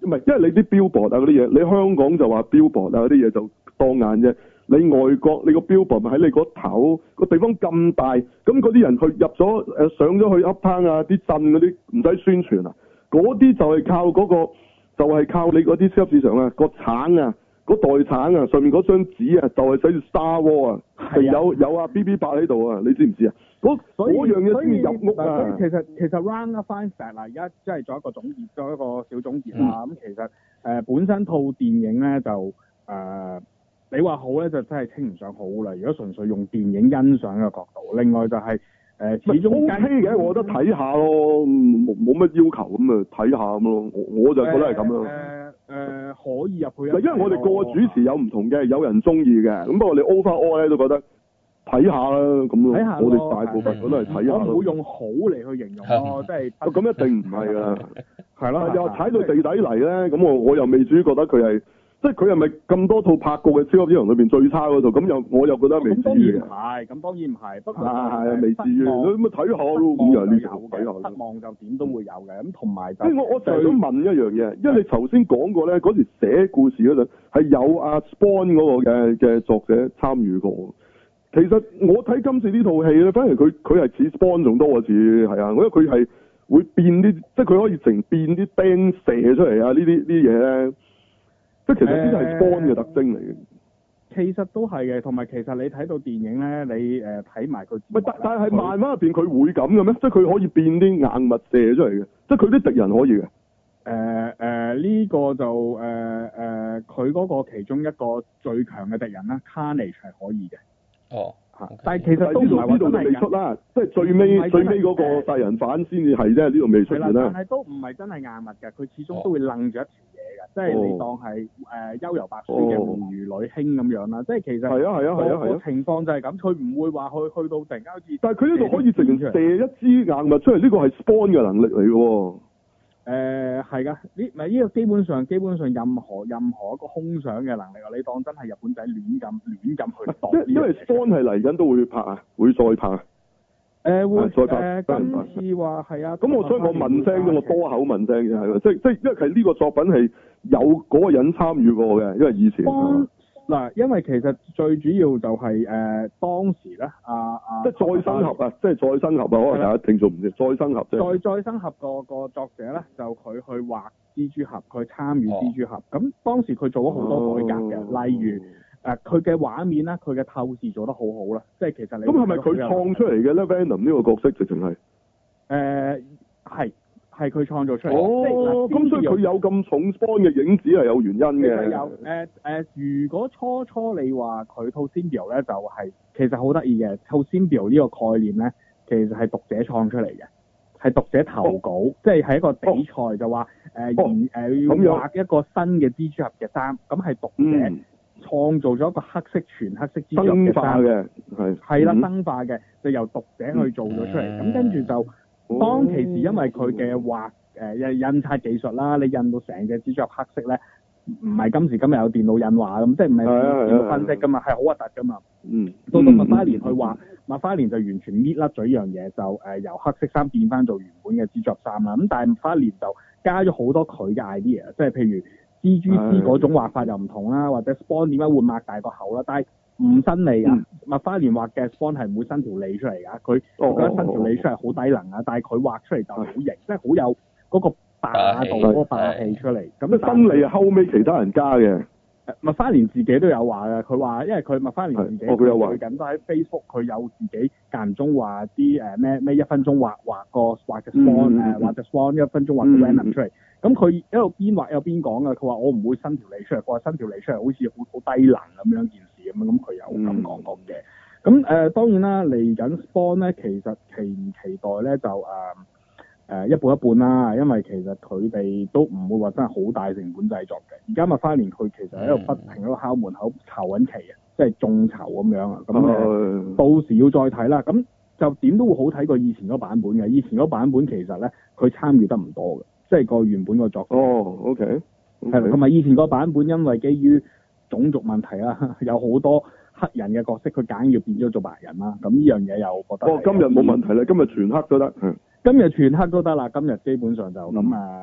唔係，因為你啲 billboard 啊嗰啲嘢，你香港就話 billboard 啊嗰啲嘢就當眼啫。你外國你個 billboard 咪喺你個頭個地方咁大，咁嗰啲人去入咗誒、呃、上咗去 uptown 啊啲鎮嗰啲唔使宣傳啊，嗰啲就係靠嗰、嗰個就係、係、靠你嗰啲超級市場啊個橙啊嗰袋橙啊上面嗰張紙啊就係寫住 Star Wars 啊，係有有啊 B B 八喺度啊，你知唔知啊？嗰嗰樣嘢先入屋啊！ 所以其實其實 round翻石嗱，而家即係做一個總結，做一個小總結啦。咁、嗯、其實誒、呃、本身套電影咧就誒。呃你話好咧，就真係稱唔上好啦。如果純粹用電影欣賞嘅角度，另外就係、是、誒、呃，始終 O K 嘅，我覺得睇下咯，冇冇乜要求咁啊，睇下咁咯。我我就覺得係咁樣。誒、 呃呃、可以入去。 因為我哋個個主持有唔同嘅，有人中意嘅，咁不過我哋 overall 咧都覺得睇下啦，咁咯。睇下我哋大部分都係睇下。 我唔會用好嚟去形容咯，即係。咁一定唔係㗎。 係咯。 又踩到地底嚟咧，咁我我又未至於覺得佢係。即係佢係咪咁多套拍過嘅超級英雄裏邊最差嗰套？咁又我又覺得未至於嘅。咁當然唔係， 咁當然唔係。不過係係未至於。咁咪睇下咯，咁又呢度睇下。 失望就點都會有嘅。咁同埋就。 我我成日想問一樣嘢，因為你頭先講過咧，嗰時寫故事嗰陣係有阿 Spawn 嗰個嘅嘅作者參與過。其實我睇今次呢套戲咧，反而佢佢係似 Spawn 仲多過似係啊，因為佢係會變啲，即係佢可以成變啲釘射出嚟啊！呢啲呢啲嘢咧。即係其實呢啲係 Spawn 嘅特徵嚟嘅， 其實都係嘅，同埋其實你睇到電影咧，你誒睇埋佢。 唔係，但但係漫畫入邊佢會咁嘅咩？即係佢可以變啲硬物射出嚟嘅，即係佢啲敵人可以嘅。 誒誒呢個就誒誒，佢、呃、嗰、呃、個其中一個最強嘅敵人啦 Carnage 係可以嘅。 哦。 但係其實都唔係話真係未出啦，即係最尾最尾嗰個殺人犯先至係啫，呢度未出現啦。 但係都唔係真係硬物嘅，佢始終都會楞住一條嘢嘅，即係你當係誒幽遊白書嘅紅魚女卿咁樣啦。即係其實係啊係啊係啊係啊，情況就係咁，佢唔會話去去到突然間好似。但係佢呢度可以直接射一支硬物出嚟，呢個係 Spawn 嘅能力嚟嘅喎。誒係㗎，呢咪呢個基本上基本上任何任何一個空想嘅能力啊，你當真係日本仔亂咁亂咁去度。 因因為 Spawn 係嚟緊都會拍啊，會再拍啊。誒會再拍。誒今次話係啊。咁我所以我問聲啫，我多口問聲啫，係即即因為係呢個作品係有嗰個人參與過嘅，因為以前。嗱，因為其實最主要就係、是、誒、呃、當時咧，啊啊，即係再生合啊，即係再生合啊，可能大家聽眾唔知再生合啫。再再生合個個作者咧，就佢去畫蜘蛛俠，佢參與蜘蛛俠。咁、哦、當時佢做咗好多改革嘅、哦，例如誒佢嘅畫面咧，佢嘅透視做得好好啦。即係其實你咁係咪佢創出嚟嘅咧 Venom 呢個角色直情係？誒係。係佢創造出嚟。哦，咁所以佢有咁重 Spawn 嘅影子係有原因嘅。有誒誒、呃呃，如果初初你話佢套 Symbiote 咧，就係、是、其實好得意嘅。套 Symbiote 呢個概念咧，其實係讀者創出嚟嘅，係讀者投稿，哦、即係係一個比賽、哦、就話誒誒要畫一個新嘅蜘蛛俠嘅衫，咁係讀者創造咗一個黑色全黑色蜘蛛俠嘅衫嘅，係係啦，生化嘅就由讀者去做咗出嚟，咁、嗯、跟住就。當其時，因為佢嘅畫誒印印刷技術啦，你印到成隻蜘蛛俠黑色咧，唔係今時今日有電腦印畫咁，即係唔係電腦分析噶嘛，係好核突噶嘛。嗯。到到麥花連去畫，麥花連就完全搣甩咗一樣嘢，就誒、呃、由黑色衫變翻做原本嘅蜘蛛俠衫啦。咁但係麥花連就加咗好多佢嘅 idea，即係譬如蜘蛛絲嗰種畫法又唔同啦，或者 Spawn 點解會擘大個口啦，但係唔伸脷啊！麥花連畫嘅 Spawn 係唔會伸條脷出嚟㗎，佢覺得伸條脷出嚟好低能啊！但係佢畫出嚟就好型，即係好有嗰個霸道嗰個霸氣出嚟。咁伸脷後尾其他人加嘅。麥花連自己都有畫嘅，佢話因為佢麥花連自己最近都喺 Facebook，佢有自己間唔中話啲誒咩咩一分鐘畫畫個畫嘅 Spawn 誒畫隻 Spawn 一分鐘畫個 Venom 出嚟。咁佢一路邊畫一路邊講嘅，佢話我唔會伸條脷出嚟，佢話伸條脷出嚟好似好好低能咁樣件事咁樣，咁佢有咁講過嘅。咁誒、呃、當然啦，嚟緊 Spawn 咧，其實期唔期待咧就誒誒、呃、一半一半啦，因為其實佢哋都唔會話真係好大成本製作嘅。而家麥花連佢其實喺度不停喺度敲門口籌緊期嘅，即係眾籌咁樣啊。咁誒、呃、到時要再睇啦。咁就點都會好睇過以前嗰版本嘅。以前嗰版本其實咧佢參與得唔多嘅。即係個原本個作品。哦 ，OK，係啦，同埋以前個版本因為基於種族問題啦，有好多黑人嘅角色，佢揀要變咗做白人啦。咁呢樣嘢又覺得。哦，今日冇問題啦，今日全黑都得。嗯。今日全黑都得啦，今日基本上就咁誒誒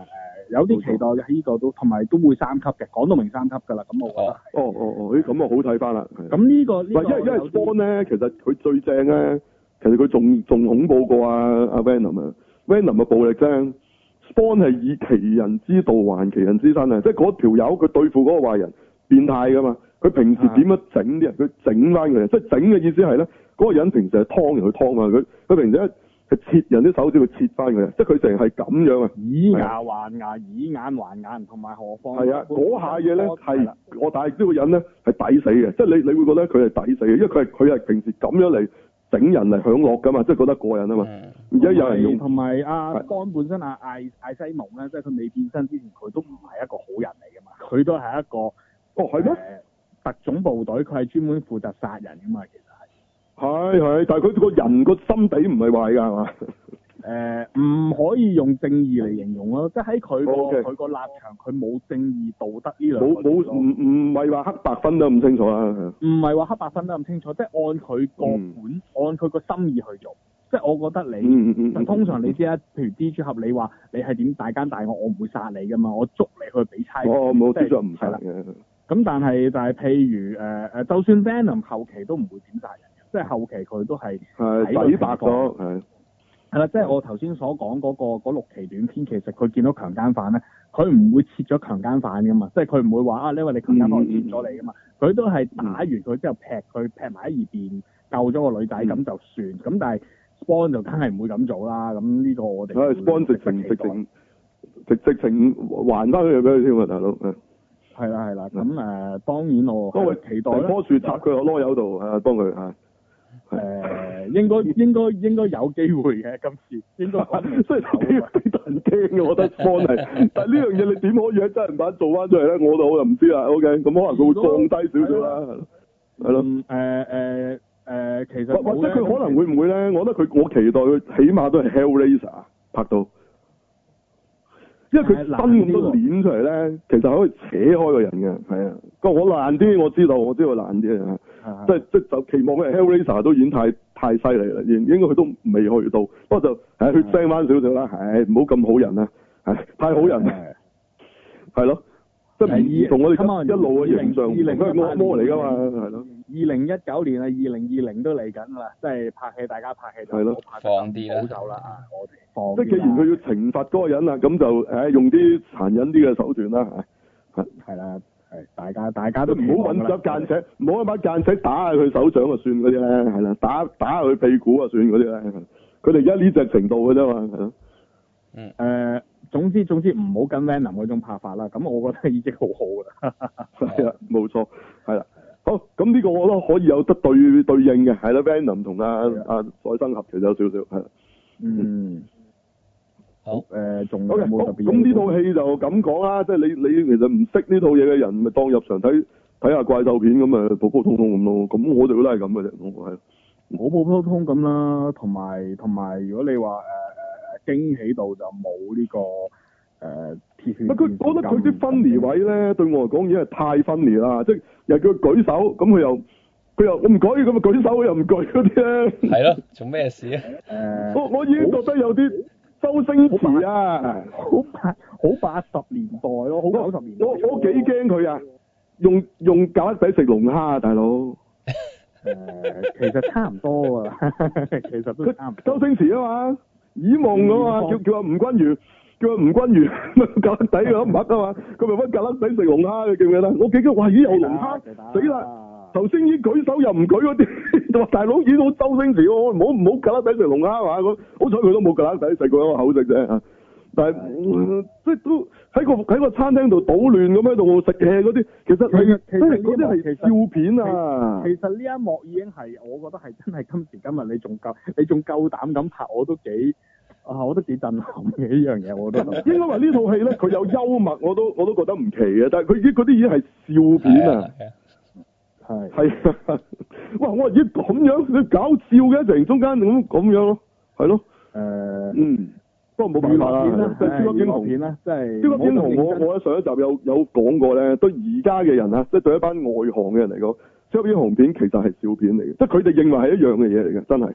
有啲期待嘅呢個都，同埋都會三級嘅，講到明三級㗎啦。咁我覺得哦哦哦，咦咁啊好睇翻啦。 咁呢個呢個因為因為 Spawn 咧，其實佢最正咧，其實佢仲仲恐怖過阿阿 Venom 啊 ，Venom 嘅暴力啫。Spawn 係以其人之道還其人之身啊！即係嗰條友佢對付嗰個壞人變態噶嘛，佢平時點樣整啲人？佢整翻佢，即係整嘅意思係咧，嗰、嗰個人平時係劏人去劏啊，佢佢平時咧係切人啲手指，佢切翻佢，即係佢成日係咁樣啊！ 以牙還牙，以眼還眼，同埋何況係啊，嗰下嘢咧係我但係呢個人咧係抵死嘅，即係你你會覺得佢係抵死嘅，因為佢係佢係平時咁樣嚟整人嚟享樂噶嘛，即係覺得過癮啊嘛。而家有人用同埋阿邦本身阿艾艾西蒙咧，即係佢未變身之前，佢都唔係一個好人嚟噶嘛，佢都係一個哦係咩、 呃、特種部隊，佢係專門負責殺人噶嘛，其實係係係，但係佢個人個心地唔係壞㗎係嘛？ 誒唔可以用正義嚟形容咯，即係喺佢個佢個立場，佢冇正義道德呢兩冇冇唔唔係話黑白分得咁清楚啦， 唔係話黑白分得咁清楚，即係按佢個本、嗯、按佢個心意去做。即係我覺得你，嗯嗯嗯、通常你知啦，譬如蜘蛛俠，你話你係點大奸大惡，我唔會殺你噶嘛，我捉你去俾差。 哦，冇蜘蛛俠唔殺嘅。咁但係但係譬如誒誒、呃，就算 Venom 後期都唔會點殺人嘅，即係後期佢都係係洗白咗，係。 係啦，即係我頭先所講嗰、嗰個嗰六期短片，其實佢見到強姦犯咧，佢唔會切咗強姦犯噶嘛，即係佢唔會話啊，因為你強姦犯切咗你噶嘛，佢、嗯、都係打完佢之後劈佢劈埋喺一邊，救咗個女仔咁、嗯、就算。咁但係 Spawn 就梗係唔會咁做啦。咁呢個我哋係 Spawn 直情直情直直情還翻佢俾佢添啊，大佬。 係啦係啦，咁誒、呃、當然我幫佢期待咧， 棵樹插佢個籮柚度啊，幫佢嚇。 誒、呃，應該應該應該有機會嘅，今次應該講所以幾幾得人驚嘅，我覺得 Spawn 係。但係呢樣嘢你點可以喺真人版做翻出嚟咧？我就我就唔知啦。OK，咁可能佢會降低少少啦，係咯。誒誒誒，其實或者佢可能會唔會咧？我覺得佢我期待佢起碼都係 Hellraiser 拍到。因為佢伸咁多鏈出嚟咧，其實可以扯開個人嘅，係啊。不過我爛啲，我知道，我知道爛啲啊。即係即係就期望佢 Hellraiser 都演太太犀利啦，應應該佢都未去到。不過就係血腥翻少少啦，係唔好咁好人啦，係太好人，係咯。即係唔同我哋一路嘅形象，佢係惡魔嚟㗎嘛，係咯。 二零一九年啊，二零二零都嚟緊啦，即係拍戲，大家拍戲就係咯， 放啲啦， 保守啦啊，我哋放。 即係既然佢要懲罰嗰個人啦，咁就誒用啲殘忍啲嘅手段啦，係係啦，係大家大家都唔好揾把間尺，唔好一把間尺打下佢手掌就算嗰啲咧，係啦，打打下佢屁股就算嗰啲咧，佢哋而家呢隻程度嘅啫嘛，係咯。 嗯誒。總之總之唔好跟 Venom 嗰種拍法啦，咁我覺得已經好好㗎啦。 係啊，冇錯，係啦。好，咁呢個我都可以有得對對應嘅，係啦 Venom 同阿阿再生俠其實有少少係。 嗯。好。誒，仲有冇特別？ 咁呢套戲就咁講啦，即係你你其實唔識呢套嘢嘅人，咪當入場睇睇下怪獸片咁啊，普普通通咁咯。咁我哋都係咁嘅啫，我係。 好普普通通咁啦，同埋同埋，如果你話誒。驚喜度就冇呢、這個誒鐵血。 佢、呃、覺得佢啲分離位咧，對我嚟講已經係太分離啦。即係又叫佢舉手，咁佢又佢又我唔舉，咁啊舉手又唔舉嗰啲咧。係咯，做咩事啊？ 誒、呃， 我我已經覺得有啲周星馳啊， 好八好八十年代咯，好九十年代。 我我幾驚佢啊！用用曱甴仔食龍蝦啊，大佬。誒、 呃，其實差唔多啊，其實都差唔多。 周星馳啊嘛。以夢啊嘛，叫叫阿吳君如，叫阿吳君如曱甴仔咁唔得啊嘛，佢咪搵曱甴仔食龍蝦，你記唔記得？我記得哇，咦有龍蝦，死啦！頭先已經舉手又唔舉嗰啲，話大佬演到周星馳喎，唔好唔好曱甴仔食龍蝦係嘛？好彩佢都冇曱甴仔食過一個口食啫，但係、嗯、即係都喺個喺個餐廳度搗亂咁喺度食嘢嗰啲，其實係真係嗰啲係笑片啊！ 其實呢一幕已經係，我覺得係真係今時今日你仲夠你仲夠膽咁拍，我都幾啊，我都幾震撼嘅呢樣嘢，我都應該話呢套戲咧，佢有幽默，我都我都覺得唔奇嘅，但係佢已經嗰啲已經係笑片啊！係係哇！我話咦咁樣你搞笑嘅，突然中間咁咁樣咯，係咯，誒、呃、嗯。不過冇辦法啦，即係超級英雄片咧，即係超級英雄。我我喺上一集有有講過咧，對而家嘅人啊，即係對一班外行嘅人嚟講，超級英雄片其實係笑片嚟嘅，即係佢哋認為係一樣嘅嘢嚟嘅，真係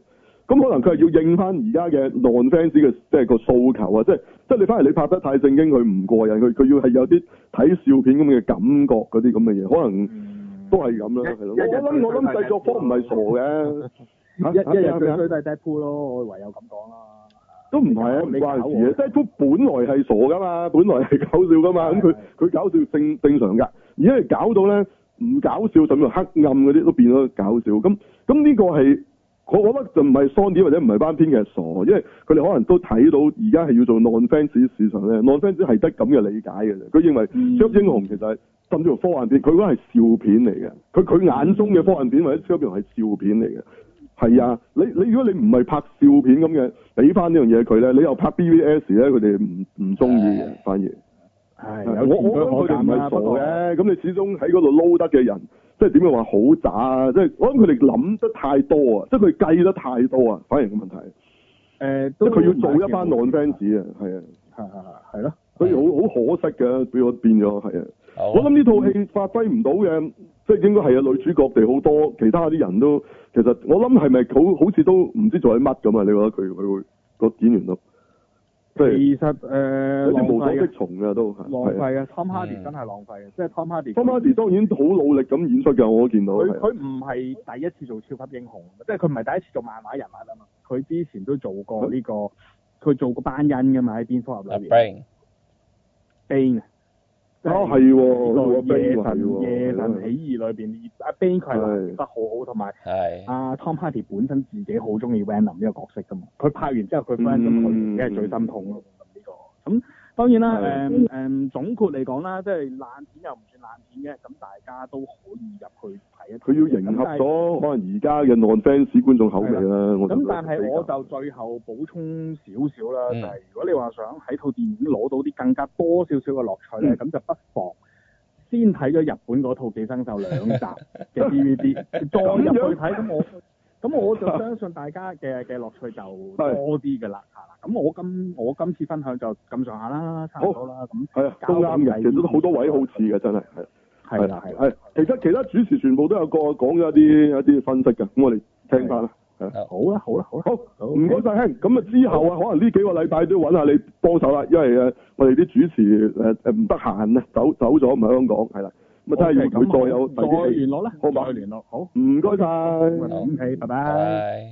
咁可能佢係要應翻而家嘅 non fans 嘅即係個訴求啊！即係即係你翻嚟你拍得太正經，佢唔過癮，佢佢要係有啲睇笑片咁嘅感覺嗰啲咁嘅嘢，可能都係咁啦，係咯、嗯。我諗我諗製作方唔係傻嘅， 一一日最衰都係 Deadpool 咯，我唯有咁講啦。 都唔係啊，唔關事嘅。Deadpool本來係傻噶嘛，本來係搞笑噶嘛，咁佢佢搞笑正正常㗎，而家係搞到咧唔搞笑，甚至黑暗嗰啲都變咗搞笑。咁咁呢個係。我覺得就唔係 Sony 或者唔係班編嘅傻，因為佢哋可能都睇到而家係要做 non-fans 市場咧 non-fans 係得咁嘅理解嘅啫。佢認為超級英雄其實係甚至乎科幻片，佢嗰個係笑片嚟嘅。佢佢眼中嘅科幻片或者超級英雄係笑片嚟嘅。係啊，你你如果你唔係拍笑片咁嘅，俾翻呢樣嘢佢咧，你又拍 B V S 咧，佢哋唔唔中意嘅，反而係我我諗佢哋唔係傻嘅，咁你始終喺嗰度撈得嘅人。即係點樣話好渣啊！即係我諗佢哋諗得太多啊，即係佢計得太多啊，反而個問題。誒、呃，即係佢要做一班 non-fans 啊，係啊，係係係咯，所以好好可惜嘅，俾我變咗係啊。我諗呢套戲發揮唔到嘅，即係應該係啊，女主角哋好多其他啲人都其實我諗係咪好好似都唔知做緊乜咁啊？你覺得佢佢會個演員都？ 其實誒、呃、 有啲無所適從嘅都浪費嘅 Tom Hardy 真係浪費嘅，即係 Tom Hardy。 Tom Hardy 當然好努力咁演出㗎，我都見到。 佢佢唔係第一次做超級英雄，即係佢唔係第一次做漫畫人物啊嘛。佢之前都做過呢、這個，佢做過班恩㗎嘛喺蝙蝠俠裏邊。Bane。 啊係喎， 呢個夜神夜神起義裏邊，阿 Bane 佢係演得好好，同埋阿 Tom Hardy 本身自己好中意 Venom 呢個角色㗎嘛。佢拍完之後，佢 friend 咗佢，已經係最心痛咯。呢個咁當然啦，誒誒總括嚟講啦，即係爛片又唔算爛片嘅，咁大家都可以入去睇一睇。佢要迎合咗可能而家嘅 non-fans 觀眾口味啦。咁但係我就最後補充少少啦，就係如果你話想喺套電影攞到啲更加多少少嘅樂趣咧，咁就不妨先睇咗日本嗰套《寄生獸》兩集嘅 D V D，再入去睇咁我。咁我就相信大家嘅嘅樂趣就多啲㗎啦，係啦。咁我今我今次分享就咁上下啦，差唔多啦。咁係啊，都啱嘅。其實都好多位好似嘅，真係係。係啦係啦。係，其實其他主持全部都有個講咗一啲一啲分析嘅，咁我哋聽翻啦。係啊。好啦好啦好啦。好。唔該晒兄，咁啊之後啊，可能呢幾個禮拜都要揾下你幫手啦，因為誒我哋啲主持誒誒唔得閒啊，走走咗唔喺香港，係啦。咁啊，睇下會唔會再有再聯絡咧？好，再聯絡。好，唔該晒。O K，拜拜。